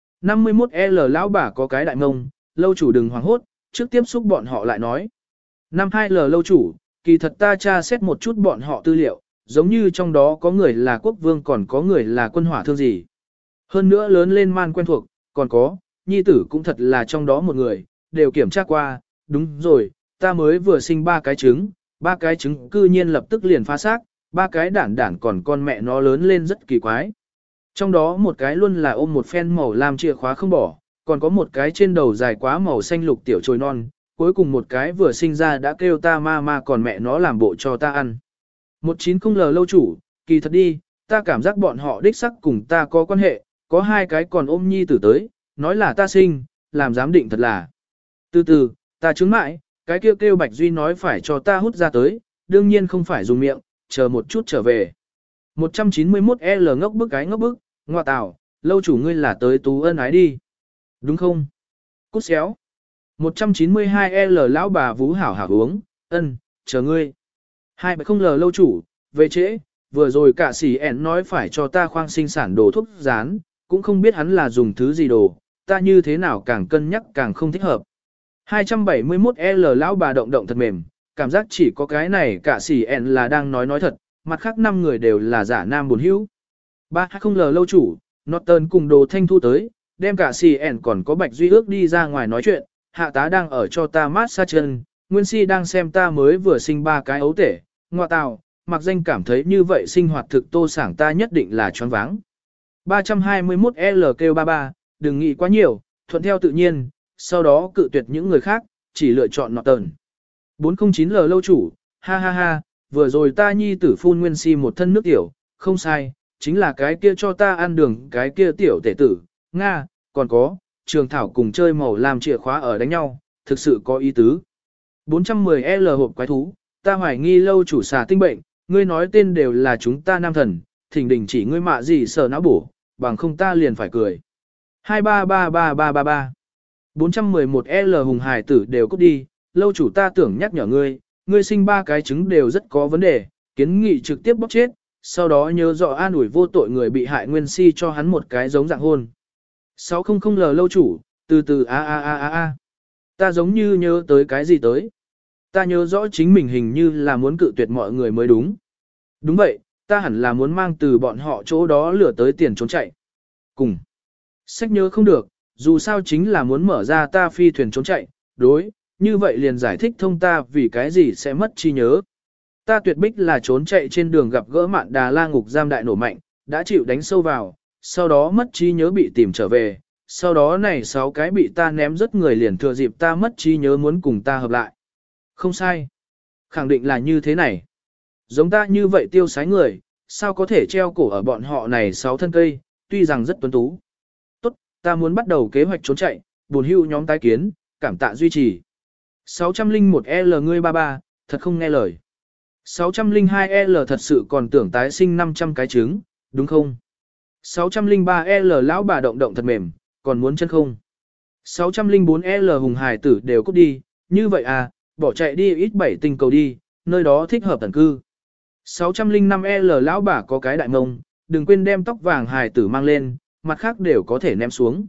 51L lão bà có cái đại mông, lâu chủ đừng hoảng hốt, trước tiếp xúc bọn họ lại nói. 52L lâu chủ, kỳ thật ta tra xét một chút bọn họ tư liệu, giống như trong đó có người là quốc vương còn có người là quân hỏa thương gì. Hơn nữa lớn lên man quen thuộc, còn có, nhi tử cũng thật là trong đó một người, đều kiểm tra qua, đúng rồi, ta mới vừa sinh 3 cái trứng, 3 cái trứng cư nhiên lập tức liền phá xác, 3 cái đản còn con mẹ nó lớn lên rất kỳ quái. Trong đó một cái luôn là ôm một phen màu lam chìa khóa không bỏ, còn có một cái trên đầu dài quá màu xanh lục tiểu trồi non, cuối cùng một cái vừa sinh ra đã kêu ta ma còn mẹ nó làm bộ cho ta ăn. 190L lâu chủ, kỳ thật đi, ta cảm giác bọn họ đích sắc cùng ta có quan hệ, có hai cái còn ôm nhi tử tới, nói là ta sinh, làm giám định thật là. Từ từ, ta chứng mãi, cái kêu Bạch Duy nói phải cho ta hút ra tới, đương nhiên không phải dùng miệng, chờ một chút trở về. 191L ngốc bức cái ngốc bức, ngoa tào, lâu chủ ngươi là tới tú ân ái đi. Đúng không? Cút xéo. 192L lão bà vú hảo hảo uống, chờ ngươi. 270L lâu chủ, về trễ, vừa rồi cả sĩ ẻn nói phải cho ta khoang sinh sản đồ thuốc rán, cũng không biết hắn là dùng thứ gì đồ, ta như thế nào càng cân nhắc càng không thích hợp. 271L lão bà động động thật mềm, cảm giác chỉ có cái này cả sĩ ẻn là đang nói thật, mặt khác 5 người đều là giả nam buồn hữu. 320L lâu chủ, Norton cùng đồ thanh thu tới, đem cả sĩ ẻn còn có Bạch Duy ước đi ra ngoài nói chuyện, hạ tá đang ở cho ta mát xa chân, Nguyên Si đang xem ta mới vừa sinh 3 cái ấu tể, ngoa tào, mặc danh cảm thấy như vậy sinh hoạt thực tô sảng ta nhất định là choáng váng. 321L kêu 33, đừng nghĩ quá nhiều, thuận theo tự nhiên, sau đó cự tuyệt những người khác, chỉ lựa chọn Norton. 409L lâu chủ, ha ha ha, vừa rồi ta nhi tử phun Nguyên Si một thân nước tiểu, không sai, chính là cái kia cho ta ăn đường cái kia tiểu tể tử, Nga, còn có, Trường Thảo cùng chơi màu làm chìa khóa ở đánh nhau, thực sự có ý tứ. 410L hộp quái thú, ta hoài nghi lâu chủ xà tinh bệnh, ngươi nói tên đều là chúng ta nam thần, thỉnh đình chỉ ngươi mạ gì sợ não bổ, bằng không ta liền phải cười. 233333 411L hùng hải tử đều cút đi, lâu chủ ta tưởng nhắc nhở ngươi sinh 3 cái trứng đều rất có vấn đề, kiến nghị trực tiếp bóc chết, sau đó nhớ rõ an ủi vô tội người bị hại Nguyên Si cho hắn một cái giống dạng hôn. 600L lâu chủ, từ từ a. Ta giống như nhớ tới cái gì tới. Ta nhớ rõ chính mình hình như là muốn cự tuyệt mọi người mới đúng. Đúng vậy, ta hẳn là muốn mang từ bọn họ chỗ đó lừa tới tiền trốn chạy. Cùng. Sách nhớ không được, dù sao chính là muốn mở ra ta phi thuyền trốn chạy, đối, như vậy liền giải thích thông ta vì cái gì sẽ mất trí nhớ. Ta tuyệt bích là trốn chạy trên đường gặp gỡ Mạn Đà La ngục giam đại nổ mạnh, đã chịu đánh sâu vào, sau đó mất trí nhớ bị tìm trở về, sau đó này 6 cái bị ta ném rất người liền thừa dịp ta mất trí nhớ muốn cùng ta hợp lại. Không sai. Khẳng định là như thế này. Giống ta như vậy tiêu sái người, sao có thể treo cổ ở bọn họ này 6 thân cây, tuy rằng rất tuấn tú. Tốt, ta muốn bắt đầu kế hoạch trốn chạy, buồn hưu nhóm tái kiến, cảm tạ duy trì. 601L ngươi 33, thật không nghe lời. 602L thật sự còn tưởng tái sinh 500 cái trứng, đúng không? 603L lão bà động động thật mềm, còn muốn chân không? 604L hùng hải tử đều cút đi, như vậy à, bỏ chạy đi ít 7 tinh cầu đi, nơi đó thích hợp tần cư. 605L lão bà có cái đại mông, đừng quên đem tóc vàng hải tử mang lên, mặt khác đều có thể ném xuống.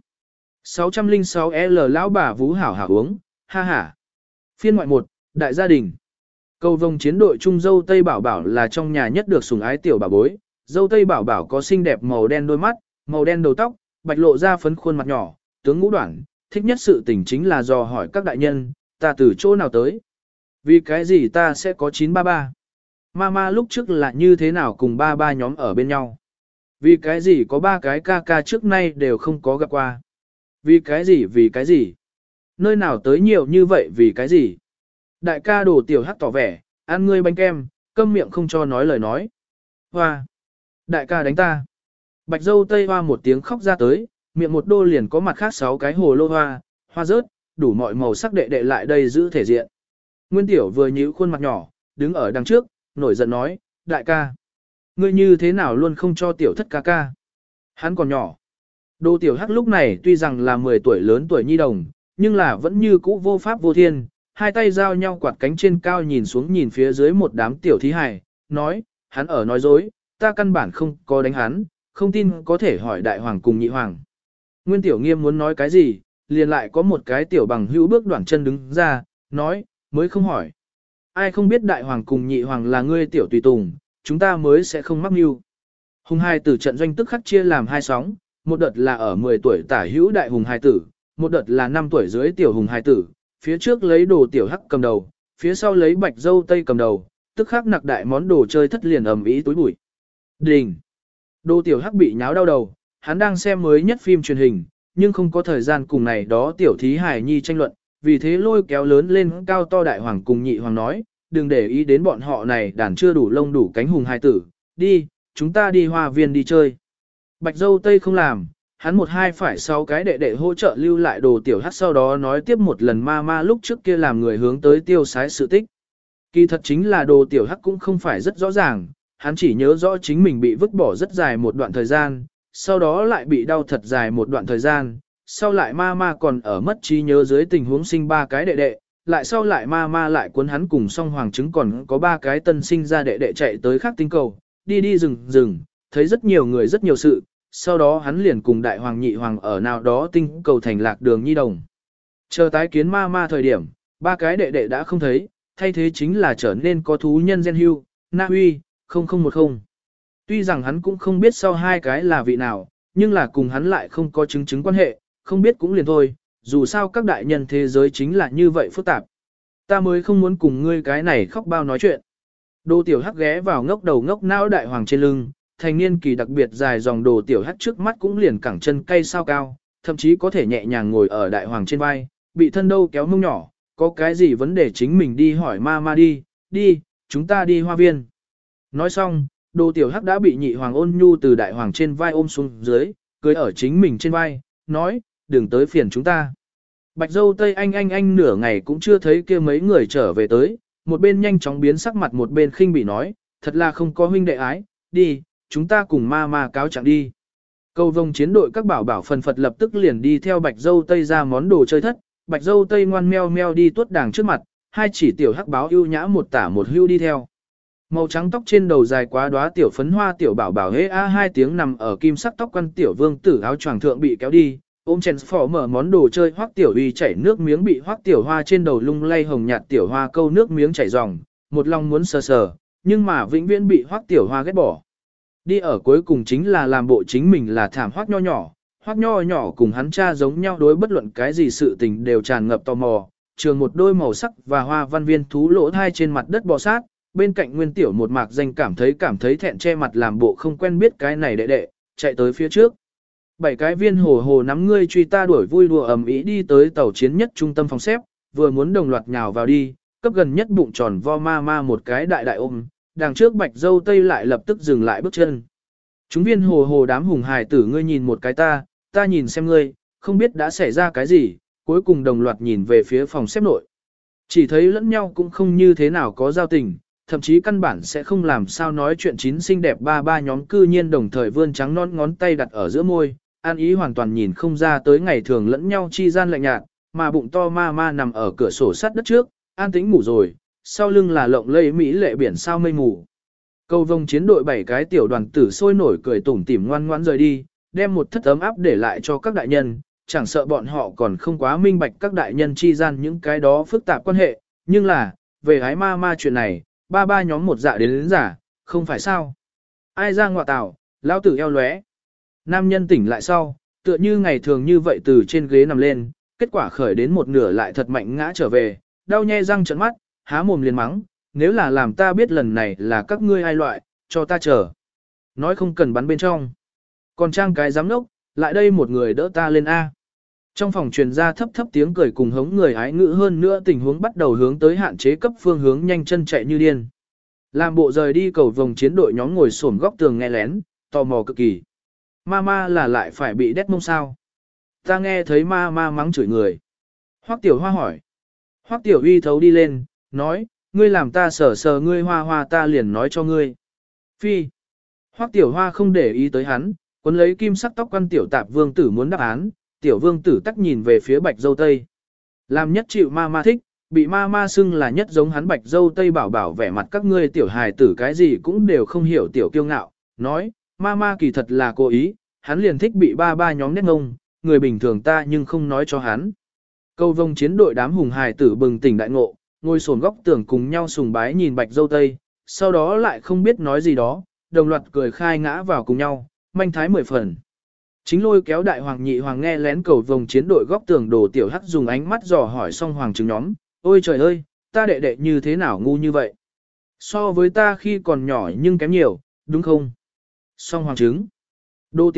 606L lão bà vú hảo hảo uống, ha ha. Phiên ngoại 1, đại gia đình. Cầu vồng chiến đội Trung dâu Tây Bảo Bảo là trong nhà nhất được sủng ái tiểu bà bối. Dâu Tây Bảo Bảo có xinh đẹp màu đen đôi mắt, màu đen đầu tóc, bạch lộ ra phấn khuôn mặt nhỏ, tướng ngũ đoạn, thích nhất sự tình chính là dò hỏi các đại nhân, ta từ chỗ nào tới? Vì cái gì ta sẽ có 933? Mama lúc trước là như thế nào cùng ba nhóm ở bên nhau? Vì cái gì có 3 cái ca trước nay đều không có gặp qua? Vì cái gì? Nơi nào tới nhiều như vậy vì cái gì? Đại ca đồ tiểu hắc tỏ vẻ, ăn ngươi bánh kem, câm miệng không cho nói lời nói. Hoa! Đại ca đánh ta. Bạch dâu Tây hoa một tiếng khóc ra tới, miệng một đô liền có mặt khác 6 cái hồ lô hoa, hoa rớt, đủ mọi màu sắc đệ lại đây giữ thể diện. Nguyên tiểu vừa nhíu khuôn mặt nhỏ, đứng ở đằng trước, nổi giận nói, đại ca. Ngươi như thế nào luôn không cho tiểu thất ca ca? Hắn còn nhỏ. Đồ tiểu hắc lúc này tuy rằng là 10 tuổi lớn tuổi nhi đồng, nhưng là vẫn như cũ vô pháp vô thiên, hai tay giao nhau quạt cánh trên cao nhìn xuống nhìn phía dưới một đám tiểu thí hài, nói, hắn ở nói dối, ta căn bản không có đánh hắn, không tin có thể hỏi đại hoàng cùng nhị hoàng. Nguyên tiểu nghiêm muốn nói cái gì, liền lại có một cái tiểu bằng hữu bước đoạn chân đứng ra, nói, mới không hỏi. Ai không biết đại hoàng cùng nhị hoàng là ngươi tiểu tùy tùng, chúng ta mới sẽ không mắc mưu. Hùng hai tử trận doanh tức khắc chia làm 2 sóng, một đợt là ở 10 tuổi tả hữu đại hùng hai tử, một đợt là 5 tuổi dưới tiểu hùng hai tử, phía trước lấy đồ tiểu hắc cầm đầu, phía sau lấy bạch dâu Tây cầm đầu, tức khắc nặc đại món đồ chơi thất liền ầm ĩ túi bụi. Đình! Đồ tiểu hắc bị nháo đau đầu, hắn đang xem mới nhất phim truyền hình, nhưng không có thời gian cùng này đó tiểu thí hài nhi tranh luận, vì thế lôi kéo lớn lên cao to đại hoàng cùng nhị hoàng nói, đừng để ý đến bọn họ này đàn chưa đủ lông đủ cánh hùng hài tử, đi, chúng ta đi hoa viên đi chơi. Bạch dâu tây không làm, hắn một hai phải 6 cái đệ đệ hỗ trợ lưu lại đồ tiểu hắc, sau đó nói tiếp một lần ma ma lúc trước kia làm người hướng tới tiêu sái sự tích. Kỳ thật chính là đồ tiểu hắc cũng không phải rất rõ ràng, hắn chỉ nhớ rõ chính mình bị vứt bỏ rất dài một đoạn thời gian, sau đó lại bị đau thật dài một đoạn thời gian, sau lại ma ma còn ở mất trí nhớ dưới tình huống sinh 3 cái đệ đệ, lại sau lại ma ma lại cuốn hắn cùng song hoàng trứng còn có 3 cái tân sinh ra đệ đệ chạy tới khác tinh cầu, đi đi rừng, thấy rất nhiều người rất nhiều sự, sau đó hắn liền cùng đại hoàng nhị hoàng ở nào đó tinh cầu thành lạc đường nhi đồng. Chờ tái kiến ma ma thời điểm, 3 cái đệ đệ đã không thấy, thay thế chính là trở nên có thú nhân gen hưu, Na Uy, 0010. Tuy rằng hắn cũng không biết sau 2 cái là vị nào, nhưng là cùng hắn lại không có chứng quan hệ, không biết cũng liền thôi, dù sao các đại nhân thế giới chính là như vậy phức tạp. Ta mới không muốn cùng ngươi cái này khóc bao nói chuyện. Đồ tiểu hắc ghé vào ngốc đầu ngốc não đại hoàng trên lưng, thành niên kỳ đặc biệt dài dòng đồ tiểu hắc trước mắt cũng liền cẳng chân cây sao cao, thậm chí có thể nhẹ nhàng ngồi ở đại hoàng trên vai, bị thân đâu kéo mông nhỏ, có cái gì vấn đề chính mình đi hỏi ma đi, chúng ta đi hoa viên. Nói xong, đồ tiểu hắc đã bị nhị hoàng ôn nhu từ đại hoàng trên vai ôm xuống dưới, cưới ở chính mình trên vai, nói, đừng tới phiền chúng ta. Bạch dâu tây anh nửa ngày cũng chưa thấy kia mấy người trở về tới, một bên nhanh chóng biến sắc mặt một bên khinh bị nói, thật là không có huynh đệ ái, đi, chúng ta cùng ma cáo trạng đi. Cầu vồng chiến đội các bảo bảo phần phật lập tức liền đi theo bạch dâu tây ra món đồ chơi thất, bạch dâu tây ngoan meo meo đi tuốt đàng trước mặt, hai chỉ tiểu hắc báo ưu nhã một tả một hưu đi theo. Màu trắng tóc trên đầu dài quá đóa tiểu phấn hoa tiểu bảo bảo hế a 2 tiếng nằm ở kim sắc tóc quăn tiểu vương tử áo choàng thượng bị kéo đi, ôm chèn phỏ mở món đồ chơi hoắc tiểu uy chảy nước miếng bị hoắc tiểu hoa trên đầu lung lay hồng nhạt tiểu hoa câu nước miếng chảy ròng, một lòng muốn sờ sờ, nhưng mà vĩnh viễn bị hoắc tiểu hoa ghét bỏ. Đi ở cuối cùng chính là làm bộ chính mình là thảm hoắc nho nhỏ cùng hắn cha giống nhau đối bất luận cái gì sự tình đều tràn ngập tò mò, trường một đôi màu sắc và hoa văn viên thú lỗ thai trên mặt đất bò sát, bên cạnh nguyên tiểu một mạc danh cảm thấy thẹn che mặt làm bộ không quen biết cái này đệ, chạy tới phía trước. 7 cái viên hồ nắm ngươi truy ta đuổi vui đùa ầm ĩ đi tới tàu chiến nhất trung tâm phòng xếp, vừa muốn đồng loạt nhào vào đi, cấp gần nhất bụng tròn vo ma một cái đại ôm, đằng trước bạch dâu tây lại lập tức dừng lại bước chân. Chúng viên hồ đám hùng hài tử ngươi nhìn một cái ta nhìn xem ngươi, không biết đã xảy ra cái gì, cuối cùng đồng loạt nhìn về phía phòng xếp nội. Chỉ thấy lẫn nhau cũng không như thế nào có giao tình, thậm chí căn bản sẽ không làm sao nói chuyện chín xinh đẹp ba nhóm cư nhiên đồng thời vươn trắng non ngón tay đặt ở giữa môi, an ý hoàn toàn nhìn không ra tới ngày thường lẫn nhau chi gian lạnh nhạt, mà bụng to ma nằm ở cửa sổ sắt đất trước, an tĩnh ngủ rồi, sau lưng là lộng lẫy mỹ lệ biển sao mây mù. Cầu vồng chiến đội 7 cái tiểu đoàn tử sôi nổi cười tủm tỉm ngoan ngoãn rời đi, đem một thất ấm áp để lại cho các đại nhân, chẳng sợ bọn họ còn không quá minh bạch các đại nhân chi gian những cái đó phức tạp quan hệ, nhưng là, về hái ma chuyện này, ba nhóm một dạ đến giả, không phải sao. Ai ra ngọa tảo, lão tử eo lóe. Nam nhân tỉnh lại sau, tựa như ngày thường như vậy từ trên ghế nằm lên, kết quả khởi đến một nửa lại thật mạnh ngã trở về, đau nhe răng trợn mắt, há mồm liền mắng, nếu là làm ta biết lần này là các ngươi ai loại, cho ta chờ. Nói không cần bắn bên trong. Còn trang cái giám đốc, lại đây một người đỡ ta lên A. Trong phòng truyền ra thấp tiếng cười cùng hống người ái ngữ hơn nữa tình huống bắt đầu hướng tới hạn chế cấp phương hướng nhanh chân chạy như điên. Làm bộ rời đi cầu vồng chiến đội nhóm ngồi xổm góc tường nghe lén, tò mò cực kỳ. Ma là lại phải bị đét mông sao? Ta nghe thấy ma mắng chửi người. Hoắc tiểu hoa hỏi. Hoắc tiểu uy thấu đi lên, nói, ngươi làm ta sờ ngươi hoa ta liền nói cho ngươi. Phi. Hoắc tiểu hoa không để ý tới hắn, cuốn lấy kim sắc tóc quan tiểu tạp vương tử muốn đáp án, tiểu vương tử tắc nhìn về phía bạch dâu tây. Làm nhất chịu ma thích, bị ma xưng là nhất giống hắn bạch dâu tây bảo vẻ mặt các ngươi tiểu hài tử cái gì cũng đều không hiểu tiểu kiêu ngạo, nói, ma kỳ thật là cố ý, hắn liền thích bị ba nhóm nét ngông, người bình thường ta nhưng không nói cho hắn. Cầu vồng chiến đội đám hùng hài tử bừng tỉnh đại ngộ, ngồi sồn góc tường cùng nhau sùng bái nhìn bạch dâu tây, sau đó lại không biết nói gì đó, đồng loạt cười khai ngã vào cùng nhau, manh thái 10 phần. Chính lôi kéo đại hoàng nhị hoàng nghe lén cầu vồng chiến đội góc tường đồ tiểu hắc dùng ánh mắt dò hỏi xong hoàng trứng nhóm, ôi trời ơi, ta đệ như thế nào ngu như vậy? So với ta khi còn nhỏ nhưng kém nhiều, đúng không? Song hoàng trứng. Đồ tiểu hắc,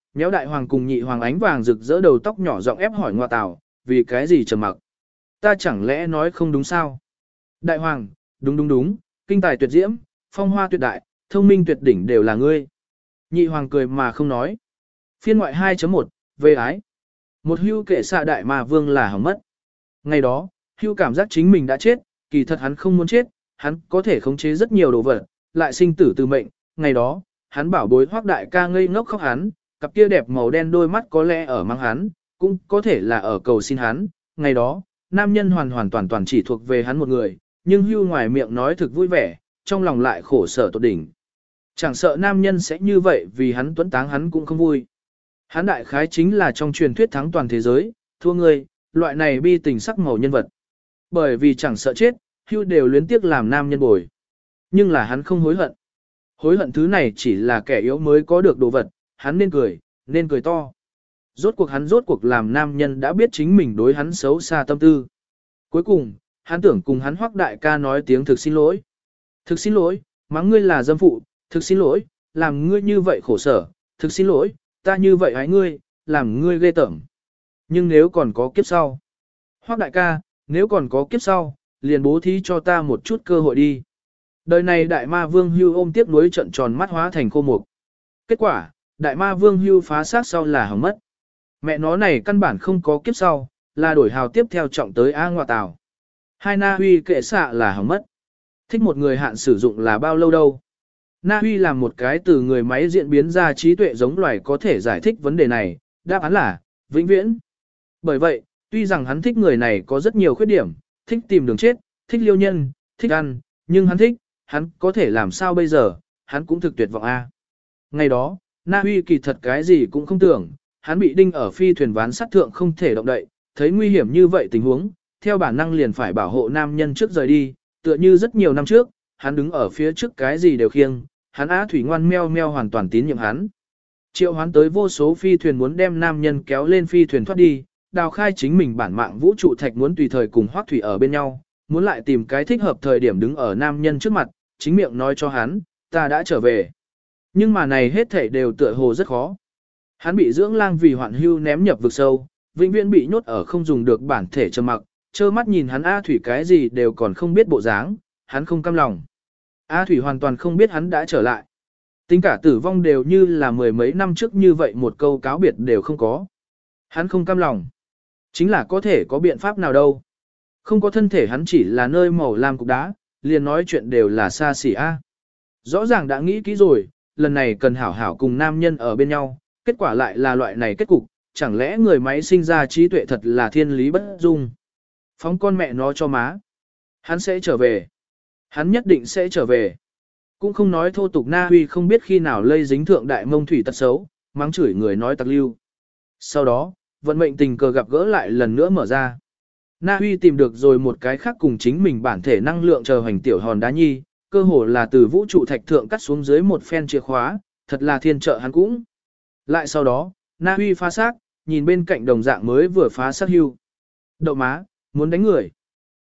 nhéo đại hoàng cùng nhị hoàng ánh vàng rực rỡ đầu tóc nhỏ giọng ép hỏi Ngoa Tào, vì cái gì trầm mặc? Ta chẳng lẽ nói không đúng sao? Đại hoàng, đúng đúng đúng, kinh tài tuyệt diễm, phong hoa tuyệt đại, thông minh tuyệt đỉnh đều là ngươi. Nhị hoàng cười mà không nói. Phiên ngoại 2.1, về ái. Một hưu kệ xạ đại mà vương là hỏng mất. Ngày đó, hưu cảm giác chính mình đã chết, kỳ thật hắn không muốn chết, hắn có thể khống chế rất nhiều đồ vật, lại sinh tử từ mệnh. Ngày đó, hắn bảo bối Hoắc đại ca ngây ngốc khóc hắn, cặp kia đẹp màu đen đôi mắt có lẽ ở mang hắn, cũng có thể là ở cầu xin hắn. Ngày đó, nam nhân hoàn hoàn toàn toàn chỉ thuộc về hắn một người, nhưng hưu ngoài miệng nói thực vui vẻ, trong lòng lại khổ sở tột đỉnh. Chẳng sợ nam nhân sẽ như vậy vì hắn tuấn táng hắn cũng không vui. Hắn đại khái chính là trong truyền thuyết thắng toàn thế giới, thua người, loại này bi tình sắc màu nhân vật. Bởi vì chẳng sợ chết, hưu đều luyến tiếc làm nam nhân bồi. Nhưng là hắn không hối hận. Hối hận thứ này chỉ là kẻ yếu mới có được đồ vật, hắn nên cười to. Rốt cuộc làm nam nhân đã biết chính mình đối hắn xấu xa tâm tư. Cuối cùng, hắn tưởng cùng hắn Hoắc đại ca nói tiếng thực xin lỗi. Thực xin lỗi, mắng ngươi là dâm phụ, thực xin lỗi, làm ngươi như vậy khổ sở, thực xin lỗi, ta như vậy hái ngươi, làm ngươi ghê tởm. Nhưng nếu còn có kiếp sau, Hoắc đại ca, nếu còn có kiếp sau, liền bố thí cho ta một chút cơ hội đi. Đời này đại ma vương hưu ôm tiếc nuối trận tròn mắt hóa thành khô mục. Kết quả, đại ma vương hưu phá xác sau là hỏng mất. Mẹ nó này căn bản không có kiếp sau, là đổi hào tiếp theo trọng tới A Ngoa Tào. Hai Na Huy kệ xạ là hỏng mất. Thích một người hạn sử dụng là bao lâu đâu. Na Huy là một cái từ người máy diễn biến ra trí tuệ giống loài có thể giải thích vấn đề này, đáp án là, vĩnh viễn. Bởi vậy, tuy rằng hắn thích người này có rất nhiều khuyết điểm, thích tìm đường chết, thích liêu nhân, thích ăn, nhưng hắn có thể làm sao bây giờ, hắn cũng thực tuyệt vọng A. Ngày đó, Na Huy kỳ thật cái gì cũng không tưởng, hắn bị đinh ở phi thuyền ván sắt thượng không thể động đậy, thấy nguy hiểm như vậy tình huống, theo bản năng liền phải bảo hộ nam nhân trước rời đi, tựa như rất nhiều năm trước, hắn đứng ở phía trước cái gì đều khiêng, hắn á thủy ngoan meo meo hoàn toàn tín nhiệm hắn. Triệu hoán tới vô số phi thuyền muốn đem nam nhân kéo lên phi thuyền thoát đi, đào khai chính mình bản mạng vũ trụ thạch muốn tùy thời cùng Hoắc Thủy ở bên nhau, muốn lại tìm cái thích hợp thời điểm đứng ở nam nhân trước mặt, chính miệng nói cho hắn, ta đã trở về. Nhưng mà này hết thảy đều tựa hồ rất khó. Hắn bị dưỡng lang vì hoạn hưu ném nhập vực sâu, vĩnh viễn bị nhốt ở không dùng được bản thể trầm mặc, trơ mắt nhìn hắn A Thủy cái gì đều còn không biết bộ dáng, hắn không cam lòng. A Thủy hoàn toàn không biết hắn đã trở lại. Tính cả tử vong đều như là mười mấy năm trước như vậy một câu cáo biệt đều không có. Hắn không cam lòng. Chính là có thể có biện pháp nào đâu. Không có thân thể hắn chỉ là nơi màu lam cục đá, liền nói chuyện đều là xa xỉ A. Rõ ràng đã nghĩ kỹ rồi, lần này cần hảo hảo cùng nam nhân ở bên nhau, kết quả lại là loại này kết cục, chẳng lẽ người máy sinh ra trí tuệ thật là thiên lý bất dung. Phóng con mẹ nó cho má. Hắn sẽ trở về. Hắn nhất định sẽ trở về. Cũng không nói thô tục Na Huy không biết khi nào lây dính thượng đại mông thủy tật xấu, mắng chửi người nói tặc lưu. Sau đó, vận mệnh tình cờ gặp gỡ lại lần nữa mở ra. Na Huy tìm được rồi một cái khác cùng chính mình bản thể năng lượng chờ hành tiểu hòn đá nhi, cơ hồ là từ vũ trụ thạch thượng cắt xuống dưới một phen chìa khóa, thật là thiên trợ hắn cũng. Lại sau đó, Na Huy phá xác, nhìn bên cạnh đồng dạng mới vừa phá xác hưu. Đậu má, muốn đánh người.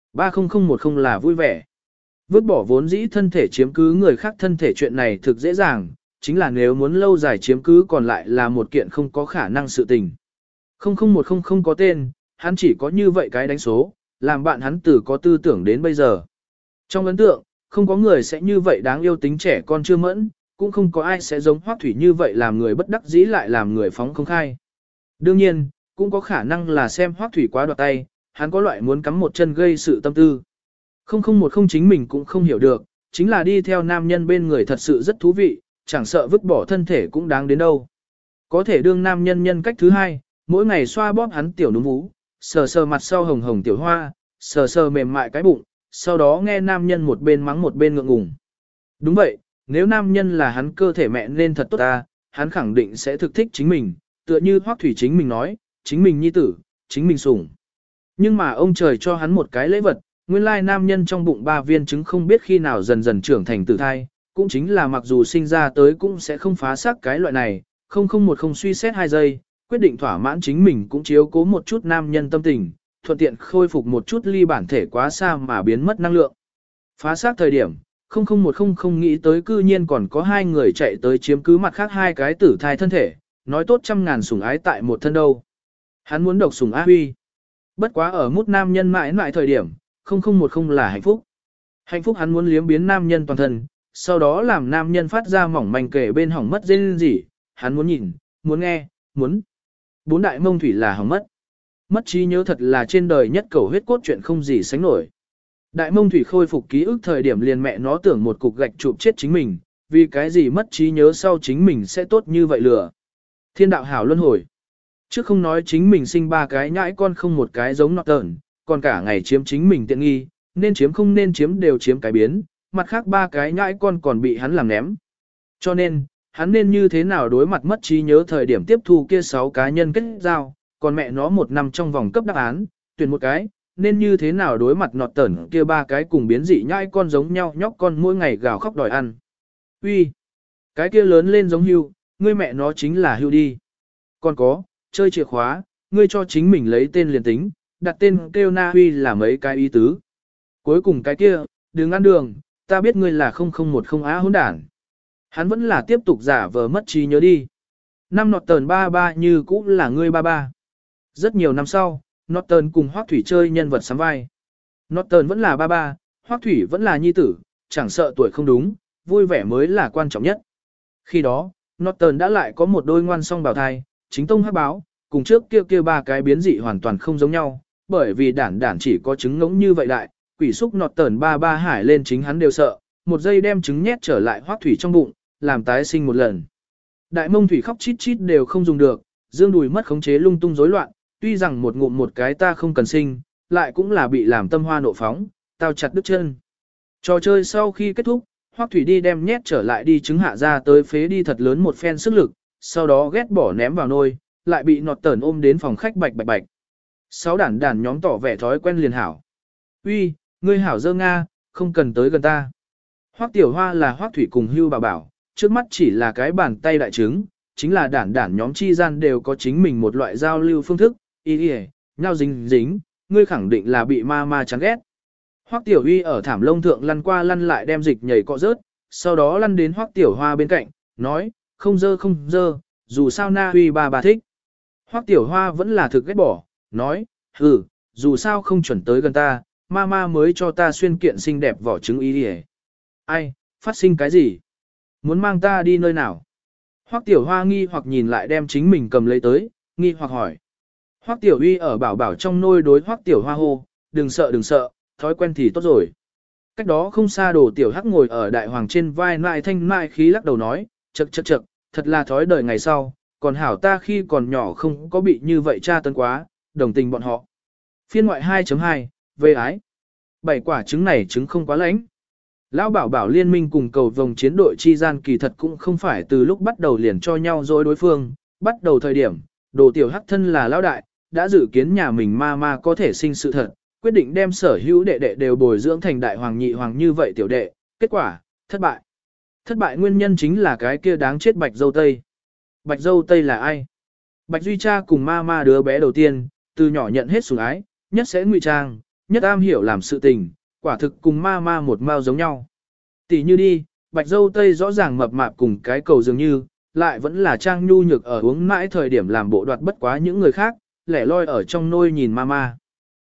30010 là vui vẻ. Vứt bỏ vốn dĩ thân thể chiếm cứ người khác thân thể chuyện này thực dễ dàng, chính là nếu muốn lâu dài chiếm cứ còn lại là một kiện không có khả năng sự tình. 00100 không có tên, hắn chỉ có như vậy cái đánh số, làm bạn hắn từ có tư tưởng đến bây giờ. Trong ấn tượng, không có người sẽ như vậy đáng yêu tính trẻ con chưa mẫn, cũng không có ai sẽ giống Hoắc Thủy như vậy làm người bất đắc dĩ lại làm người phóng không khai. Đương nhiên, cũng có khả năng là xem Hoắc Thủy quá đoạt tay, hắn có loại muốn cắm một chân gây sự tâm tư. 001 chính mình cũng không hiểu được, chính là đi theo nam nhân bên người thật sự rất thú vị, chẳng sợ vứt bỏ thân thể cũng đáng đến đâu. Có thể đương nam nhân nhân cách thứ hai, mỗi ngày xoa bóp hắn tiểu núm vú, sờ sờ mặt sau hồng hồng tiểu hoa, sờ sờ mềm mại cái bụng, sau đó nghe nam nhân một bên mắng một bên ngượng ngùng. Đúng vậy, nếu nam nhân là hắn cơ thể mẹ nên thật tốt ta, hắn khẳng định sẽ thực thích chính mình, tựa như Hoắc Thủy chính mình nói, chính mình nhi tử, chính mình sủng. Nhưng mà ông trời cho hắn một cái lễ vật, nguyên lai nam nhân trong bụng 3 viên trứng không biết khi nào dần dần trưởng thành tử thai, cũng chính là mặc dù sinh ra tới cũng sẽ không phá xác cái loại này, 001 suy xét 2 giây, quyết định thỏa mãn chính mình cũng chiếu cố một chút nam nhân tâm tình, thuận tiện khôi phục một chút ly bản thể quá xa mà biến mất năng lượng. Phá xác thời điểm, 001 không nghĩ tới cư nhiên còn có 2 người chạy tới chiếm cứ mặt khác 2 cái tử thai thân thể, nói tốt trăm ngàn sủng ái tại một thân đâu. Hắn muốn độc sủng A Huy. Bất quá ở mút nam nhân mãi mãi thời điểm, 0010 là hạnh phúc. Hạnh phúc hắn muốn liếm biến nam nhân toàn thân, sau đó làm nam nhân phát ra mỏng manh kể bên hỏng mất rên rỉ, hắn muốn nhìn, muốn nghe, muốn. Bốn đại mông thủy là hỏng mất. Mất trí nhớ thật là trên đời nhất cầu huyết cốt chuyện không gì sánh nổi. Đại mông thủy khôi phục ký ức thời điểm liền mẹ nó tưởng một cục gạch chụp chết chính mình, vì cái gì mất trí nhớ sau chính mình sẽ tốt như vậy lừa. Thiên đạo hảo luân hồi. Trước không nói chính mình sinh ba cái nhãi con không một cái giống nọ tờn, còn cả ngày chiếm chính mình tiện nghi, nên chiếm không nên chiếm đều chiếm cái biến, mặt khác ba cái nhãi con còn bị hắn làm ném. Cho nên, hắn nên như thế nào đối mặt mất trí nhớ thời điểm tiếp thu kia 6 cá nhân kết giao, còn mẹ nó một năm trong vòng cấp đáp án, tuyển một cái, nên như thế nào đối mặt nọt tẩn kia ba cái cùng biến dị nhãi con giống nhau nhóc con mỗi ngày gào khóc đòi ăn. Uy, cái kia lớn lên giống hưu, ngươi mẹ nó chính là hưu đi. Còn có, chơi chìa khóa, ngươi cho chính mình lấy tên liền tính, đặt tên kêu Na Huy là mấy cái ý tứ. Cuối cùng cái kia, đừng ăn đường, ta biết ngươi là 0010 á hỗn đản. Hắn vẫn là tiếp tục giả vờ mất trí nhớ đi. Năm nọt tờn ba ba như cũ là ngươi ba ba. Rất nhiều năm sau, nọt tờn cùng Hoắc Thủy chơi nhân vật sắm vai. Nọt tờn vẫn là ba ba, Hoắc Thủy vẫn là nhi tử, chẳng sợ tuổi không đúng, vui vẻ mới là quan trọng nhất. Khi đó, nọt tờn đã lại có một đôi ngoan song bào thai, chính tông hắc báo, cùng trước kia ba cái biến dị hoàn toàn không giống nhau, bởi vì đản chỉ có trứng ngỗng như vậy đại, quỷ xúc nọt tờn ba ba hải lên chính hắn đều sợ, một giây đem trứng nhét trở lại Hoắc Thủy trong bụng, làm tái sinh một lần. Đại mông thủy khóc chít chít đều không dùng được, dương đùi mất khống chế lung tung rối loạn, tuy rằng một ngụm một cái ta không cần sinh, lại cũng là bị làm tâm hoa nộ phóng, tao chặt đứt chân. Trò chơi sau khi kết thúc, Hoắc Thủy đi đem nhét trở lại đi trứng hạ ra tới phế đi thật lớn một phen sức lực, sau đó ghét bỏ ném vào nôi, lại bị nọt tờn ôm đến phòng khách bạch bạch bạch. 6 đản nhóm tỏ vẻ thói quen liền hảo. Uy, ngươi hảo dơ Nga, không cần tới gần ta. Hoắc Tiểu Hoa là Hoắc Thủy cùng Hưu bảo bảo, trước mắt chỉ là cái bàn tay đại trứng, chính là đản nhóm chi gian đều có chính mình một loại giao lưu phương thức, nhau dính, ngươi khẳng định là bị ma chán ghét. Hoắc Tiểu Huy ở thảm lông thượng lăn qua lăn lại đem dịch nhảy cọ rớt, sau đó lăn đến Hoắc Tiểu Hoa bên cạnh, nói, không dơ, dù sao Na Huy bà thích. Hoắc Tiểu Hoa vẫn là thực ghét bỏ, nói, dù sao không chuẩn tới gần ta, ma mới cho ta xuyên kiện xinh đẹp vỏ trứng Ai, phát sinh cái gì? Muốn mang ta đi nơi nào? Hoắc Tiểu Hoa nghi hoặc nhìn lại đem chính mình cầm lấy tới, nghi hoặc hỏi. Hoắc Tiểu Huy ở bảo trong nôi đối Hoắc Tiểu Hoa hô, đừng sợ, thói quen thì tốt rồi. Cách đó không xa Đồ Tiểu Hắc ngồi ở đại hoàng trên vai nại thanh nại khí lắc đầu nói, chậc, thật là thói đời ngày sau, còn hảo ta khi còn nhỏ không có bị như vậy tra tấn quá, đồng tình bọn họ. Phiên ngoại 2.2, về ái. 7 quả trứng này trứng không quá lãnh. Lão bảo liên minh cùng cầu vồng chiến đội chi gian kỳ thật cũng không phải từ lúc bắt đầu liền cho nhau dối đối phương, bắt đầu thời điểm, Đồ Tiểu Hắc thân là lão đại, đã dự kiến nhà mình ma có thể sinh sự thật, quyết định đem sở hữu đệ đệ đều bồi dưỡng thành đại hoàng nhị hoàng như vậy tiểu đệ, kết quả, thất bại. Thất bại nguyên nhân chính là cái kia đáng chết Bạch Dâu Tây. Bạch Dâu Tây là ai? Bạch Duy Cha cùng ma đứa bé đầu tiên, từ nhỏ nhận hết sủng ái, nhất sẽ ngụy trang, nhất am hiểu làm sự tình, quả thực cùng ma một mao giống nhau. Tỷ như đi, Bạch Dâu Tây rõ ràng mập mạp cùng cái cầu dường như, lại vẫn là trang nhu nhược ở uống mãi thời điểm làm bộ đoạt bất quá những người khác, lẻ loi ở trong nôi nhìn ma.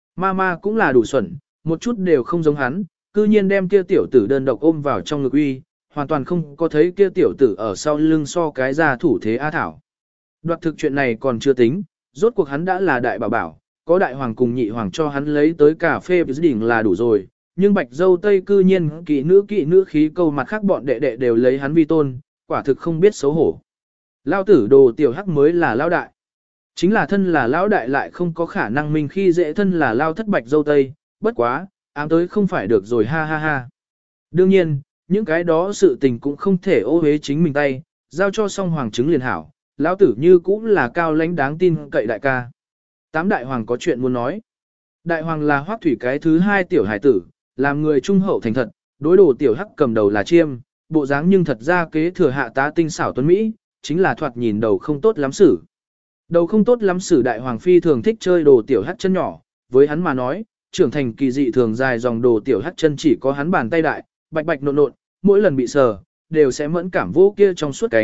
Ma cũng là đủ xuẩn, một chút đều không giống hắn, cư nhiên đem kia tiểu tử đơn độc ôm vào trong ngực uy, hoàn toàn không có thấy kia tiểu tử ở sau lưng so cái ra thủ thế A Thảo. Đoạt thực chuyện này còn chưa tính, rốt cuộc hắn đã là đại bảo, có đại hoàng cùng nhị hoàng cho hắn lấy tới cà phê với đỉnh là đủ rồi, nhưng Bạch Dâu Tây cư nhiên kỵ nữ khí câu mặt khác bọn đệ đệ đều lấy hắn vi tôn, quả thực không biết xấu hổ. Lao tử Đồ Tiểu Hắc mới là lao đại. Chính là thân là lão đại lại không có khả năng mình khi dễ thân là lao thất Bạch Dâu Tây, bất quá, ám tới không phải được rồi ha. Đương nhiên, những cái đó sự tình cũng không thể ô hế chính mình tay, giao cho song hoàng chứng liền hảo, lão tử như cũng là cao lãnh đáng tin cậy đại ca. 8 đại hoàng có chuyện muốn nói. Đại hoàng là Hoắc Thủy cái thứ 2 tiểu hải tử, làm người trung hậu thành thật, đối Đồ Tiểu Hắc cầm đầu là chiêm, bộ dáng nhưng thật ra kế thừa hạ tá tinh xảo tuấn Mỹ, chính là thoạt nhìn đầu không tốt lắm xử. Đầu không tốt lắm xử đại hoàng phi thường thích chơi Đồ Tiểu Hắc chân nhỏ, với hắn mà nói, trưởng thành kỳ dị thường dài dòng Đồ Tiểu Hắc chân chỉ có hắn bàn tay đại, bạch nộn, mỗi lần bị sờ, đều sẽ mẫn cảm vô kia trong suốt cánh,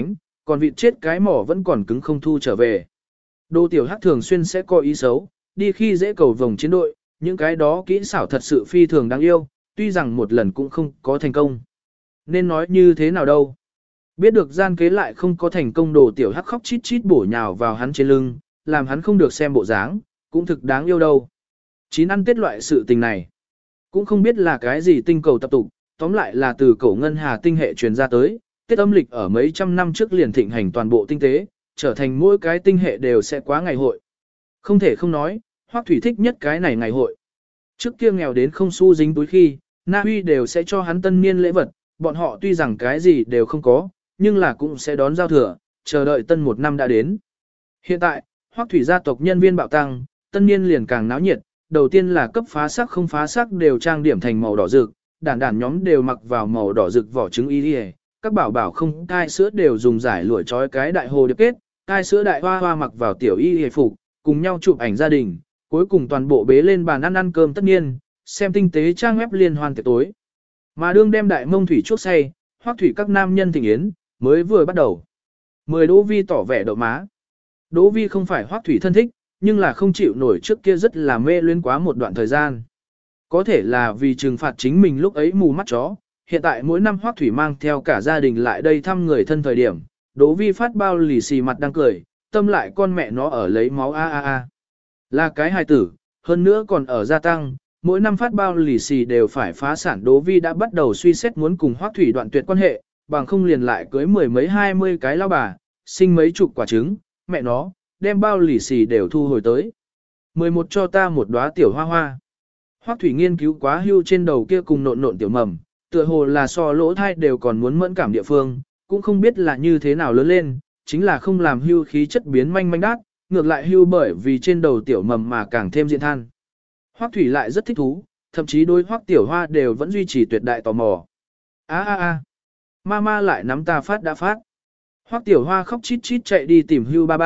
còn vịt chết cái mỏ vẫn còn cứng không thu trở về. Đồ tiểu hắc thường xuyên sẽ có ý xấu, đi khi dễ cầu vòng chiến đội, những cái đó kỹ xảo thật sự phi thường đáng yêu, tuy rằng một lần cũng không có thành công. Nên nói như thế nào đâu. Biết được gian kế lại không có thành công, đồ tiểu hắc khóc chít chít bổ nhào vào hắn trên lưng, làm hắn không được xem bộ dáng, cũng thực đáng yêu đâu. Chín ăn tết loại sự tình này, cũng không biết là cái gì tinh cầu tập tục, tóm lại là từ cổ ngân hà tinh hệ truyền ra tới, Tết âm lịch ở mấy trăm năm trước liền thịnh hành toàn bộ tinh tế, trở thành mỗi cái tinh hệ đều sẽ quá ngày hội. Không thể không nói, Hoắc Thủy thích nhất cái này ngày hội. Trước kia nghèo đến không xu dính túi khi, Na Huy đều sẽ cho hắn tân niên lễ vật, bọn họ tuy rằng cái gì đều không có, nhưng là cũng sẽ đón giao thừa, chờ đợi tân một năm đã đến. Hiện tại, Hoắc Thủy gia tộc nhân viên bạo tăng, tân niên liền càng náo nhiệt, đầu tiên là cấp phá sắc không phá sắc đều trang điểm thành màu đỏ rực, đàn nhóm đều mặc vào màu đỏ rực vỏ trứng y đi, các bảo bảo không cai sữa đều dùng giải lụa trói cái đại hồ điệp kết, cai sữa đại hoa hoa mặc vào tiểu y hề phục, cùng nhau chụp ảnh gia đình, cuối cùng toàn bộ bế lên bàn ăn cơm tất niên, xem tinh tế trang web liên hoan tiệc tối. Mà đương đem đại mông thủy chuốc say, Hoắc Thủy các nam nhân thịnh yến, mới vừa bắt đầu. 10 Đỗ Vi tỏ vẻ đậu má. Đỗ Vi không phải Hoắc Thủy thân thích, nhưng là không chịu nổi trước kia rất là mê luyến quá một đoạn thời gian. Có thể là vì trừng phạt chính mình lúc ấy mù mắt chó, hiện tại mỗi năm Hoắc Thủy mang theo cả gia đình lại đây thăm người thân thời điểm, Đỗ Vi phát bao lì xì mặt đang cười, tâm lại con mẹ nó ở lấy máu a. Là cái hài tử, hơn nữa còn ở gia tăng, mỗi năm phát bao lì xì đều phải phá sản. Đỗ Vi đã bắt đầu suy xét muốn cùng Hoắc Thủy đoạn tuyệt quan hệ, bằng không liền lại cưới 10 mấy 20 cái lao bà, sinh mấy chục quả trứng, mẹ nó, đem bao lì xì đều thu hồi tới. 11 cho ta một đóa tiểu hoa hoa. Hoắc Thủy nghiên cứu quá hưu trên đầu kia cùng nộn tiểu mầm, tựa hồ là so lỗ thai đều còn muốn mẫn cảm địa phương, cũng không biết là như thế nào lớn lên, chính là không làm hưu khí chất biến manh manh đát, ngược lại hưu bởi vì trên đầu tiểu mầm mà càng thêm diện than. Hoắc Thủy lại rất thích thú, thậm chí đối Hoắc tiểu hoa đều vẫn duy trì tuyệt đại tò mò. Mama lại nắm ta phát đã phát. Hoắc tiểu hoa khóc chít chít chạy đi tìm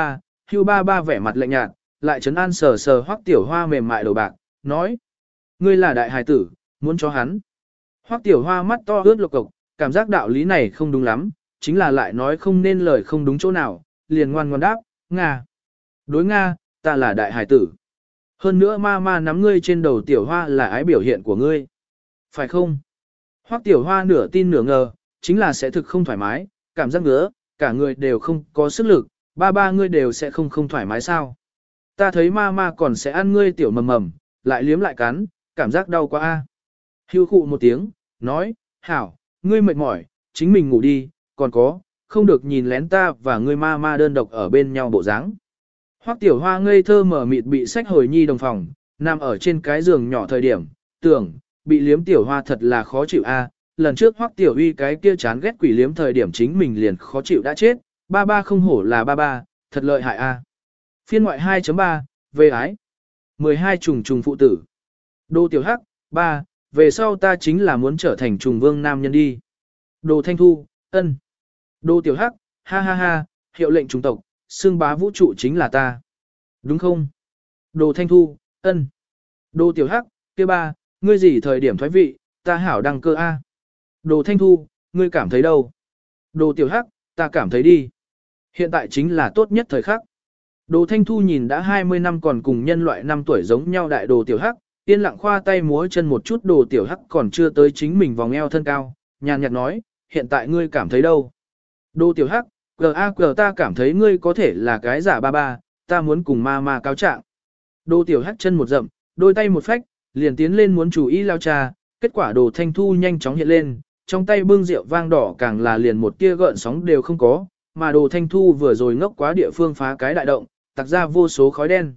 Hưu ba ba vẻ mặt lạnh nhạt, lại trấn an sờ sờ Hoắc tiểu hoa mềm mại đầu bạc, nói: ngươi là đại hài tử, muốn cho hắn. Hoắc tiểu hoa mắt to ướt lục cục, cảm giác đạo lý này không đúng lắm, chính là lại nói không nên lời không đúng chỗ nào, liền ngoan ngoãn đáp: Nga. Đối Nga, ta là đại hài tử. Hơn nữa ma nắm ngươi trên đầu tiểu hoa là ái biểu hiện của ngươi. Phải không? Hoắc tiểu hoa nửa tin nửa ngờ, chính là sẽ thực không thoải mái, cảm giác ngứa, cả người đều không có sức lực, ba ngươi đều sẽ không thoải mái sao. Ta thấy ma còn sẽ ăn ngươi tiểu mầm, lại liếm lại cắn, cảm giác đau quá a. Hưu khụ một tiếng, nói: hảo, ngươi mệt mỏi, chính mình ngủ đi, còn có, không được nhìn lén ta và ngươi ma đơn độc ở bên nhau bộ dáng. Hoắc tiểu hoa ngây thơ mở mịt bị sách hồi nhi đồng phòng, nằm ở trên cái giường nhỏ thời điểm, tưởng, bị liếm tiểu hoa thật là khó chịu a. Lần trước Hoắc tiểu uy cái kia chán ghét quỷ liếm thời điểm chính mình liền khó chịu đã chết, ba không hổ là ba, thật lợi hại a. Phiên ngoại 2.3, về ái. 12 trùng phụ tử. Đô tiểu hắc, ba, về sau ta chính là muốn trở thành trùng vương nam nhân đi. Đồ thanh thu, ân. Đô tiểu hắc, ha, hiệu lệnh trùng tộc, xương bá vũ trụ chính là ta. Đúng không? Đồ thanh thu, ân. Đô tiểu hắc, kia ba, ngươi gì thời điểm thoái vị, ta hảo đăng cơ a. Đồ thanh thu, ngươi cảm thấy đâu? Đồ tiểu hắc, ta cảm thấy đi. Hiện tại chính là tốt nhất thời khắc. Đồ thanh thu nhìn đã 20 năm còn cùng nhân loại 5 tuổi giống nhau đại đồ tiểu hắc, yên lặng khoa tay múa chân một chút. Đồ tiểu hắc còn chưa tới chính mình vòng eo thân cao, nhàn nhạt nói: hiện tại ngươi cảm thấy đâu? Đồ tiểu hắc, ta cảm thấy ngươi có thể là cái giả ba, ta muốn cùng ma cáo trạng. Đồ tiểu hắc chân một dậm, đôi tay một phách, liền tiến lên muốn chủ ý lao trà, kết quả đồ thanh thu nhanh chóng hiện lên, trong tay bưng rượu vang đỏ càng là liền một tia gợn sóng đều không có, mà đồ thanh thu vừa rồi ngốc quá địa phương phá cái đại động, tặc ra vô số khói đen.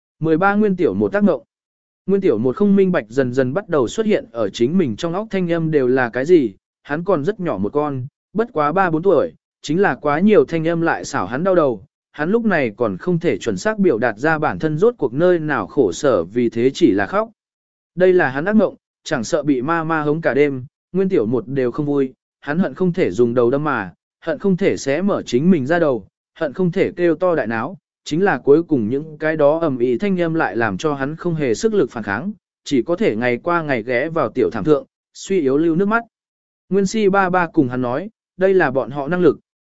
13 nguyên tiểu một tác động. Nguyên tiểu một không minh bạch dần dần bắt đầu xuất hiện ở chính mình trong óc, thanh âm đều là cái gì, hắn còn rất nhỏ một con, bất quá 3-4 tuổi, chính là quá nhiều thanh âm lại xảo hắn đau đầu, hắn lúc này còn không thể chuẩn xác biểu đạt ra bản thân rốt cuộc nơi nào khổ sở, vì thế chỉ là khóc. Đây là hắn ác mộng, chẳng sợ bị ma hống cả đêm, nguyên tiểu một đều không vui, hắn hận không thể dùng đầu đâm mà, hận không thể xé mở chính mình ra đầu, hận không thể kêu to đại náo, chính là cuối cùng những cái đó ầm ĩ thanh âm lại làm cho hắn không hề sức lực phản kháng, chỉ có thể ngày qua ngày ghé vào tiểu thảm thượng, suy yếu lưu nước mắt. Nguyên si ba cùng hắn nói, đây là bọn họ năng lực,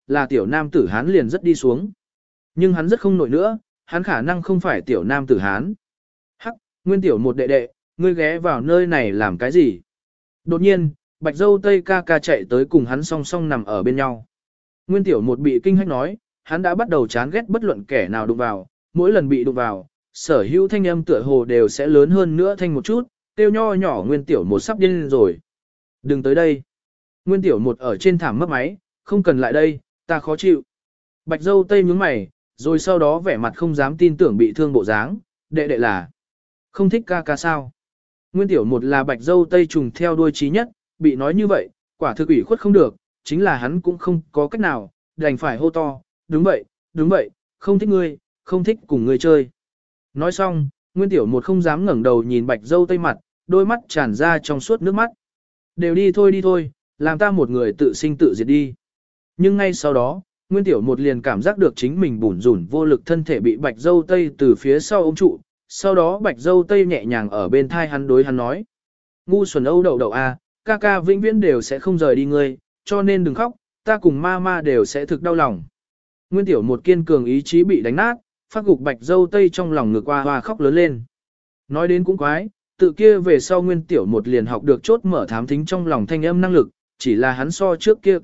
là tiểu nam tử Hán liền rất đi xuống. Nhưng hắn rất không nổi nữa, hắn khả năng không phải tiểu nam tử Hán. Hắc, Nguyên tiểu một đệ đệ, ngươi ghé vào nơi này làm cái gì? Đột nhiên, Bạch Dâu Tây ca ca chạy tới cùng hắn song song nằm ở bên nhau. Nguyên tiểu một bị kinh hách nói, hắn đã bắt đầu chán ghét bất luận kẻ nào đụng vào, mỗi lần bị đụng vào, sở hữu thanh âm tựa hồ đều sẽ lớn hơn nữa thanh một chút, tiêu nho nhỏ Nguyên tiểu một sắp điên rồi. Đừng tới đây. Nguyên tiểu một ở trên thảm mất máy, không cần lại đây, ta khó chịu. Bạch Dâu Tây nhướng mày, rồi sau đó vẻ mặt không dám tin tưởng bị thương bộ dáng, đệ đệ là không thích ca ca sao. Nguyên tiểu một là Bạch Dâu Tây trùng theo đuôi trí nhất, bị nói như vậy, quả thực ủy khuất không được, chính là hắn cũng không có cách nào, đành phải hô to, đúng vậy, không thích ngươi, không thích cùng ngươi chơi. Nói xong, Nguyên tiểu một không dám ngẩng đầu nhìn Bạch Dâu Tây mặt, đôi mắt tràn ra trong suốt nước mắt. Đều đi thôi, làm ta một người tự sinh tự diệt đi. Nhưng ngay sau đó, Nguyên tiểu một liền cảm giác được chính mình bủn rủn vô lực thân thể bị Bạch Dâu Tây từ phía sau ôm trụ, sau đó Bạch Dâu Tây nhẹ nhàng ở bên thai hắn đối hắn nói. Ngu xuẩn Âu đậu đậu a, ca ca vĩnh viễn đều sẽ không rời đi ngươi, cho nên đừng khóc, ta cùng ma đều sẽ thực đau lòng. Nguyên tiểu một kiên cường ý chí bị đánh nát, phát gục Bạch Dâu Tây trong lòng ngực hoa khóc lớn lên. Nói đến cũng quái, tự kia về sau Nguyên tiểu một liền học được chốt mở thám thính trong lòng thanh âm năng lực, chỉ là hắn so trước kia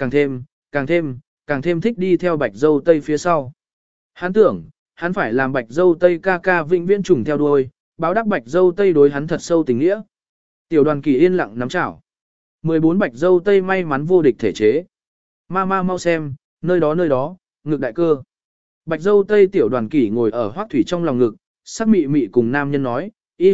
càng thêm thích đi theo Bạch Dâu Tây phía sau. Hắn tưởng, hắn phải làm Bạch Dâu Tây ca ca vĩnh viễn trùng theo đuôi, báo đáp Bạch Dâu Tây đối hắn thật sâu tình nghĩa. Tiểu Đoàn Kỳ yên lặng nắm chảo. 14 Bạch Dâu Tây may mắn vô địch thể chế. Ma mau xem, nơi đó, ngực đại cơ. Bạch Dâu Tây Tiểu Đoàn Kỳ ngồi ở Hoắc Thủy trong lòng ngực, sắc mị mị cùng nam nhân nói, y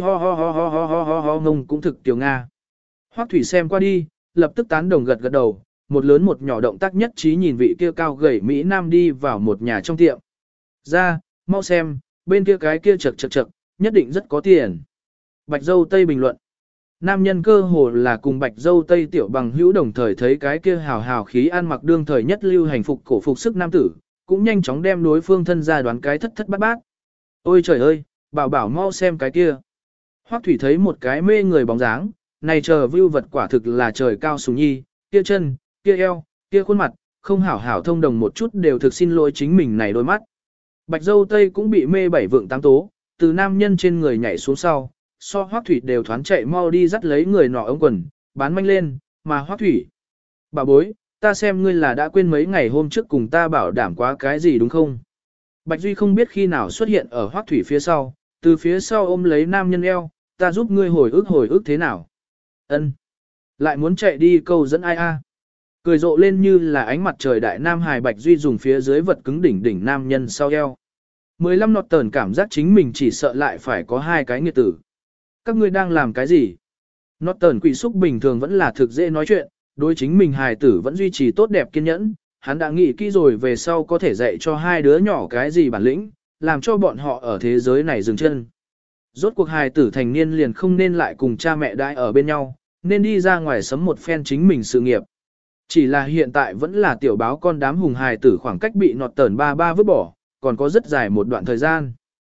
ho ngông cũng thực tiểu Nga. Hoắc Thủy xem qua đi, lập tức tán đồng gật đầu, một lớn một nhỏ động tác nhất trí nhìn vị kia cao gầy Mỹ Nam đi vào một nhà trong tiệm. Ra, mau xem, bên kia cái kia chật, nhất định rất có tiền. Bạch Dâu Tây bình luận. Nam nhân cơ hồ là cùng Bạch Dâu Tây tiểu bằng hữu đồng thời thấy cái kia hào khí ăn mặc đương thời nhất lưu hành phục cổ phục sức nam tử, cũng nhanh chóng đem đối phương thân ra đoán cái thất bát. Ôi trời ơi, bảo mau xem cái kia. Hoắc Thủy thấy một cái mê người bóng dáng, này chờ view vật quả thực là trời cao sùng nhi, kia chân, kia eo, kia khuôn mặt, không hảo thông đồng một chút đều thực xin lỗi chính mình này đôi mắt. Bạch Dâu Tây cũng bị mê bảy vượng tám tố, từ nam nhân trên người nhảy xuống sau, so Hoắc Thủy đều thoáng chạy mau đi dắt lấy người nọ ống quần, bán manh lên, mà Hoắc Thủy. Bà bối, ta xem ngươi là đã quên mấy ngày hôm trước cùng ta bảo đảm quá cái gì đúng không? Bạch Duy không biết khi nào xuất hiện ở Hoắc Thủy phía sau, từ phía sau ôm lấy nam nhân eo, ta giúp ngươi hồi ức thế nào? Ân, lại muốn chạy đi câu dẫn ai a? Cười rộ lên như là ánh mặt trời đại nam hài Bạch Duy dùng phía dưới vật cứng đỉnh nam nhân sau eo. 15 nọt tờn cảm giác chính mình chỉ sợ lại phải có hai cái nghiệt tử. Các ngươi đang làm cái gì? Nọt tờn quỷ xúc bình thường vẫn là thực dễ nói chuyện, đối chính mình hài tử vẫn duy trì tốt đẹp kiên nhẫn, hắn đã nghĩ kỹ rồi về sau có thể dạy cho hai đứa nhỏ cái gì bản lĩnh, làm cho bọn họ ở thế giới này dừng chân. Rốt cuộc hài tử thành niên liền không nên lại cùng cha mẹ đãi ở bên nhau, nên đi ra ngoài sấm một phen chính mình sự nghiệp. Chỉ là hiện tại vẫn là tiểu báo con đám hùng hài tử khoảng cách bị nọt tờn ba vứt bỏ, còn có rất dài một đoạn thời gian.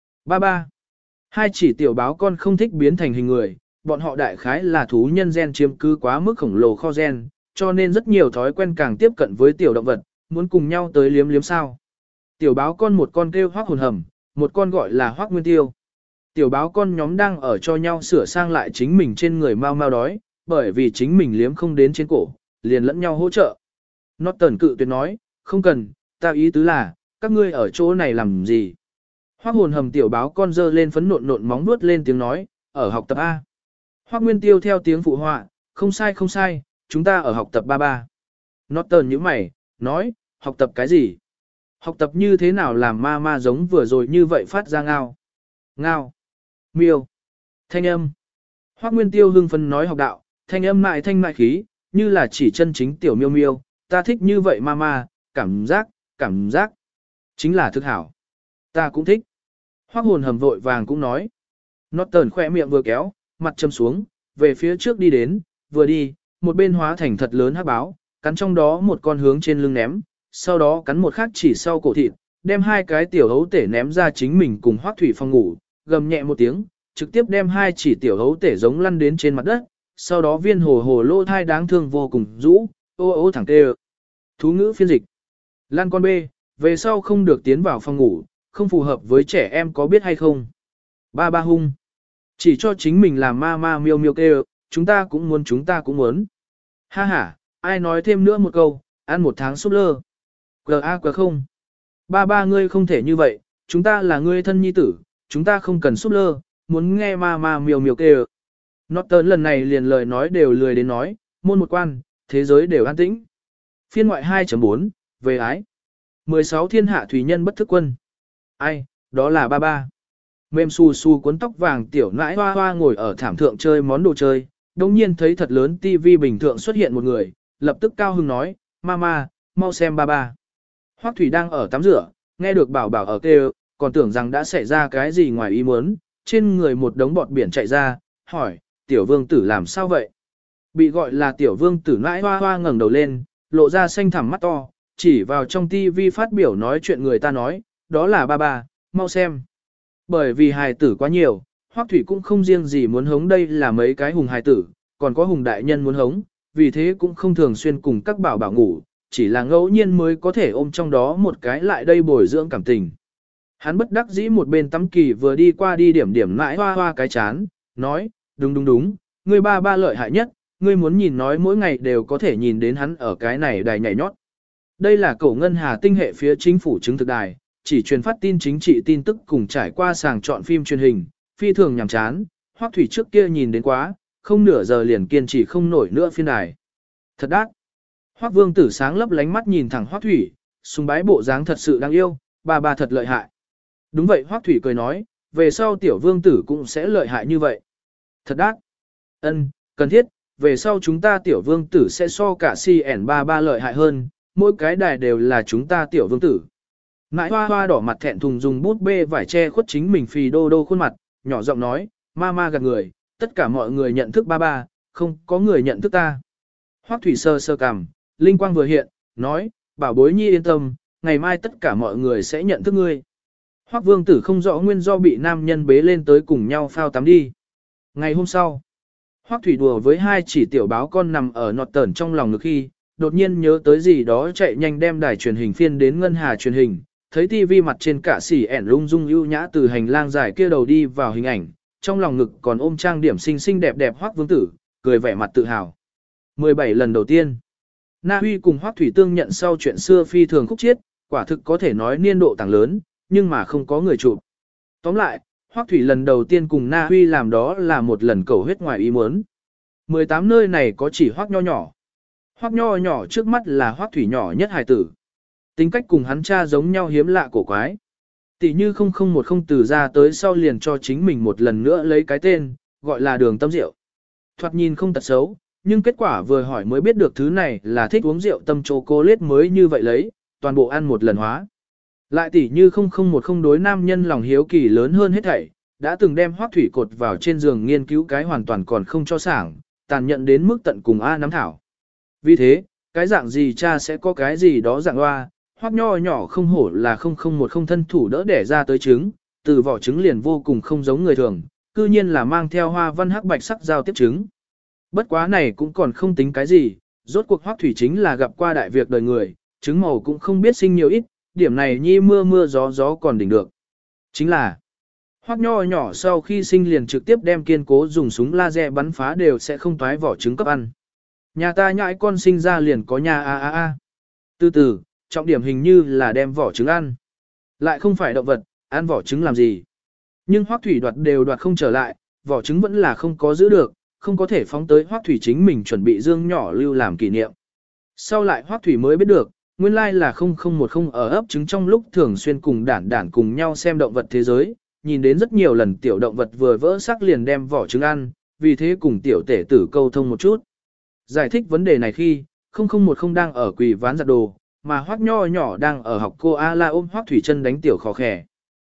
Ba. Hai chỉ tiểu báo con không thích biến thành hình người, bọn họ đại khái là thú nhân gen chiếm cứ quá mức khổng lồ kho gen, cho nên rất nhiều thói quen càng tiếp cận với tiểu động vật, muốn cùng nhau tới liếm sao. Tiểu báo con một con kêu Hoắc Hồn Hầm, một con gọi là Hoắc Nguyên Tiêu. Tiểu báo con nhóm đang ở cho nhau sửa sang lại chính mình trên người mau đói, bởi vì chính mình liếm không đến trên cổ, liền lẫn nhau hỗ trợ. Norton cự tuyệt nói, không cần, ta ý tứ là, các ngươi ở chỗ này làm gì? Hoắc Hồn Hầm tiểu báo con dơ lên phấn nộn móng nuốt lên tiếng nói, ở học tập A. Hoắc Nguyên Tiêu theo tiếng phụ họa, không sai, chúng ta ở học tập ba. Norton nhíu mày, nói, học tập cái gì? Học tập như thế nào làm ma giống vừa rồi như vậy phát ra ngao. Ngao. Miêu. Thanh âm. Hoắc Nguyên Tiêu hưng phấn nói học đạo, thanh âm mại thanh mại khí, như là chỉ chân chính tiểu miêu miêu, ta thích như vậy ma, cảm giác. Chính là thực hảo. Ta cũng thích. Hoắc Hồn Hầm vội vàng cũng nói. Norton khỏe miệng vừa kéo, mặt châm xuống, về phía trước đi đến, vừa đi, một bên hóa thành thật lớn hắc báo, cắn trong đó một con hướng trên lưng ném, sau đó cắn một khác chỉ sau cổ thịt, đem hai cái tiểu hấu tể ném ra chính mình cùng Hoắc Thủy phòng ngủ, gầm nhẹ một tiếng, trực tiếp đem hai chỉ tiểu hấu tể giống lăn đến trên mặt đất, sau đó viên hồ lô thai đáng thương vô cùng rũ, ô thẳng tê. Thú ngữ phiên dịch. Lan con bê, về sau không được tiến vào phòng ngủ, không phù hợp với trẻ em có biết hay không. Ba ba hung. Chỉ cho chính mình làm ma ma miêu miêu kêu, chúng ta cũng muốn. Ha ha, ai nói thêm nữa một câu, ăn một tháng súp lơ. G.A. không. Ba ba ngươi không thể như vậy, chúng ta là ngươi thân nhi tử, chúng ta không cần súp lơ, muốn nghe ma ma miêu miêu kêu. Norton lần này liền lời nói đều lười đến nói, môn một quan, thế giới đều an tĩnh. Phiên ngoại 2.4, về ái. 16 thiên hạ thủy nhân bất thức quân. Ai, đó là ba ba. Mềm xù xù cuốn tóc vàng tiểu nãi hoa hoa ngồi ở thảm thượng chơi món đồ chơi, đồng nhiên thấy thật lớn tivi bình thường xuất hiện một người, lập tức cao hưng nói, mama, mau xem ba ba. Hoắc Thủy đang ở tắm rửa, nghe được bảo bảo ở kêu, còn tưởng rằng đã xảy ra cái gì ngoài ý muốn, trên người một đống bọt biển chạy ra, hỏi, tiểu vương tử làm sao vậy? Bị gọi là tiểu vương tử nãi hoa hoa ngẩng đầu lên, lộ ra xanh thẳm mắt to, chỉ vào trong tivi phát biểu nói chuyện người ta nói, đó là ba ba, mau xem. Bởi vì hài tử quá nhiều, Hoắc Thủy cũng không riêng gì muốn hống đây là mấy cái hùng hài tử, còn có hùng đại nhân muốn hống, vì thế cũng không thường xuyên cùng các bảo bảo ngủ, chỉ là ngẫu nhiên mới có thể ôm trong đó một cái lại đây bồi dưỡng cảm tình. Hắn bất đắc dĩ một bên tắm kỳ vừa đi qua đi điểm điểm mãi hoa hoa cái chán, nói, đúng, ngươi ba ba lợi hại nhất, ngươi muốn nhìn nói mỗi ngày đều có thể nhìn đến hắn ở cái này đài nhảy nhót. Đây là cổ ngân hà tinh hệ phía chính phủ chứng thực đài, chỉ truyền phát tin chính trị tin tức cùng trải qua sàng chọn phim truyền hình, phi thường nhàm chán, Hoắc Thủy trước kia nhìn đến quá, không nửa giờ liền kiên trì không nổi nữa phiên đài. Thật đắt. Hoắc Vương Tử sáng lấp lánh mắt nhìn thẳng Hoắc Thủy, sùng bái bộ dáng thật sự đáng yêu, ba ba thật lợi hại. Đúng vậy Hoắc Thủy cười nói, về sau tiểu Vương Tử cũng sẽ lợi hại như vậy. Thật đắt. Ân, cần thiết, về sau chúng ta tiểu Vương Tử sẽ so cả CN ba ba lợi hại hơn, mỗi cái đài đều là chúng ta tiểu Vương Tử. Mãi hoa hoa đỏ mặt thẹn thùng dùng bút bê vải che khuất chính mình phì đô đô khuôn mặt, nhỏ giọng nói, mama gạt người, tất cả mọi người nhận thức ba ba, không có người nhận thức ta. Hoắc Thủy sơ sơ cằm, linh quang vừa hiện, nói, bảo bối nhi yên tâm, ngày mai tất cả mọi người sẽ nhận thức ngươi. Hoắc Vương Tử không rõ nguyên do bị nam nhân bế lên tới cùng nhau phao tắm đi. Ngày hôm sau, Hoắc Thủy đùa với hai chỉ tiểu báo con nằm ở nọt tởn trong lòng ngực khi, đột nhiên nhớ tới gì đó chạy nhanh đem đài truyền hình phiên đến ngân hà truyền hình, thấy tivi mặt trên cả xỉ ẻn lung dung ưu nhã từ hành lang dài kia đầu đi vào hình ảnh, trong lòng ngực còn ôm trang điểm xinh xinh đẹp đẹp Hoắc Vương Tử, cười vẻ mặt tự hào. 17 lần đầu tiên, Na Huy cùng Hoắc Thủy tương nhận sau chuyện xưa phi thường khúc chiết, quả thực có thể nói niên độ tàng lớn, nhưng mà không có người chụp. Tóm lại, Hoắc Thủy lần đầu tiên cùng Na Huy làm đó là một lần cầu huyết ngoài ý muốn. 18 nơi này có chỉ Hoắc nho nhỏ. Hoắc nho nhỏ trước mắt là Hoắc Thủy nhỏ nhất hài tử. Tính cách cùng hắn cha giống nhau hiếm lạ cổ quái. Tỷ như 0010 từ ra tới sau liền cho chính mình một lần nữa lấy cái tên, gọi là đường tâm rượu. Thoạt nhìn không tật xấu, nhưng kết quả vừa hỏi mới biết được thứ này là thích uống rượu tâm chocolate mới như vậy lấy, toàn bộ ăn một lần hóa. Lại tỷ như 0010 đối nam nhân lòng hiếu kỳ lớn hơn hết thảy, đã từng đem Hoắc Thủy cột vào trên giường nghiên cứu cái hoàn toàn còn không cho sảng, tàn nhẫn đến mức tận cùng A nắm thảo. Vì thế, cái dạng gì cha sẽ có cái gì đó dạng hoa, Hoắc nho nhỏ không hổ là 0010 thân thủ đỡ đẻ ra tới trứng, từ vỏ trứng liền vô cùng không giống người thường, cư nhiên là mang theo hoa văn hắc bạch sắc giao tiếp trứng. Bất quá này cũng còn không tính cái gì, rốt cuộc Hoắc Thủy chính là gặp qua đại việc đời người, trứng màu cũng không biết sinh nhiều ít, điểm này nhi mưa mưa gió gió còn đỉnh được. Chính là, Hoắc nho nhỏ sau khi sinh liền trực tiếp đem kiên cố dùng súng laser bắn phá đều sẽ không toái vỏ trứng cấp ăn. Nhà ta nhãi con sinh ra liền có nhà a. Từ từ, trọng điểm hình như là đem vỏ trứng ăn. Lại không phải động vật, ăn vỏ trứng làm gì. Nhưng Hoắc Thủy đoạt không trở lại, vỏ trứng vẫn là không có giữ được, không có thể phóng tới Hoắc Thủy chính mình chuẩn bị dương nhỏ lưu làm kỷ niệm. Sau lại Hoắc Thủy mới biết được, nguyên lai là 0010 ở ấp trứng trong lúc thường xuyên cùng đản cùng nhau xem động vật thế giới, nhìn đến rất nhiều lần tiểu động vật vừa vỡ xác liền đem vỏ trứng ăn, vì thế cùng tiểu tể tử câu thông một chút. Giải thích vấn đề này khi, 0010 đang ở quỳ ván giặt đồ, mà Hoắc nho nhỏ đang ở học cô A-la ôm Hoắc Thủy chân đánh tiểu khó khẻ.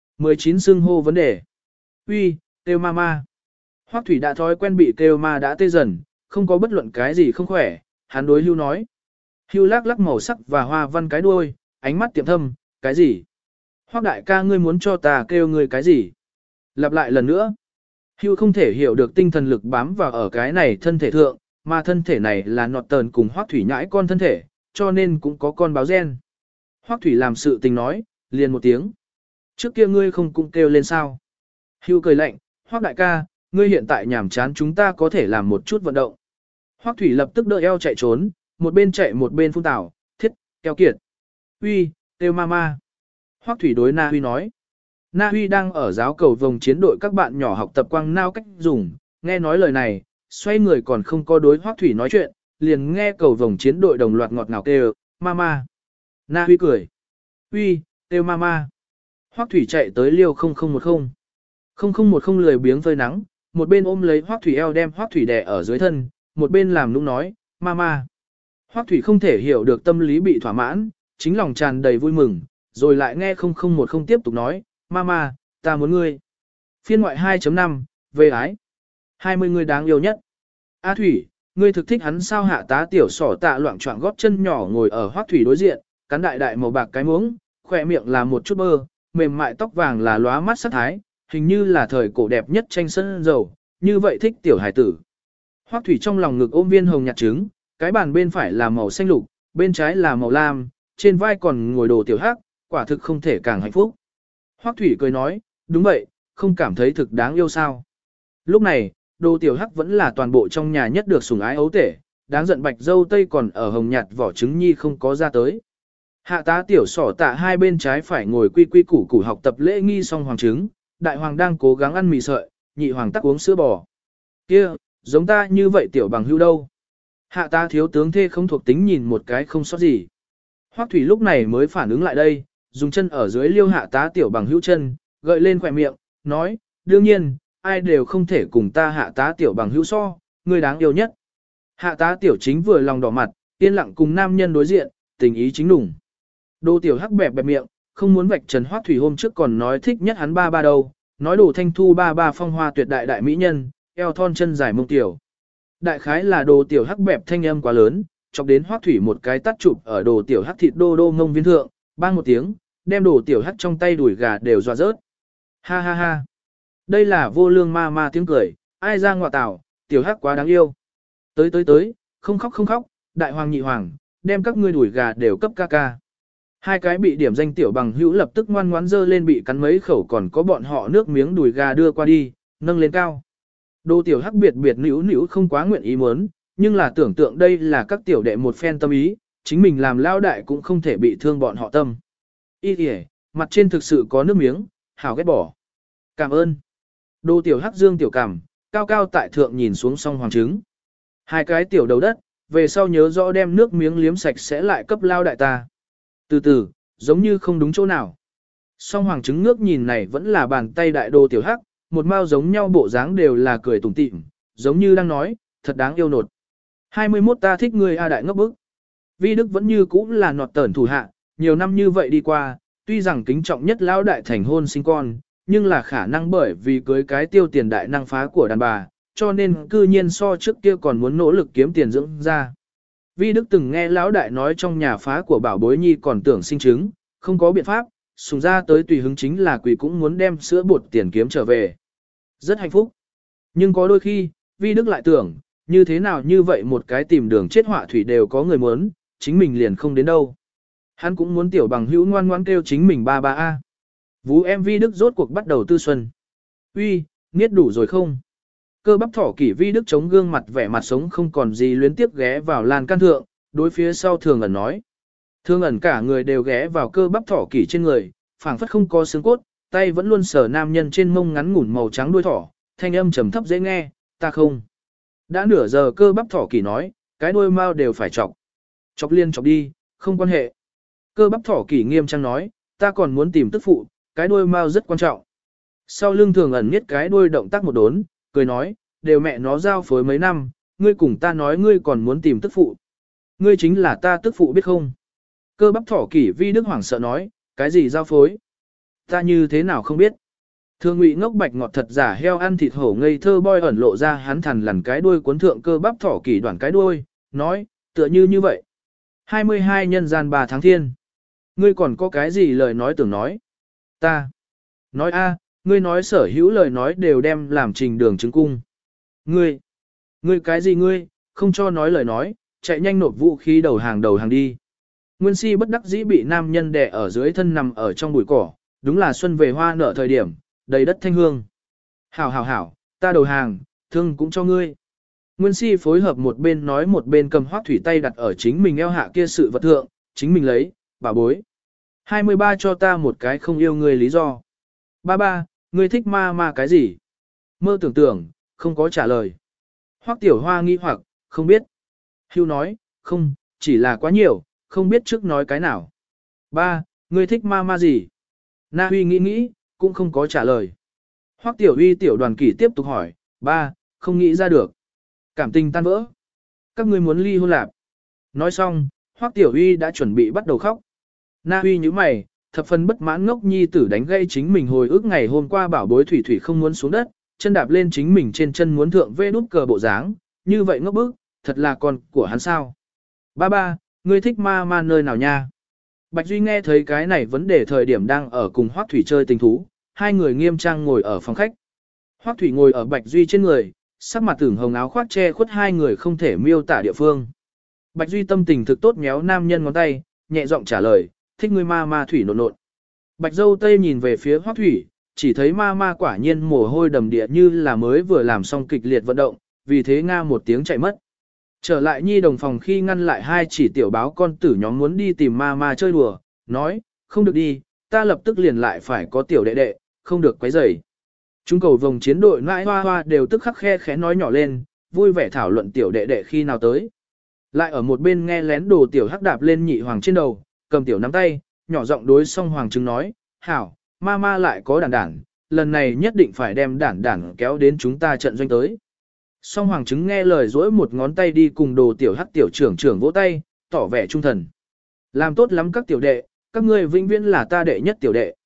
19 xưng hô vấn đề. Uy, kêu mama. Hoắc Thủy đã thói quen bị kêu ma đã tê dần, không có bất luận cái gì không khỏe, hắn đối Hưu nói. Hưu lắc lắc màu sắc và hoa văn cái đuôi, ánh mắt tiệm thâm, cái gì? Hoắc đại ca ngươi muốn cho ta kêu ngươi cái gì? Lặp lại lần nữa. Hưu không thể hiểu được tinh thần lực bám vào ở cái này thân thể thượng, mà thân thể này là nọt tờn cùng Hoắc Thủy nhãi con thân thể, cho nên cũng có con báo gen. Hoắc Thủy làm sự tình nói, liền một tiếng. Trước kia ngươi không cũng kêu lên sao? Hưu cười lạnh, Hoắc đại ca, ngươi hiện tại nhàm chán chúng ta có thể làm một chút vận động. Hoắc Thủy lập tức đỡ eo chạy trốn, một bên chạy một bên phun tảo, thiết, keo kiệt. Huy, kêu mama. Hoắc Thủy đối Na Huy nói. Na Huy đang ở giáo cầu vòng chiến đội các bạn nhỏ học tập quang nao cách dùng, nghe nói lời này, xoay người còn không có đối Hoắc Thủy nói chuyện, liền nghe cầu vòng chiến đội đồng loạt ngọt ngào kêu, mama. Na Huy cười. Huy, kêu mama. Hoắc Thủy chạy tới liêu 0010. 0010 lười biếng phơi nắng, một bên ôm lấy Hoắc Thủy eo đem Hoắc Thủy đè ở dưới thân, một bên làm nũng nói, mama. Hoắc Thủy không thể hiểu được tâm lý bị thỏa mãn, chính lòng tràn đầy vui mừng, rồi lại nghe 0010 tiếp tục nói, mama, ta muốn ngươi. Phiên ngoại 2.5, về ái. 20 người đáng yêu nhất. A Thủy, ngươi thực thích hắn sao? Hạ tá tiểu sỏ tạ loạn choạng góp chân nhỏ ngồi ở Hoắc Thủy đối diện, cắn đại đại màu bạc cái muỗng, khỏe miệng là một chút bơ, mềm mại tóc vàng là lóa mắt sắc thái, hình như là thời cổ đẹp nhất tranh sơn dầu, như vậy thích tiểu hải tử. Hoắc Thủy trong lòng ngực ôm viên hồng nhạt trứng, cái bàn bên phải là màu xanh lục, bên trái là màu lam, trên vai còn ngồi đồ tiểu hắc, quả thực không thể càng hạnh phúc. Hoắc Thủy cười nói, đúng vậy, không cảm thấy thực đáng yêu sao. Lúc này, đồ tiểu hắc vẫn là toàn bộ trong nhà nhất được sủng ái ấu tể, đáng giận bạch dâu tây còn ở hồng nhạt vỏ trứng nhi không có ra tới. Hạ tá tiểu sỏ tạ hai bên trái phải ngồi quy quy củ củ học tập lễ nghi song hoàng trứng, đại hoàng đang cố gắng ăn mì sợi, nhị hoàng tắc uống sữa bò. Kia, giống ta như vậy tiểu bằng hữu đâu. Hạ tá thiếu tướng thê không thuộc tính nhìn một cái không sót gì. Hoắc Thủy lúc này mới phản ứng lại đây, dùng chân ở dưới liêu hạ tá tiểu bằng hữu chân, gợi lên khỏe miệng, nói, đương nhiên, ai đều không thể cùng ta hạ tá tiểu bằng hữu so, người đáng yêu nhất. Hạ tá tiểu chính vừa lòng đỏ mặt, yên lặng cùng nam nhân đối diện, tình ý chính đủng. Đồ tiểu hắc bẹp bẹp miệng, không muốn vạch trần Hoắc Thủy hôm trước còn nói thích nhất hắn ba ba đâu, nói đồ thanh thu ba ba phong hoa tuyệt đại đại mỹ nhân, eo thon chân dài mông tiểu. Đại khái là đồ tiểu hắc bẹp thanh âm quá lớn, chọc đến Hoắc Thủy một cái tắt chụp ở đồ tiểu hắc thịt đô đô ngông viên thượng, bang một tiếng, đem đồ tiểu hắc trong tay đuổi gà đều dọa rớt. Ha ha ha. Đây là vô lương ma ma tiếng cười, ai ra ngọa tảo, tiểu hắc quá đáng yêu. Tới, không khóc, đại hoàng nhị hoàng, đem các ngươi đuổi gà đều cấp ca ca. Hai cái bị điểm danh tiểu bằng hữu lập tức ngoan ngoãn dơ lên bị cắn mấy khẩu còn có bọn họ nước miếng đùi gà đưa qua đi, nâng lên cao. Đồ tiểu hắc biệt nữu không quá nguyện ý muốn, nhưng là tưởng tượng đây là các tiểu đệ một phen tâm ý, chính mình làm lao đại cũng không thể bị thương bọn họ tâm. Ý kìa, mặt trên thực sự có nước miếng, hảo ghét bỏ. Cảm ơn. Đồ tiểu hắc dương tiểu cảm, cao cao tại thượng nhìn xuống song hoàng trứng. Hai cái tiểu đầu đất, về sau nhớ rõ đem nước miếng liếm sạch sẽ lại cấp lao đại ta. Từ từ, giống như không đúng chỗ nào. Song hoàng trứng ngước nhìn này vẫn là bàn tay đại đồ tiểu hắc, một mao giống nhau bộ dáng đều là cười tủm tỉm, giống như đang nói, thật đáng yêu nột. 21 ta thích ngươi a đại ngốc bức. Vi Đức vẫn như cũ là nọt tởn thủ hạ, nhiều năm như vậy đi qua, tuy rằng kính trọng nhất lão đại thành hôn sinh con, nhưng là khả năng bởi vì cưới cái tiêu tiền đại năng phá của đàn bà, cho nên cư nhiên so trước kia còn muốn nỗ lực kiếm tiền dưỡng ra. Vi Đức từng nghe lão đại nói trong nhà phá của bảo bối nhi còn tưởng sinh trứng, không có biện pháp, sùng ra tới tùy hứng chính là quỷ cũng muốn đem sữa bột tiền kiếm trở về. Rất hạnh phúc. Nhưng có đôi khi, Vi Đức lại tưởng, như thế nào như vậy một cái tìm đường chết họa thủy đều có người muốn, chính mình liền không đến đâu. Hắn cũng muốn tiểu bằng hữu ngoan ngoãn kêu chính mình ba ba a. Vú em Vi Đức rốt cuộc bắt đầu tư xuân. Uy, niết đủ rồi không? Cơ bắp thỏ kỷ Vi Đức chống gương mặt vẻ mặt sống không còn gì luyến tiếp ghé vào lan can thượng, đối phía sau Thường Ẩn nói. Thường Ẩn cả người đều ghé vào cơ bắp thỏ kỷ trên người, phảng phất không có xương cốt, tay vẫn luôn sờ nam nhân trên mông ngắn ngủn màu trắng đuôi thỏ, thanh âm trầm thấp dễ nghe, ta không. Đã nửa giờ cơ bắp thỏ kỷ nói, cái đuôi mao đều phải chọc. Chọc liên chọc đi, không quan hệ. Cơ bắp thỏ kỷ nghiêm trang nói, ta còn muốn tìm tức phụ, cái đuôi mao rất quan trọng. Sau lưng Thường Ẩn miết cái đuôi động tác một đốn, cười nói, đều mẹ nó giao phối mấy năm, ngươi cùng ta nói ngươi còn muốn tìm tức phụ. Ngươi chính là ta tức phụ biết không? Cơ bắp thỏ kỷ Vi Đức hoảng sợ nói, cái gì giao phối? Ta như thế nào không biết? Thường Ngụy ngốc bạch ngọt thật giả heo ăn thịt hổ ngây thơ boy ẩn lộ ra hắn thằn lằn cái đuôi cuốn thượng cơ bắp thỏ kỷ đoạn cái đuôi, nói, tựa như vậy. 22 nhân gian 3 tháng thiên. Ngươi còn có cái gì lời nói tưởng nói? Ta. Nói a, ngươi nói sở hữu lời nói đều đem làm trình đường chứng cung. Ngươi cái gì ngươi, không cho nói lời nói, chạy nhanh nộp vũ khí đầu hàng đi. Nguyên Si bất đắc dĩ bị nam nhân đè ở dưới thân nằm ở trong bụi cỏ, đúng là xuân về hoa nở thời điểm, đầy đất thanh hương. Hảo hảo hảo, ta đầu hàng, thương cũng cho ngươi. Nguyên Si phối hợp một bên nói một bên cầm Hoắc Thủy tay đặt ở chính mình eo hạ kia sự vật thượng, chính mình lấy, bà bối. 23 cho ta một cái không yêu ngươi lý do. Ba ba, ngươi thích ma ma cái gì? Mơ tưởng tưởng, không có trả lời. Hoắc Tiểu Hoa nghi hoặc, không biết. Hưu nói, không, chỉ là quá nhiều, không biết trước nói cái nào. Ba, ngươi thích ma ma gì? Na Huy nghĩ, cũng không có trả lời. Hoắc Tiểu Huy tiểu đoàn kỷ tiếp tục hỏi, ba, không nghĩ ra được. Cảm tình tan vỡ. Các ngươi muốn ly hôn lạp. Nói xong, Hoắc Tiểu Huy đã chuẩn bị bắt đầu khóc. Na Huy nhíu mày, thập phần bất mãn ngốc nhi tử đánh gây chính mình hồi ức ngày hôm qua bảo bối thủy thủy không muốn xuống đất, chân đạp lên chính mình trên chân muốn thượng vê đút cờ bộ dáng, như vậy ngốc bức, thật là con của hắn sao. Ba ba, ngươi thích ma ma nơi nào nha? Bạch Duy nghe thấy cái này vấn đề thời điểm đang ở cùng Hoắc Thủy chơi tình thú, hai người nghiêm trang ngồi ở phòng khách. Hoắc Thủy ngồi ở Bạch Duy trên người, sắc mặt tưởng hồng áo khoác che khuất hai người không thể miêu tả địa phương. Bạch Duy tâm tình thực tốt méo nam nhân ngón tay, nhẹ giọng trả lời, thích ngươi ma ma Thủy nộn nộn. Bạch Dâu Tây nhìn về phía Hoắc Thủy, chỉ thấy ma ma quả nhiên mồ hôi đầm địa như là mới vừa làm xong kịch liệt vận động, vì thế nga một tiếng chạy mất. Trở lại nhi đồng phòng khi ngăn lại hai chỉ tiểu báo con tử nhóm muốn đi tìm ma ma chơi đùa, nói, không được đi, ta lập tức liền lại phải có tiểu đệ đệ, không được quấy rầy. Chúng cầu vòng chiến đội nãi hoa hoa đều tức khắc khe khẽ nói nhỏ lên, vui vẻ thảo luận tiểu đệ đệ khi nào tới. Lại ở một bên nghe lén đồ tiểu hắc đạp lên nhị hoàng trên đầu, cầm tiểu nắm tay, nhỏ giọng đối song hoàng trứng nói, hảo, ma ma lại có đản đản, lần này nhất định phải đem đản đản kéo đến chúng ta trận doanh tới. Song hoàng trứng nghe lời dỗi một ngón tay đi cùng đồ tiểu hắc tiểu trưởng trưởng vỗ tay, tỏ vẻ trung thần. Làm tốt lắm các tiểu đệ, các ngươi vĩnh viễn là ta đệ nhất tiểu đệ.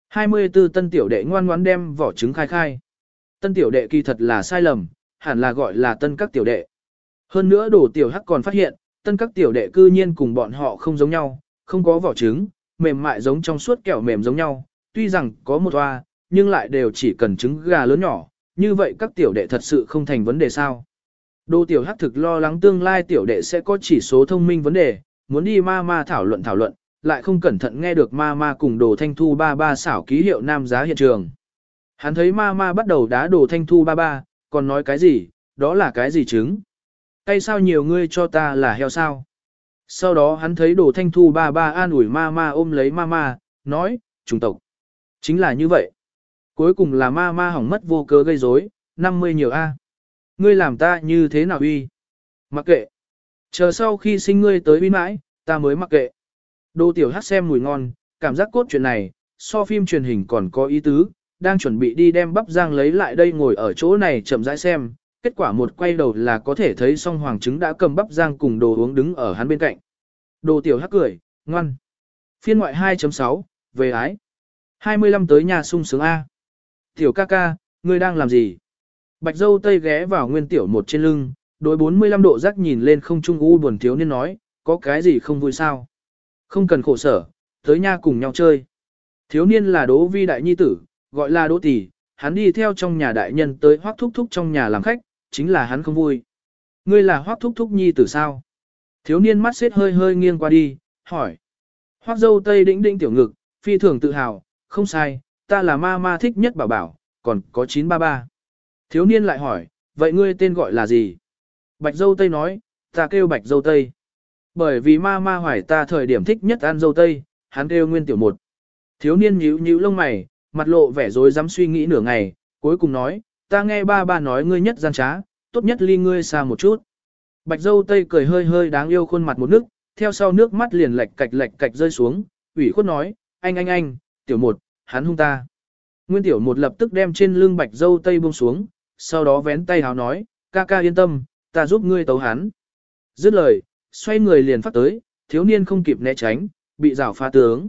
24 tân tiểu đệ ngoan ngoãn đem vỏ trứng khai khai. Tân tiểu đệ kỳ thật là sai lầm, hẳn là gọi là tân các tiểu đệ. Hơn nữa đồ tiểu hắc còn phát hiện, tân các tiểu đệ cư nhiên cùng bọn họ không giống nhau, không có vỏ trứng, mềm mại giống trong suốt kẹo mềm giống nhau, tuy rằng có một toa, nhưng lại đều chỉ cần trứng gà lớn nhỏ, như vậy các tiểu đệ thật sự không thành vấn đề sao. Đồ tiểu hắc thực lo lắng tương lai tiểu đệ sẽ có chỉ số thông minh vấn đề, muốn đi ma ma thảo luận, lại không cẩn thận nghe được ma ma cùng đồ thanh thu ba ba xảo ký hiệu nam giá hiện trường. Hắn thấy ma ma bắt đầu đá đồ thanh thu ba ba, còn nói cái gì, đó là cái gì trứng? Tay sao nhiều ngươi cho ta là heo sao? Sau đó hắn thấy đồ thanh thu ba ba an ủi ma ma ôm lấy ma ma, nói, chủng tộc. Chính là như vậy. Cuối cùng là ma ma hỏng mất vô cớ gây rối, 50 nhiều A. Ngươi làm ta như thế nào uy? Mặc kệ. Chờ sau khi sinh ngươi tới uy mãi, ta mới mặc kệ. Đồ tiểu hát xem mùi ngon, cảm giác cốt chuyện này, so phim truyền hình còn có ý tứ, đang chuẩn bị đi đem bắp rang lấy lại đây ngồi ở chỗ này chậm rãi xem, kết quả một quay đầu là có thể thấy song hoàng trứng đã cầm bắp rang cùng đồ uống đứng ở hắn bên cạnh. Đồ tiểu hắc cười, ngoan. Phiên ngoại 2.6, về ái. 25 tới nhà sung sướng A. Tiểu ca ca, ngươi đang làm gì? Bạch dâu tây ghé vào nguyên tiểu một trên lưng, đối 45 độ rắc nhìn lên không trung u buồn thiếu niên nói, có cái gì không vui sao? Không cần khổ sở, tới nha cùng nhau chơi. Thiếu niên là Đỗ Vi đại nhi tử, gọi là Đỗ tỷ, hắn đi theo trong nhà đại nhân tới Hoắc thúc thúc trong nhà làm khách, chính là hắn không vui. Ngươi là Hoắc thúc thúc nhi tử sao? Thiếu niên mắt xếp hơi hơi nghiêng qua đi, hỏi. Hoắc dâu tây đĩnh đĩnh tiểu ngực, phi thường tự hào, không sai, ta là ma ma thích nhất bảo bảo, còn có 933. Thiếu niên lại hỏi, vậy ngươi tên gọi là gì? Bạch dâu tây nói, ta kêu bạch dâu tây. Bởi vì ma ma hoài ta thời điểm thích nhất ăn dâu tây, hắn kêu nguyên tiểu một. Thiếu niên nhíu nhíu lông mày, mặt lộ vẻ rối rắm suy nghĩ nửa ngày, cuối cùng nói, ta nghe ba ba nói ngươi nhất gian trá, tốt nhất ly ngươi xa một chút. Bạch dâu tây cười hơi hơi đáng yêu khuôn mặt một nước, theo sau nước mắt liền lệch cạch rơi xuống, ủy khuất nói, anh, tiểu một, hắn hung ta. Nguyên tiểu một lập tức đem trên lưng bạch dâu tây buông xuống, sau đó vén tay háo nói, ca ca yên tâm, ta giúp ngươi tấu hắn. Dứt lời, xoay người liền phát tới, thiếu niên không kịp né tránh, bị rảo phá tướng.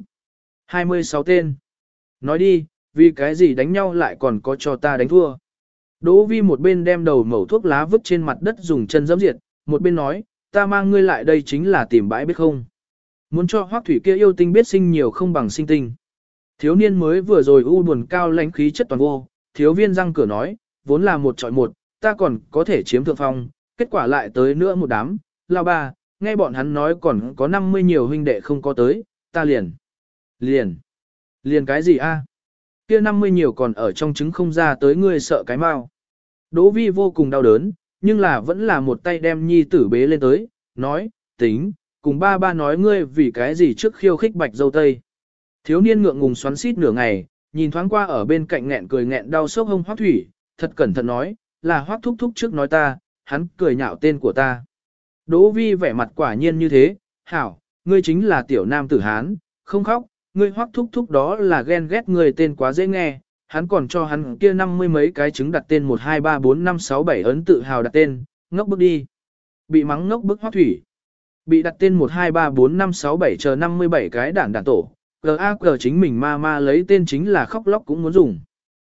26 tên. Nói đi, vì cái gì đánh nhau lại còn có cho ta đánh thua. Đỗ Vi một bên đem đầu mẩu thuốc lá vứt trên mặt đất dùng chân giẫm diệt, một bên nói, ta mang ngươi lại đây chính là tìm bãi biết không. Muốn cho Hoắc Thủy kia yêu tinh biết sinh nhiều không bằng sinh tinh. Thiếu niên mới vừa rồi u buồn cao lãnh khí chất toàn vô, thiếu viên răng cửa nói, vốn là một chọi một, ta còn có thể chiếm thượng phong, kết quả lại tới nữa một đám, lao ba, nghe bọn hắn nói còn có 50 nhiều huynh đệ không có tới, ta liền cái gì a? Kia 50 nhiều còn ở trong trứng không ra tới ngươi sợ cái mau. Đỗ Vi vô cùng đau đớn, nhưng là vẫn là một tay đem nhi tử bế lên tới, nói, tính, cùng ba ba nói ngươi vì cái gì trước khiêu khích Bạch Dâu Tây. Thiếu niên ngượng ngùng xoắn xít nửa ngày, nhìn thoáng qua ở bên cạnh nghẹn cười nghẹn đau sốc hông Hoắc Thủy, thật cẩn thận nói, là Hoắc thúc thúc trước nói ta, hắn cười nhạo tên của ta. Đỗ Vi vẻ mặt quả nhiên như thế, hảo, ngươi chính là tiểu nam tử Hán, không khóc, ngươi Hoắc thúc thúc đó là ghen ghét người tên quá dễ nghe, hắn còn cho hắn kia 50 mấy cái trứng đặt tên 1 2 3 4 5 6 7 ấn tự hào đặt tên, ngốc bước đi. Bị mắng ngốc bức Hoắc Thủy. Bị đặt tên 1 2 3 4 5 6 7 chờ 57 cái đản tổ. GAG chính mình ma lấy tên chính là khóc lóc cũng muốn dùng.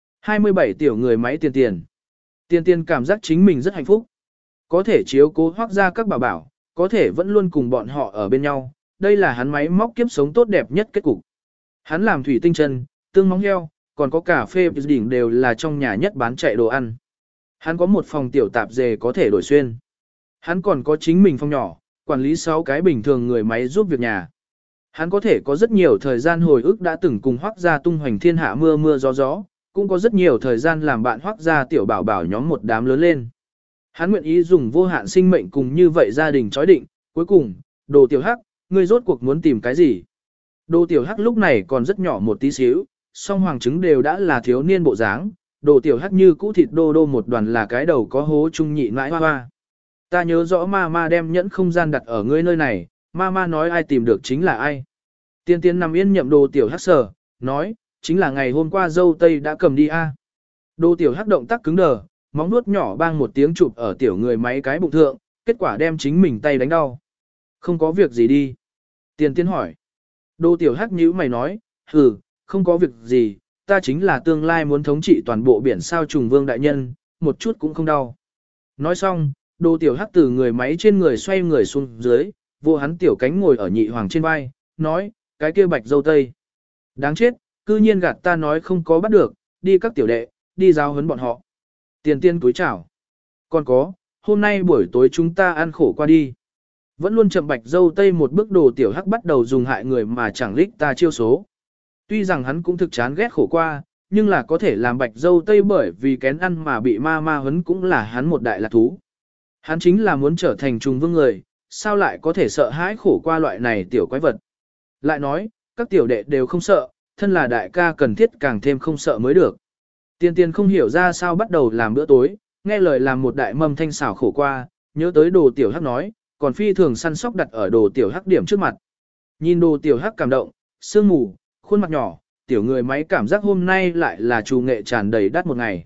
27 tiểu người máy tiền. Tiền cảm giác chính mình rất hạnh phúc. Có thể chiếu cố Hoắc ra các bảo bảo, có thể vẫn luôn cùng bọn họ ở bên nhau. Đây là hắn máy móc kiếp sống tốt đẹp nhất kết cục. Hắn làm thủy tinh chân, tương móng heo, còn có cà phê đỉnh đều là trong nhà nhất bán chạy đồ ăn. Hắn có một phòng tiểu tạp dề có thể đổi xuyên. Hắn còn có chính mình phòng nhỏ, quản lý 6 cái bình thường người máy giúp việc nhà. Hắn có thể có rất nhiều thời gian hồi ức đã từng cùng Hoắc gia tung hoành thiên hạ mưa gió, cũng có rất nhiều thời gian làm bạn Hoắc gia tiểu bảo bảo nhóm một đám lớn lên. Hắn nguyện ý dùng vô hạn sinh mệnh cùng như vậy gia đình chói định, cuối cùng, Đồ Tiểu Hắc, ngươi rốt cuộc muốn tìm cái gì? Đồ Tiểu Hắc lúc này còn rất nhỏ một tí xíu, song hoàng trứng đều đã là thiếu niên bộ dáng, Đồ Tiểu Hắc như cũ thịt đô một đoàn là cái đầu có hố trung nhị mãi hoa. Ta nhớ rõ ma đem nhẫn không gian đặt ở ngươi nơi này, ma nói ai tìm được chính là ai. Tiên nằm yên nhậm Đồ Tiểu Hắc sở, nói, chính là ngày hôm qua dâu tây đã cầm đi a. Đồ Tiểu Hắc động tác cứng đờ, móng nuốt nhỏ bang một tiếng chụp ở tiểu người máy cái bụng thượng, kết quả đem chính mình tay đánh đau. Không có việc gì đi. Tiên hỏi. Đồ Tiểu Hắc nhíu mày nói, không có việc gì, ta chính là tương lai muốn thống trị toàn bộ biển sao trùng vương đại nhân, một chút cũng không đau. Nói xong, Đồ Tiểu Hắc từ người máy trên người xoay người xuống dưới, vô hắn tiểu cánh ngồi ở nhị hoàng trên vai, nói, cái kia Bạch Dâu Tây. Đáng chết, cư nhiên gạt ta nói không có bắt được, đi các tiểu đệ, đi giao huấn bọn họ. Tiên cúi chào. Còn có, hôm nay buổi tối chúng ta ăn khổ qua đi. Vẫn luôn chậm Bạch Dâu Tây một bước. Đồ Tiểu Hắc bắt đầu dùng hại người mà chẳng lích ta chiêu số. Tuy rằng hắn cũng thực chán ghét khổ qua, nhưng là có thể làm Bạch Dâu Tây bởi vì kén ăn mà bị ma huấn cũng là hắn một đại lạc thú. Hắn chính là muốn trở thành trùng vương người, sao lại có thể sợ hãi khổ qua loại này tiểu quái vật. Lại nói, các tiểu đệ đều không sợ, thân là đại ca cần thiết càng thêm không sợ mới được. Tiên không hiểu ra sao bắt đầu làm bữa tối, nghe lời làm một đại mâm thanh xảo khổ qua, nhớ tới Đồ Tiểu Hắc nói, còn phi thường săn sóc đặt ở Đồ Tiểu Hắc điểm trước mặt. Nhìn Đồ Tiểu Hắc cảm động, sương mù, khuôn mặt nhỏ, tiểu người máy cảm giác hôm nay lại là trù nghệ tràn đầy đắt một ngày.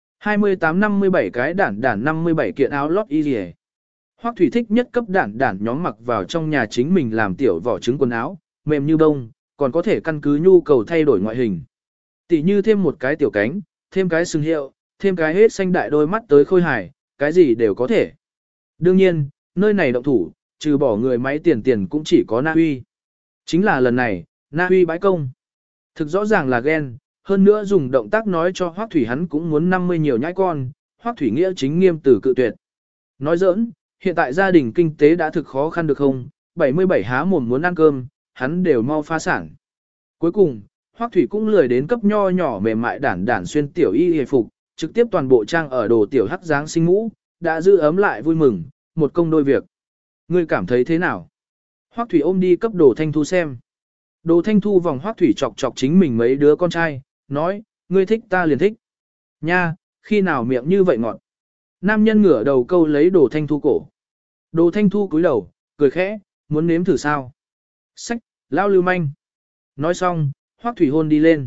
28-57 cái đản 57 kiện áo lót y rìa. Hoắc Thủy thích nhất cấp đản nhóm mặc vào trong nhà chính mình làm tiểu vỏ trứng quần áo, mềm như bông, còn có thể căn cứ nhu cầu thay đổi ngoại hình. Tỷ như thêm một cái tiểu cánh, thêm cái sừng hiệu, thêm cái hết xanh đại đôi mắt tới khôi hài, cái gì đều có thể. Đương nhiên, nơi này động thủ, trừ bỏ người máy tiền cũng chỉ có Na Uy. Chính là lần này, Na Uy bãi công. Thực rõ ràng là ghen, hơn nữa dùng động tác nói cho Hoắc Thủy hắn cũng muốn 50 nhiều nhãi con, Hoắc Thủy nghĩa chính nghiêm từ cự tuyệt. Nói giỡn, hiện tại gia đình kinh tế đã thực khó khăn được không, 77 há mồm muốn ăn cơm, hắn đều mau phá sản. Cuối cùng, Hoắc Thủy cũng lười đến cấp nho nhỏ mềm mại đản xuyên tiểu y hề phục, trực tiếp toàn bộ trang ở Đồ Tiểu Hắc dáng sinh mũ, đã giữ ấm lại vui mừng, một công đôi việc. Ngươi cảm thấy thế nào? Hoắc Thủy ôm đi cấp Đồ Thanh Thu xem. Đồ Thanh Thu vòng Hoắc Thủy chọc chính mình mấy đứa con trai, nói, ngươi thích ta liền thích. Nha, khi nào miệng như vậy ngọt. Nam nhân ngửa đầu câu lấy Đồ Thanh Thu cổ. Đồ Thanh Thu cúi đầu, cười khẽ, muốn nếm thử sao? Sách, lao lưu manh. Nói xong, Hoắc Thủy hôn đi lên.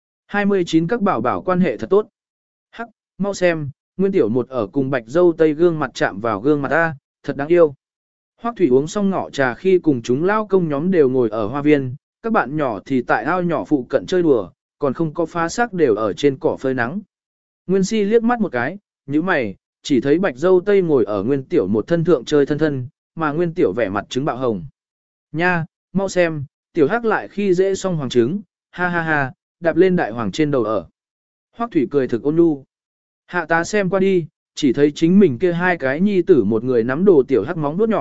29 các bảo bảo quan hệ thật tốt. Hắc, mau xem, Nguyên Tiểu một ở cùng Bạch Dâu Tây gương mặt chạm vào gương mặt ta, thật đáng yêu. Hoắc Thủy uống xong ngọ trà khi cùng chúng lao công nhóm đều ngồi ở hoa viên, các bạn nhỏ thì tại ao nhỏ phụ cận chơi đùa, còn không có phá xác đều ở trên cỏ phơi nắng. Nguyên Si liếc mắt một cái, nhíu mày, chỉ thấy Bạch Dâu Tây ngồi ở Nguyên Tiểu một thân thượng chơi thân, mà Nguyên Tiểu vẻ mặt trứng bạo hồng. Nha, mau xem, Tiểu Hắc lại khi dễ xong hoàng trứng, ha ha ha, đạp lên đại hoàng trên đầu ở. Hoắc Thủy cười thực ôn nhu. Hạ tá xem qua đi, chỉ thấy chính mình kia hai cái nhi tử một người nắm Đồ Tiểu Hắc móng vuốt nhỏ,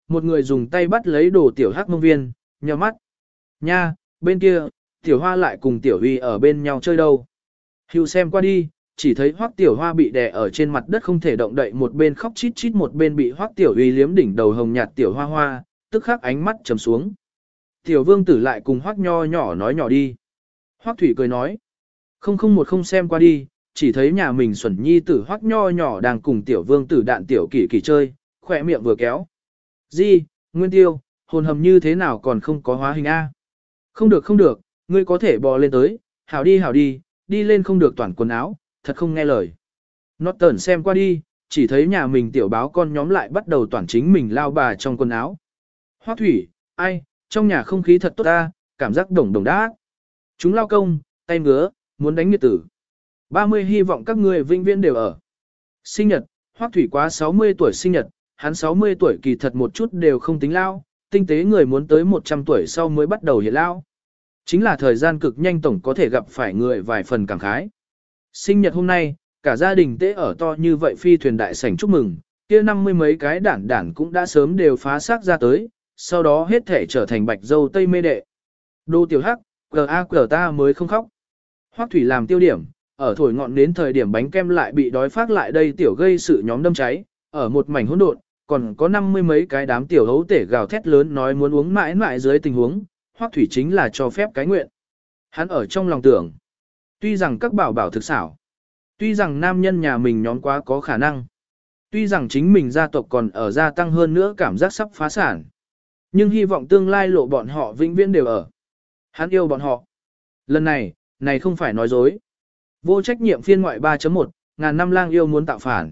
một người dùng tay bắt lấy đồ tiểu hắc mông viên, nhíu mắt. Nha, bên kia, tiểu hoa lại cùng tiểu huy ở bên nhau chơi đâu. Hưu xem qua đi, chỉ thấy hoắc tiểu hoa bị đè ở trên mặt đất không thể động đậy, một bên khóc chít chít, một bên bị hoắc tiểu huy liếm đỉnh đầu hồng nhạt tiểu hoa hoa, tức khắc ánh mắt trầm xuống. Tiểu vương tử lại cùng hoắc nho nhỏ nói nhỏ đi. Hoắc thủy cười nói. Không xem qua đi, chỉ thấy nhà mình xuẩn nhi tử hoắc nho nhỏ đang cùng tiểu vương tử đạn tiểu kỷ kỷ chơi, khỏe miệng vừa kéo. Di, Nguyên Tiêu, hồn hầm như thế nào còn không có hóa hình A. Không được, ngươi có thể bò lên tới, hảo đi, đi lên không được toàn quần áo, thật không nghe lời. Norton xem qua đi, chỉ thấy nhà mình tiểu báo con nhóm lại bắt đầu toàn chính mình lao bà trong quần áo. Hoắc thủy, ai, trong nhà không khí thật tốt ta, cảm giác đồng đồng đá. Chúng lao công, tay ngứa, muốn đánh nghiệt tử. 30 hy vọng các ngươi vinh viên đều ở. Sinh nhật, Hoắc thủy quá 60 tuổi sinh nhật, hắn 60 tuổi kỳ thật một chút đều không tính lao, tinh tế người muốn tới 100 tuổi sau mới bắt đầu hiện lao. Chính là thời gian cực nhanh tổng có thể gặp phải người vài phần cảm khái. Sinh nhật hôm nay, cả gia đình tế ở to như vậy phi thuyền đại sảnh chúc mừng, kia 50 mấy cái đản cũng đã sớm đều phá xác ra tới, sau đó hết thể trở thành bạch dâu tây mê đệ. Đô tiểu hắc, cờ ta mới không khóc. Hoắc thủy làm tiêu điểm, ở thổi ngọn đến thời điểm bánh kem lại bị đói phát lại đây tiểu gây sự nhóm đâm cháy, ở một mảnh hỗn độn, còn có 50 mấy cái đám tiểu hấu tể gào thét lớn nói muốn uống mãi mãi dưới tình huống, Hoắc thủy chính là cho phép cái nguyện. Hắn ở trong lòng tưởng, tuy rằng các bảo bảo thực xảo, tuy rằng nam nhân nhà mình nhóm quá có khả năng, tuy rằng chính mình gia tộc còn ở gia tăng hơn nữa cảm giác sắp phá sản, nhưng hy vọng tương lai lộ bọn họ vĩnh viễn đều ở. Hắn yêu bọn họ. Lần này không phải nói dối. Vô trách nhiệm phiên ngoại 3.1, ngàn năm lang yêu muốn tạo phản.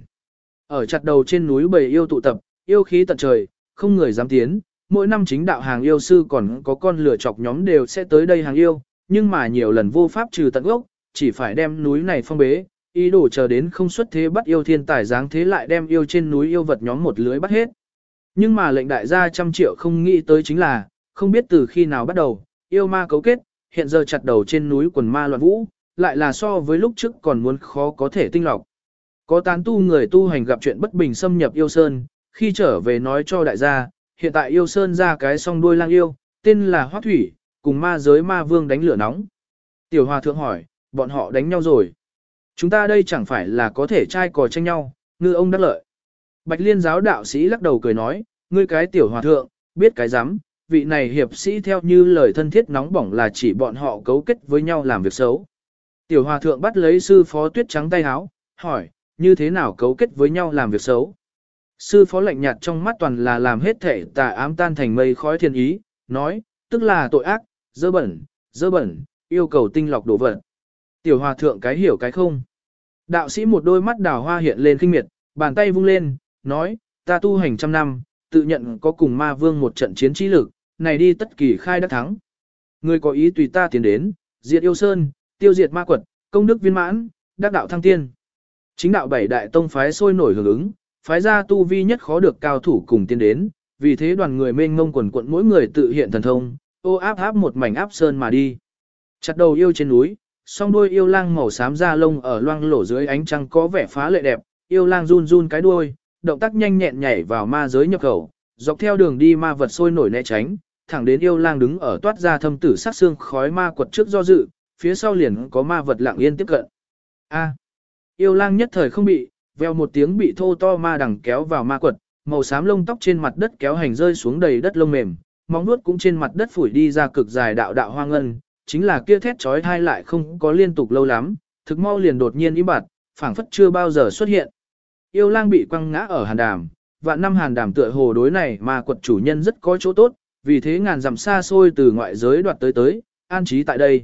Ở chặt đầu trên núi bầy yêu tụ tập, yêu khí tận trời, không người dám tiến. Mỗi năm chính đạo hàng yêu sư còn có con lửa chọc nhóm đều sẽ tới đây hàng yêu, nhưng mà nhiều lần vô pháp trừ tận gốc, chỉ phải đem núi này phong bế, ý đồ chờ đến không xuất thế bắt yêu thiên tài dáng thế lại đem yêu trên núi yêu vật nhóm một lưới bắt hết. Nhưng mà lệnh đại gia 100 triệu không nghĩ tới chính là, không biết từ khi nào bắt đầu, yêu ma cấu kết, hiện giờ chặt đầu trên núi quần ma loạn vũ, lại là so với lúc trước còn muốn khó có thể tinh lọc. Có tán tu người tu hành gặp chuyện bất bình xâm nhập yêu sơn, khi trở về nói cho đại gia, hiện tại yêu sơn ra cái song đuôi lang yêu, tên là Hoắc thủy, cùng ma giới ma vương đánh lửa nóng. Tiểu hòa thượng hỏi, bọn họ đánh nhau rồi. Chúng ta đây chẳng phải là có thể trai cò tranh nhau, ngư ông đắc lợi. Bạch Liên giáo đạo sĩ lắc đầu cười nói, ngươi cái tiểu hòa thượng, biết cái rắm vị này hiệp sĩ theo như lời thân thiết nóng bỏng là chỉ bọn họ cấu kết với nhau làm việc xấu. Tiểu hòa thượng bắt lấy sư phó tuyết trắng tay háo, hỏi, như thế nào cấu kết với nhau làm việc xấu? Sư phó lạnh nhạt trong mắt toàn là làm hết thể tà ám tan thành mây khói thiên ý, nói, tức là tội ác, dơ bẩn, yêu cầu tinh lọc đổ vật. Tiểu hòa thượng cái hiểu cái không. Đạo sĩ một đôi mắt đào hoa hiện lên kinh miệt, bàn tay vung lên, nói, ta tu hành 100 năm, tự nhận có cùng ma vương một trận chiến trí lực, này đi tất kỳ khai đắc thắng. Người có ý tùy ta tiến đến, diệt yêu sơn, tiêu diệt ma quật, công đức viên mãn, đắc đạo thăng tiên. Chính đạo 7 đại tông phái sôi nổi hưởng ứng, phái ra tu vi nhất khó được cao thủ cùng tiến đến, vì thế đoàn người mênh mông quần quận mỗi người tự hiện thần thông, ô áp một mảnh áp sơn mà đi. Chặt đầu yêu trên núi, song đuôi yêu lang màu xám da lông ở loang lổ dưới ánh trăng có vẻ phá lệ đẹp, yêu lang run run cái đuôi, động tác nhanh nhẹn nhảy vào ma giới nhập khẩu, dọc theo đường đi ma vật sôi nổi né tránh, thẳng đến yêu lang đứng ở toát ra thâm tử sát xương khói ma quật trước do dự, phía sau liền có ma vật lặng yên tiếp cận. A, yêu lang nhất thời không bị, veo một tiếng bị thô to ma đằng kéo vào ma quật, màu xám lông tóc trên mặt đất kéo hành rơi xuống đầy đất lông mềm, móng vuốt cũng trên mặt đất phủi đi ra cực dài đạo đạo hoang ngân, chính là kia thét chói tai lại không có liên tục lâu lắm, thực mau liền đột nhiên im bặt, phảng phất chưa bao giờ xuất hiện. Yêu lang bị quăng ngã ở hàn đàm, vạn năm hàn đàm tựa hồ đối này mà quật chủ nhân rất có chỗ tốt, vì thế ngàn dặm xa xôi từ ngoại giới đoạt tới, an trí tại đây.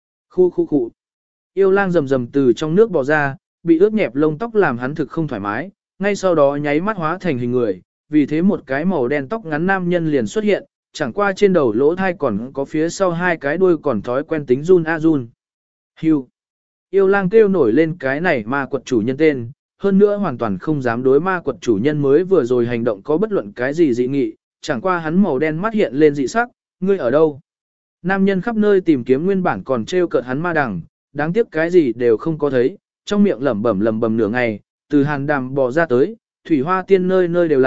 Khu. Yêu lang rầm rầm từ trong nước bò ra, bị ướt nhẹp lông tóc làm hắn thực không thoải mái, ngay sau đó nháy mắt hóa thành hình người, vì thế một cái màu đen tóc ngắn nam nhân liền xuất hiện, chẳng qua trên đầu lỗ thai còn có phía sau hai cái đuôi còn thói quen tính run a run. Hưu. Yêu lang kêu nổi lên cái này ma quật chủ nhân tên, hơn nữa hoàn toàn không dám đối ma quật chủ nhân mới vừa rồi hành động có bất luận cái gì dị nghị, chẳng qua hắn màu đen mắt hiện lên dị sắc, ngươi ở đâu? Nam nhân khắp nơi tìm kiếm nguyên bản còn trêu cợt hắn ma đằng, đáng tiếc cái gì đều không có thấy, trong miệng lẩm bẩm nửa ngày, từ hàn đàm bò ra tới, thủy hoa tiên nơi nơi đều là,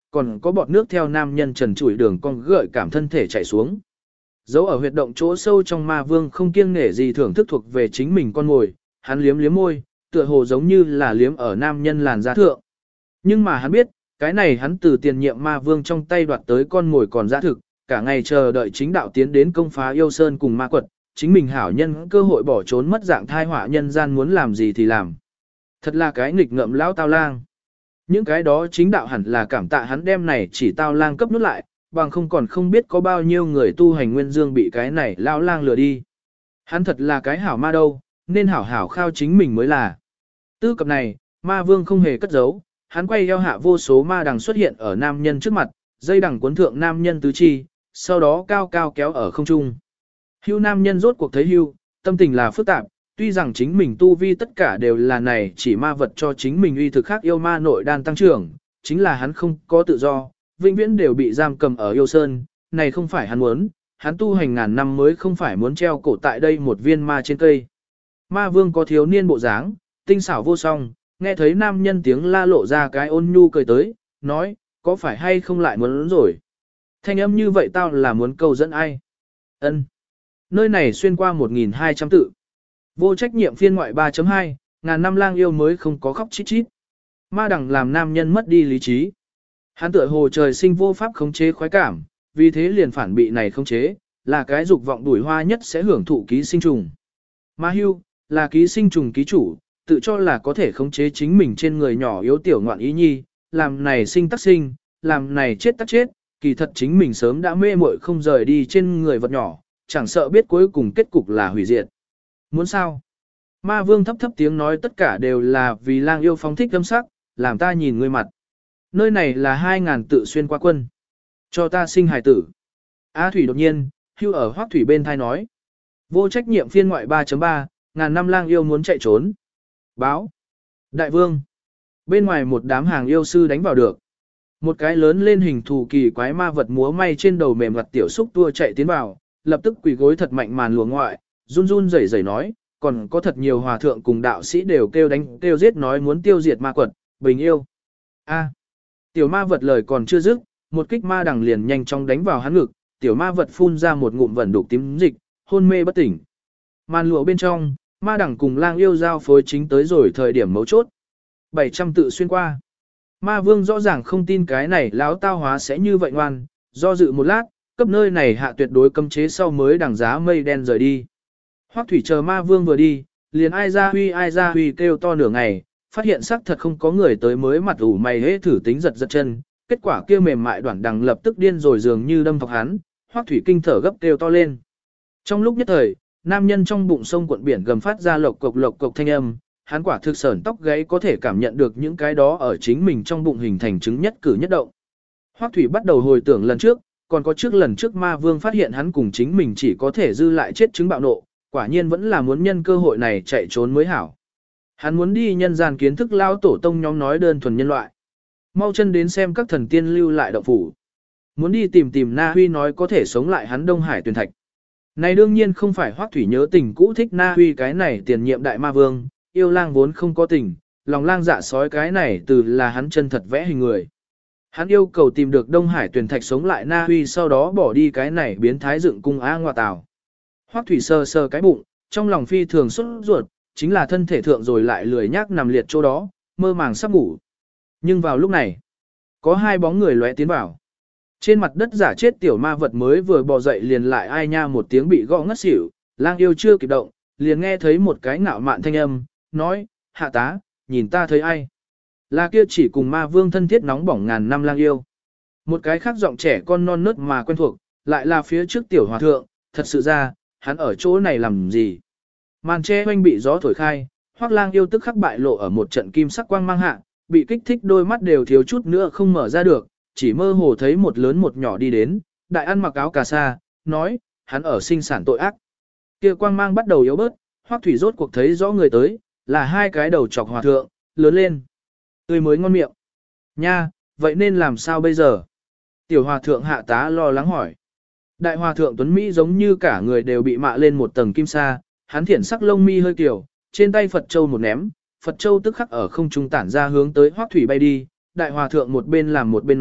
còn có bọt nước theo nam nhân trần trụi đường cong gợi cảm thân thể chảy xuống. Dấu ở huyệt động chỗ sâu trong ma vương không kiêng nể gì thưởng thức thuộc về chính mình con ngồi, hắn liếm liếm môi, tựa hồ giống như là liếm ở nam nhân làn da thượng. Nhưng mà hắn biết, cái này hắn từ tiền nhiệm ma vương trong tay đoạt tới con ngồi còn giá thực, cả ngày chờ đợi chính đạo tiến đến công phá yêu sơn cùng ma quật, chính mình hảo nhân cơ hội bỏ trốn mất dạng thai họa nhân gian muốn làm gì thì làm. Thật là cái nghịch ngợm lão tao lang. Những cái đó chính đạo hẳn là cảm tạ hắn đem này chỉ tao lang cấp nút lại, bằng không còn không biết có bao nhiêu người tu hành nguyên dương bị cái này lão lang lừa đi. Hắn thật là cái hảo ma đâu, nên hảo hảo khao chính mình mới là. Tư cập này, ma vương không hề cất giấu, hắn quay eo hạ vô số ma đằng xuất hiện ở nam nhân trước mặt, dây đằng cuốn thượng nam nhân tứ chi, sau đó cao cao kéo ở không trung. Hưu nam nhân rốt cuộc thấy hưu, tâm tình là phức tạp, tuy rằng chính mình tu vi tất cả đều là này chỉ ma vật cho chính mình uy thực khác yêu ma nội đan tăng trưởng, chính là hắn không có tự do, vĩnh viễn đều bị giam cầm ở yêu sơn, này không phải hắn muốn, hắn tu hành ngàn năm mới không phải muốn treo cổ tại đây một viên ma trên cây. Ma vương có thiếu niên bộ dáng, tinh xảo vô song, nghe thấy nam nhân tiếng la lộ ra cái ôn nhu cười tới, nói, có phải hay không lại muốn rồi. Thanh âm như vậy tao là muốn câu dẫn ai? Ân. Nơi này xuyên qua 1.200 tự. Vô trách nhiệm phiên ngoại 3.2, ngàn năm lang yêu mới không có khóc chít chít. Ma đằng làm nam nhân mất đi lý trí. Hắn tựa hồ trời sinh vô pháp khống chế khoái cảm, vì thế liền phản bị này khống chế, là cái dục vọng đuổi hoa nhất sẽ hưởng thụ ký sinh trùng. Ma hưu, là ký sinh trùng ký chủ, tự cho là có thể khống chế chính mình trên người nhỏ yếu tiểu ngoạn ý nhi, làm này sinh tắc sinh, làm này chết tắc chết, kỳ thật chính mình sớm đã mê muội không rời đi trên người vật nhỏ, chẳng sợ biết cuối cùng kết cục là hủy diệt. Muốn sao? Ma vương thấp thấp tiếng nói tất cả đều là vì lang yêu phóng thích âm sắc, làm ta nhìn ngươi mặt. Nơi này là 2.000 tự xuyên qua quân. Cho ta sinh hài tử. A Thủy đột nhiên, hưu ở Hoắc Thủy bên thai nói. Vô trách nhiệm phiên ngoại 3.3, ngàn năm lang yêu muốn chạy trốn. Báo. Đại vương. Bên ngoài một đám hàng yêu sư đánh vào được. Một cái lớn lên hình thù kỳ quái ma vật múa may trên đầu mềm mặt tiểu xúc tua chạy tiến vào, lập tức quỳ gối thật mạnh màn lùa ngoại, run run rẩy rẩy nói, còn có thật nhiều hòa thượng cùng đạo sĩ đều kêu đánh kêu giết nói muốn tiêu diệt ma quật, bình yêu. A. Tiểu ma vật lời còn chưa dứt, một kích ma đằng liền nhanh chóng đánh vào hắn ngực, tiểu ma vật phun ra một ngụm vẩn đục tím dịch, hôn mê bất tỉnh. Màn lụa bên trong, ma đằng cùng lang yêu giao phối chính tới rồi thời điểm mấu chốt. 700 tự xuyên qua. Ma vương rõ ràng không tin cái này lão tao hóa sẽ như vậy ngoan, do dự một lát, cấp nơi này hạ tuyệt đối cấm chế sau mới đằng giá mây đen rời đi. Hoắc Thủy chờ ma vương vừa đi, liền ai ra huy kêu to nửa ngày, phát hiện xác thật không có người tới mới mặt ủ mày hễ thử tính giật giật chân, kết quả kia mềm mại đoạn đằng lập tức điên rồi dường như đâm thọc hắn, Hoắc Thủy kinh thở gấp kêu to lên. Trong lúc nhất thời, nam nhân trong bụng sông cuộn biển gầm phát ra lộc cộc thanh âm, hắn quả thực sởn tóc gáy có thể cảm nhận được những cái đó ở chính mình trong bụng hình thành chứng nhất cử nhất động. Hoắc Thủy bắt đầu hồi tưởng lần trước, còn có trước lần trước ma vương phát hiện hắn cùng chính mình chỉ có thể dư lại chết chứng bạo nộ, quả nhiên vẫn là muốn nhân cơ hội này chạy trốn mới hảo. Hắn muốn đi nhân gian kiến thức lao tổ tông nhóm nói đơn thuần nhân loại. Mau chân đến xem các thần tiên lưu lại động phủ. Muốn đi tìm Na Huy nói có thể sống lại hắn Đông Hải tuyển thạch. Này đương nhiên không phải Hoắc Thủy nhớ tình cũ thích Na Huy cái này tiền nhiệm đại ma vương, yêu lang vốn không có tình, lòng lang dạ sói cái này từ là hắn chân thật vẽ hình người. Hắn yêu cầu tìm được Đông Hải tuyển thạch sống lại Na Huy sau đó bỏ đi cái này biến thái dựng cung á ngoa tào. Hoắc Thủy sờ sờ cái bụng, trong lòng phi thường xuất ruột, chính là thân thể thượng rồi lại lười nhác nằm liệt chỗ đó, mơ màng sắp ngủ. Nhưng vào lúc này, có hai bóng người lóe tiến vào. Trên mặt đất giả chết tiểu ma vật mới vừa bò dậy liền lại ai nha một tiếng bị gõ ngất xỉu, lang yêu chưa kịp động, liền nghe thấy một cái ngạo mạn thanh âm, nói, hạ tá, nhìn ta thấy ai. Là kia chỉ cùng ma vương thân thiết nóng bỏng ngàn năm lang yêu. Một cái khác giọng trẻ con non nớt mà quen thuộc, lại là phía trước tiểu hòa thượng, thật sự ra, hắn ở chỗ này làm gì. Màn che hoanh bị gió thổi khai, Hoắc lang yêu tức khắc bại lộ ở một trận kim sắc quang mang hạ, bị kích thích đôi mắt đều thiếu chút nữa không mở ra được, chỉ mơ hồ thấy một lớn một nhỏ đi đến, đại ăn mặc áo cà sa, nói, hắn ở sinh sản tội ác. Kia quang mang bắt đầu yếu bớt, Hoắc Thủy rốt cuộc thấy rõ người tới, là hai cái đầu chọc hòa thượng, lớn lên. Tươi mới ngon miệng. Nha, vậy nên làm sao bây giờ? Tiểu hòa thượng hạ tá lo lắng hỏi. Đại hòa thượng Tuấn Mỹ giống như cả người đều bị mạ lên một tầng kim sa, hắn thiển sắc lông mi hơi kiểu, trên tay Phật Châu một ném, Phật Châu tức khắc ở không trung tản ra hướng tới Hoắc Thủy bay đi, đại hòa thượng một bên làm một bên nói,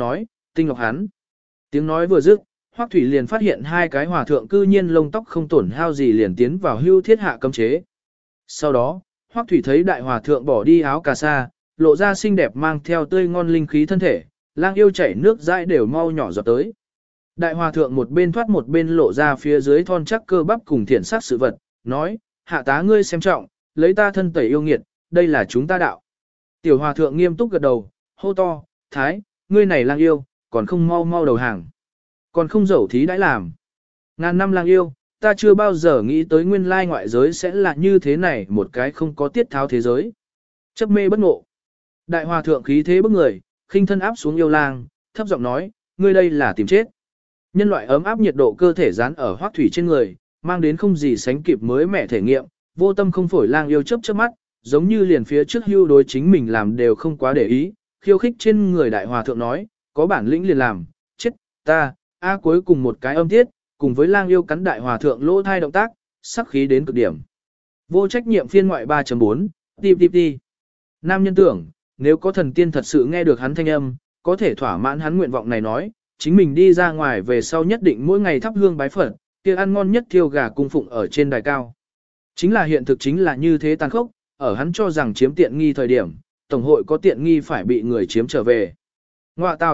tinh lọc hắn. Tiếng nói vừa dứt, Hoắc Thủy liền phát hiện hai cái hòa thượng cư nhiên lông tóc không tổn hao gì liền tiến vào hưu thiết hạ cấm chế. Sau đó, Hoắc Thủy thấy đại hòa thượng bỏ đi áo cà sa, lộ ra xinh đẹp mang theo tươi ngon linh khí thân thể, lang yêu chảy nước dãi đều mau nhỏ giọt tới. Đại hòa thượng một bên thoát một bên lộ ra phía dưới thon chắc cơ bắp cùng thiện sắc sự vật, nói, hạ tá ngươi xem trọng, lấy ta thân tẩy yêu nghiệt, đây là chúng ta đạo. Tiểu hòa thượng nghiêm túc gật đầu, hô to, thái, ngươi này lang yêu, còn không mau mau đầu hàng. Còn không dẫu thí đãi làm. Ngàn năm lang yêu, ta chưa bao giờ nghĩ tới nguyên lai ngoại giới sẽ là như thế này một cái không có tiết tháo thế giới. Chấp mê bất ngộ. Đại hòa thượng khí thế bức người, khinh thân áp xuống yêu lang, thấp giọng nói, ngươi đây là tìm chết. Nhân loại ấm áp nhiệt độ cơ thể dán ở Hoắc Thủy trên người, mang đến không gì sánh kịp mới mẻ thể nghiệm, vô tâm không phổi lang yêu chớp chớp mắt, giống như liền phía trước hưu đối chính mình làm đều không quá để ý, khiêu khích trên người đại hòa thượng nói, có bản lĩnh liền làm, chết, ta, cuối cùng một cái âm tiết, cùng với lang yêu cắn đại hòa thượng lỗ thai động tác, sắc khí đến cực điểm. Vô trách nhiệm phiên ngoại 3.4, ti. Nam nhân tưởng, nếu có thần tiên thật sự nghe được hắn thanh âm, có thể thỏa mãn hắn nguyện vọng này nói, chính mình đi ra ngoài về sau nhất định mỗi ngày thắp hương bái Phật, kia ăn ngon nhất thiêu gà cung phụng ở trên đài cao. Chính là hiện thực chính là như thế tàn khốc, ở hắn cho rằng chiếm tiện nghi thời điểm, tổng hội có tiện nghi phải bị người chiếm trở về. Ngoạ tào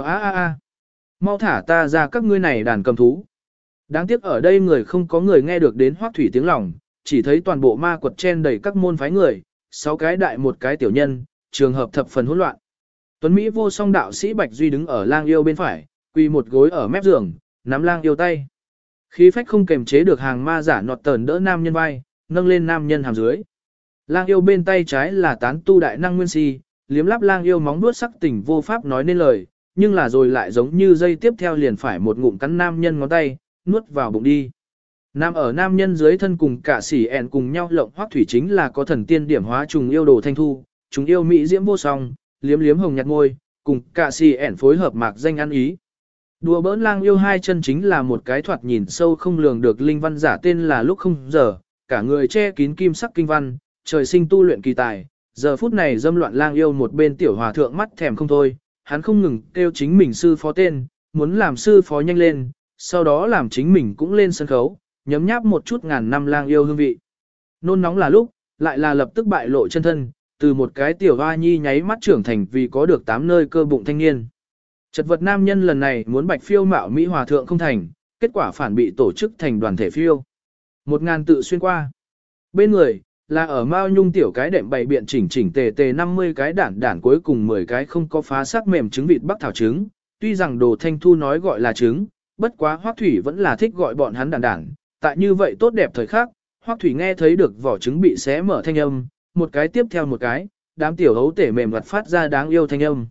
mau thả ta ra các ngươi này đàn cầm thú. Đáng tiếc ở đây người không có người nghe được đến Hoắc Thủy tiếng lòng, chỉ thấy toàn bộ ma quật chen đầy các môn phái người, 6 cái đại một cái tiểu nhân, trường hợp thập phần hỗn loạn. Tuấn Mỹ vô song đạo sĩ Bạch Duy đứng ở lang yêu bên phải, quỳ một gối ở mép giường, nắm lang yêu tay. Khí phách không kềm chế được hàng ma giả nọt tờn đỡ nam nhân vai, nâng lên nam nhân hàm dưới. Lang yêu bên tay trái là tán tu đại năng nguyên si, liếm láp lang yêu móng vuốt sắc tình vô pháp nói nên lời, nhưng là rồi lại giống như dây tiếp theo liền phải một ngụm cắn nam nhân ngón tay, nuốt vào bụng đi. Nam ở nam nhân dưới thân cùng cả sỉ ẹn cùng nhau lộng Hoắc Thủy chính là có thần tiên điểm hóa trùng yêu đồ thanh thu, trùng yêu mỹ diễm vô song, liếm liếm hồng nhạt môi, cùng cả sỉ ẹn phối hợp mạc danh ăn ý. Đùa bỡn lang yêu hai chân chính là một cái thoạt nhìn sâu không lường được linh văn giả tên là lúc không giờ, cả người che kín kim sắc kinh văn, trời sinh tu luyện kỳ tài, giờ phút này dâm loạn lang yêu một bên tiểu hòa thượng mắt thèm không thôi, hắn không ngừng kêu chính mình sư phó tên, muốn làm sư phó nhanh lên, sau đó làm chính mình cũng lên sân khấu, nhấm nháp một chút ngàn năm lang yêu hương vị. Nôn nóng là lúc, lại là lập tức bại lộ chân thân, từ một cái tiểu hoa nhi nháy mắt trưởng thành vì có được 8 nơi cơ bụng thanh niên. Chật vật nam nhân lần này muốn bạch phiêu mạo Mỹ hòa thượng không thành, kết quả phản bị tổ chức thành đoàn thể phiêu. 1000 tự xuyên qua. Bên người, là ở Mao Nhung tiểu cái đệm bày biện chỉnh chỉnh tề tề 50 cái đản cuối cùng 10 cái không có phá sắc mềm trứng vịt bắc thảo trứng. Tuy rằng đồ thanh thu nói gọi là trứng, bất quá Hoắc Thủy vẫn là thích gọi bọn hắn đản. Tại như vậy tốt đẹp thời khắc, Hoắc Thủy nghe thấy được vỏ trứng bị xé mở thanh âm, một cái tiếp theo một cái, đám tiểu hấu tể mềm vặt phát ra đáng yêu thanh âm.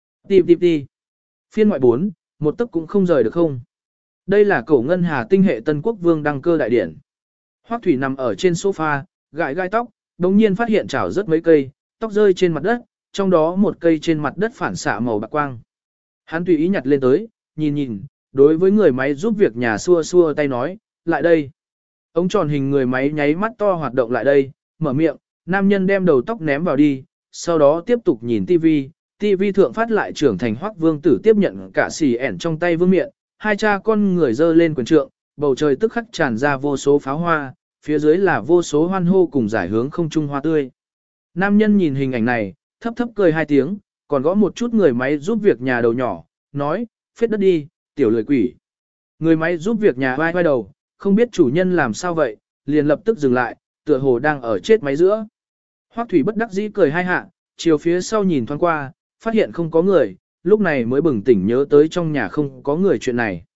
Ti. Phiên ngoại 4, một tấc cũng không rời được không. Đây là cổ ngân hà tinh hệ Tân Quốc Vương đăng cơ đại điển. Hoắc Thủy nằm ở trên sofa, gãi tóc, đồng nhiên phát hiện chảo rất mấy cây, tóc rơi trên mặt đất, trong đó một cây trên mặt đất phản xạ màu bạc quang. Hắn tùy ý nhặt lên tới, nhìn, đối với người máy giúp việc nhà xua tay nói, lại đây. Ống tròn hình người máy nháy mắt to hoạt động lại đây, mở miệng, nam nhân đem đầu tóc ném vào đi, sau đó tiếp tục nhìn TV thượng phát lại trưởng thành Hoắc Vương tử tiếp nhận cả xì ẻn trong tay vương miện, hai cha con người dơ lên quyền trượng, bầu trời tức khắc tràn ra vô số pháo hoa, phía dưới là vô số hoan hô cùng giải hướng không trung hoa tươi. Nam nhân nhìn hình ảnh này, thấp cười hai tiếng, còn gõ một chút người máy giúp việc nhà đầu nhỏ, nói, phết đất đi, tiểu lười quỷ. Người máy giúp việc nhà vai đầu, không biết chủ nhân làm sao vậy, liền lập tức dừng lại, tựa hồ đang ở chết máy giữa. Hoắc Thủy bất đắc dĩ cười hai hạ, chiều phía sau nhìn thoáng qua, phát hiện không có người, lúc này mới bừng tỉnh nhớ tới trong nhà không có người chuyện này.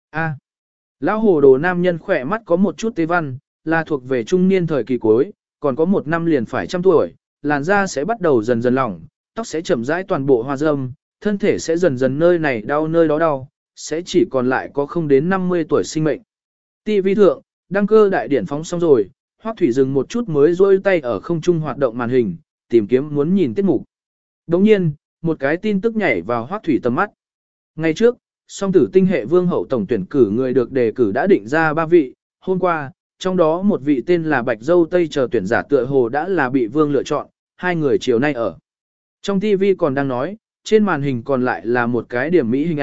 Lão hồ đồ nam nhân khỏe mắt có một chút tế văn, là thuộc về trung niên thời kỳ cuối, còn có 1 năm liền phải 100 tuổi, làn da sẽ bắt đầu dần dần lỏng, tóc sẽ chậm rãi toàn bộ hoa râm, thân thể sẽ dần dần nơi này đau nơi đó đau, sẽ chỉ còn lại có không đến 50 tuổi sinh mệnh. TV thượng, đăng cơ đại điển phóng xong rồi, Hoắc Thủy dừng một chút mới rôi tay ở không trung hoạt động màn hình, tìm kiếm muốn nhìn tiết mục. Đồng nhiên, một cái tin tức nhảy vào Hoắc Thủy tầm mắt. Ngày trước, song tử tinh hệ vương hậu tổng tuyển cử người được đề cử đã định ra 3 vị, hôm qua, trong đó một vị tên là Bạch Dâu Tây chờ tuyển giả tựa hồ đã là bị vương lựa chọn, 2 người chiều nay ở. Trong TV còn đang nói, trên màn hình còn lại là một cái điểm mỹ hình ảnh,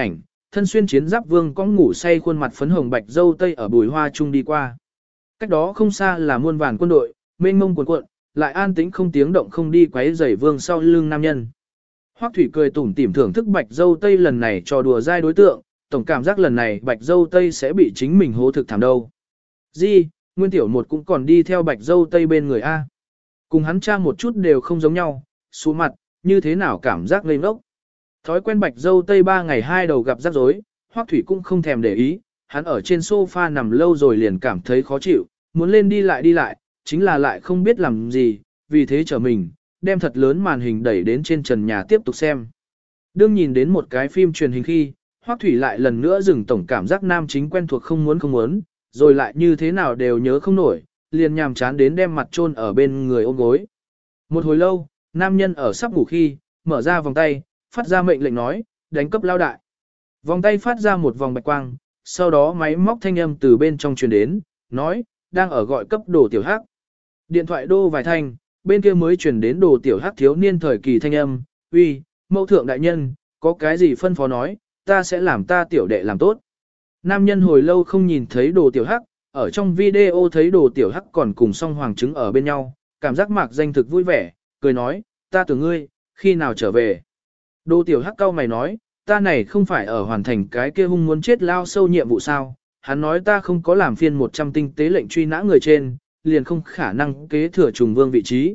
thân xuyên chiến giáp vương có ngủ say khuôn mặt phấn hồng bạch dâu tây ở bùi hoa trung đi qua. Cách đó không xa là muôn vàn quân đội, mênh mông cuồn cuộn, lại an tĩnh không tiếng động không đi quấy rầy vương sau lưng nam nhân. Hoắc Thủy cười tủm tỉm thưởng thức bạch dâu tây lần này trò đùa dai đối tượng, tổng cảm giác lần này bạch dâu tây sẽ bị chính mình hố thực thảm đâu. Di, Nguyên Tiểu Một cũng còn đi theo bạch dâu tây bên người A. Cùng hắn cha một chút đều không giống nhau, xuống mặt, như thế nào cảm giác ngây ngốc. Thói quen bạch dâu tây 3 ngày 2 đầu gặp rắc rối, Hoắc Thủy cũng không thèm để ý, hắn ở trên sofa nằm lâu rồi liền cảm thấy khó chịu, muốn lên đi lại, chính là lại không biết làm gì, vì thế trở mình, đem thật lớn màn hình đẩy đến trên trần nhà tiếp tục xem. Đương nhìn đến một cái phim truyền hình khi, Hoắc Thủy lại lần nữa dừng tổng cảm giác nam chính quen thuộc không muốn, rồi lại như thế nào đều nhớ không nổi, liền nhàm chán đến đem mặt chôn ở bên người ôm gối. Một hồi lâu, nam nhân ở sắp ngủ khi, mở ra vòng tay, phát ra mệnh lệnh nói, đánh cấp lao đại. Vòng tay phát ra một vòng bạch quang, sau đó máy móc thanh âm từ bên trong truyền đến, nói, đang ở gọi cấp đồ tiểu hắc. Điện thoại đô vài thanh, bên kia mới truyền đến đồ tiểu hắc thiếu niên thời kỳ thanh âm, uy, mẫu thượng đại nhân, có cái gì phân phó nói, ta sẽ làm ta tiểu đệ làm tốt. Nam nhân hồi lâu không nhìn thấy đồ tiểu hắc, ở trong video thấy đồ tiểu hắc còn cùng song hoàng trứng ở bên nhau, cảm giác mạc danh thực vui vẻ, cười nói, ta tưởng ngươi, khi nào trở về. Đồ tiểu hắc cau mày nói, ta này không phải ở hoàn thành cái kia hung muốn chết lao sâu nhiệm vụ sao, hắn nói ta không có làm phiên 100 tinh tế lệnh truy nã người trên, liền không khả năng kế thừa trùng vương vị trí,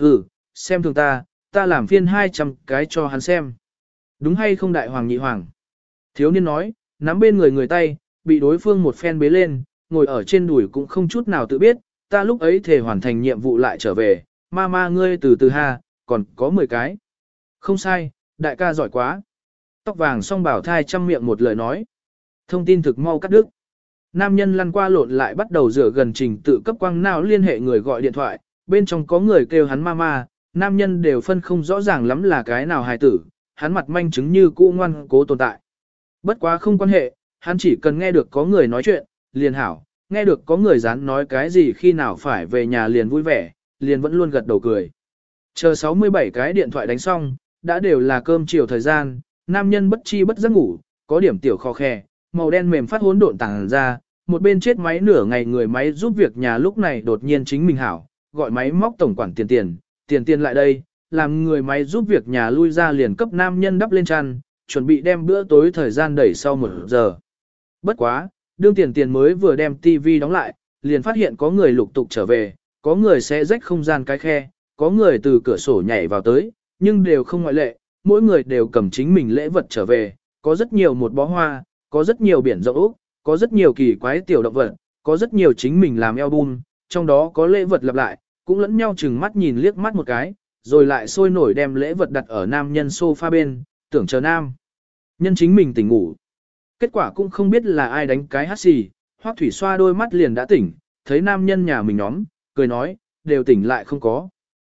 xem thường ta làm phiên 200 cái cho hắn xem. Đúng hay không đại hoàng nhị hoàng? Thiếu niên nói, nắm bên người tay, bị đối phương một phen bế lên, ngồi ở trên đùi cũng không chút nào tự biết, ta lúc ấy thể hoàn thành nhiệm vụ lại trở về, ma ngươi từ từ ha, còn có 10 cái. Không sai, đại ca giỏi quá. Tóc vàng song bảo thai trăm miệng một lời nói. Thông tin thực mau cắt đứt. Nam nhân lăn qua lộn lại bắt đầu rửa gần trình tự cấp quang não liên hệ người gọi điện thoại, bên trong có người kêu hắn mama, nam nhân đều phân không rõ ràng lắm là cái nào hài tử, hắn mặt manh chứng như cũ ngoan cố tồn tại. Bất quá không quan hệ, hắn chỉ cần nghe được có người nói chuyện, liền hảo, nghe được có người dán nói cái gì khi nào phải về nhà liền vui vẻ, liền vẫn luôn gật đầu cười. Chờ 67 cái điện thoại đánh xong, đã đều là cơm chiều thời gian, nam nhân bất chi bất giấc ngủ, có điểm tiểu khó khè, màu đen mềm phát hỗn độn tàng ra, một bên chết máy nửa ngày người máy giúp việc nhà lúc này đột nhiên chính mình hảo, gọi máy móc tổng quản tiền lại đây, làm người máy giúp việc nhà lui ra liền cấp nam nhân đắp lên chăn, chuẩn bị đem bữa tối thời gian đẩy sau 1 giờ. Bất quá, đương tiền mới vừa đem tivi đóng lại, liền phát hiện có người lục tục trở về, có người sẽ rách không gian cái khe, có người từ cửa sổ nhảy vào tới, nhưng đều không ngoại lệ, mỗi người đều cầm chính mình lễ vật trở về, có rất nhiều một bó hoa, có rất nhiều biển rộng ốc, có rất nhiều kỳ quái tiểu động vật, có rất nhiều chính mình làm album, trong đó có lễ vật lặp lại, cũng lẫn nhau chừng mắt nhìn liếc mắt một cái, rồi lại sôi nổi đem lễ vật đặt ở nam nhân sofa bên, tưởng chờ nam. Nhân chính mình tỉnh ngủ. Kết quả cũng không biết là ai đánh cái hắt xì, Hoắc Thủy xoa đôi mắt liền đã tỉnh, thấy nam nhân nhà mình nhóm, cười nói, đều tỉnh lại không có.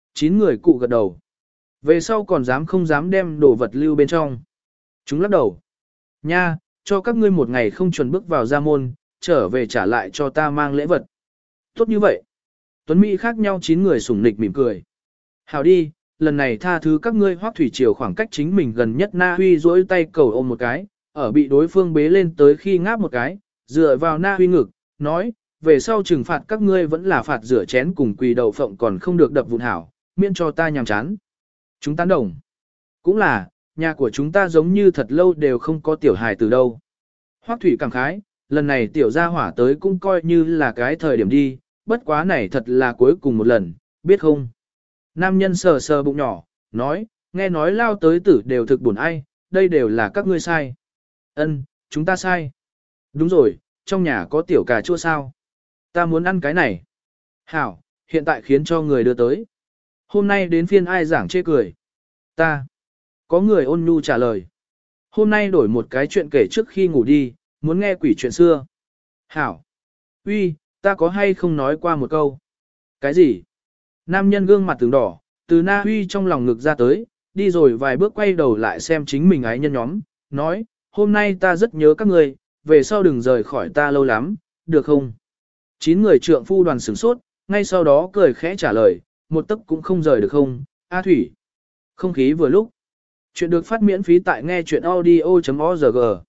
9 người cụ gật đầu. Về sau còn dám không dám đem đồ vật lưu bên trong. Chúng lắc đầu. Nha, cho các ngươi một ngày không chuẩn bước vào gia môn, trở về trả lại cho ta mang lễ vật. Tốt như vậy. Tuấn Mỹ khác nhau 9 người sủng nịch mỉm cười. Hảo đi, lần này tha thứ các ngươi. Hoắc Thủy chiều khoảng cách chính mình gần nhất Na Huy duỗi tay cầu ôm một cái, ở bị đối phương bế lên tới khi ngáp một cái, dựa vào Na Huy ngực, nói, về sau trừng phạt các ngươi vẫn là phạt rửa chén cùng quỳ đầu phộng còn không được đập vụn hảo, miễn cho ta nhàm chán. Chúng tán đồng. Cũng là, nhà của chúng ta giống như thật lâu đều không có tiểu hài từ đâu. Hoắc Thủy cảm khái, lần này tiểu gia hỏa tới cũng coi như là cái thời điểm đi, bất quá này thật là cuối cùng một lần, biết không? Nam nhân sờ sờ bụng nhỏ, nói, nghe nói lao tới tử đều thực buồn ai, đây đều là các ngươi sai. Ân, chúng ta sai. Đúng rồi, trong nhà có tiểu cà chua sao? Ta muốn ăn cái này. Hảo, hiện tại khiến cho người đưa tới. Hôm nay đến phiên ai giảng chê cười? Ta. Có người ôn nhu trả lời. Hôm nay đổi một cái chuyện kể trước khi ngủ đi, muốn nghe quỷ chuyện xưa. Hảo. Uy, ta có hay không nói qua một câu? Cái gì? Nam nhân gương mặt tướng đỏ, từ Na Huy trong lòng ngực ra tới, đi rồi vài bước quay đầu lại xem chính mình ái nhân nhóm, nói, hôm nay ta rất nhớ các người, về sau đừng rời khỏi ta lâu lắm, được không? 9 người trượng phu đoàn sửng sốt, ngay sau đó cười khẽ trả lời, một tấc cũng không rời được không, A Thủy. Không khí vừa lúc. Chuyện được phát miễn phí tại nghe chuyện audio.org.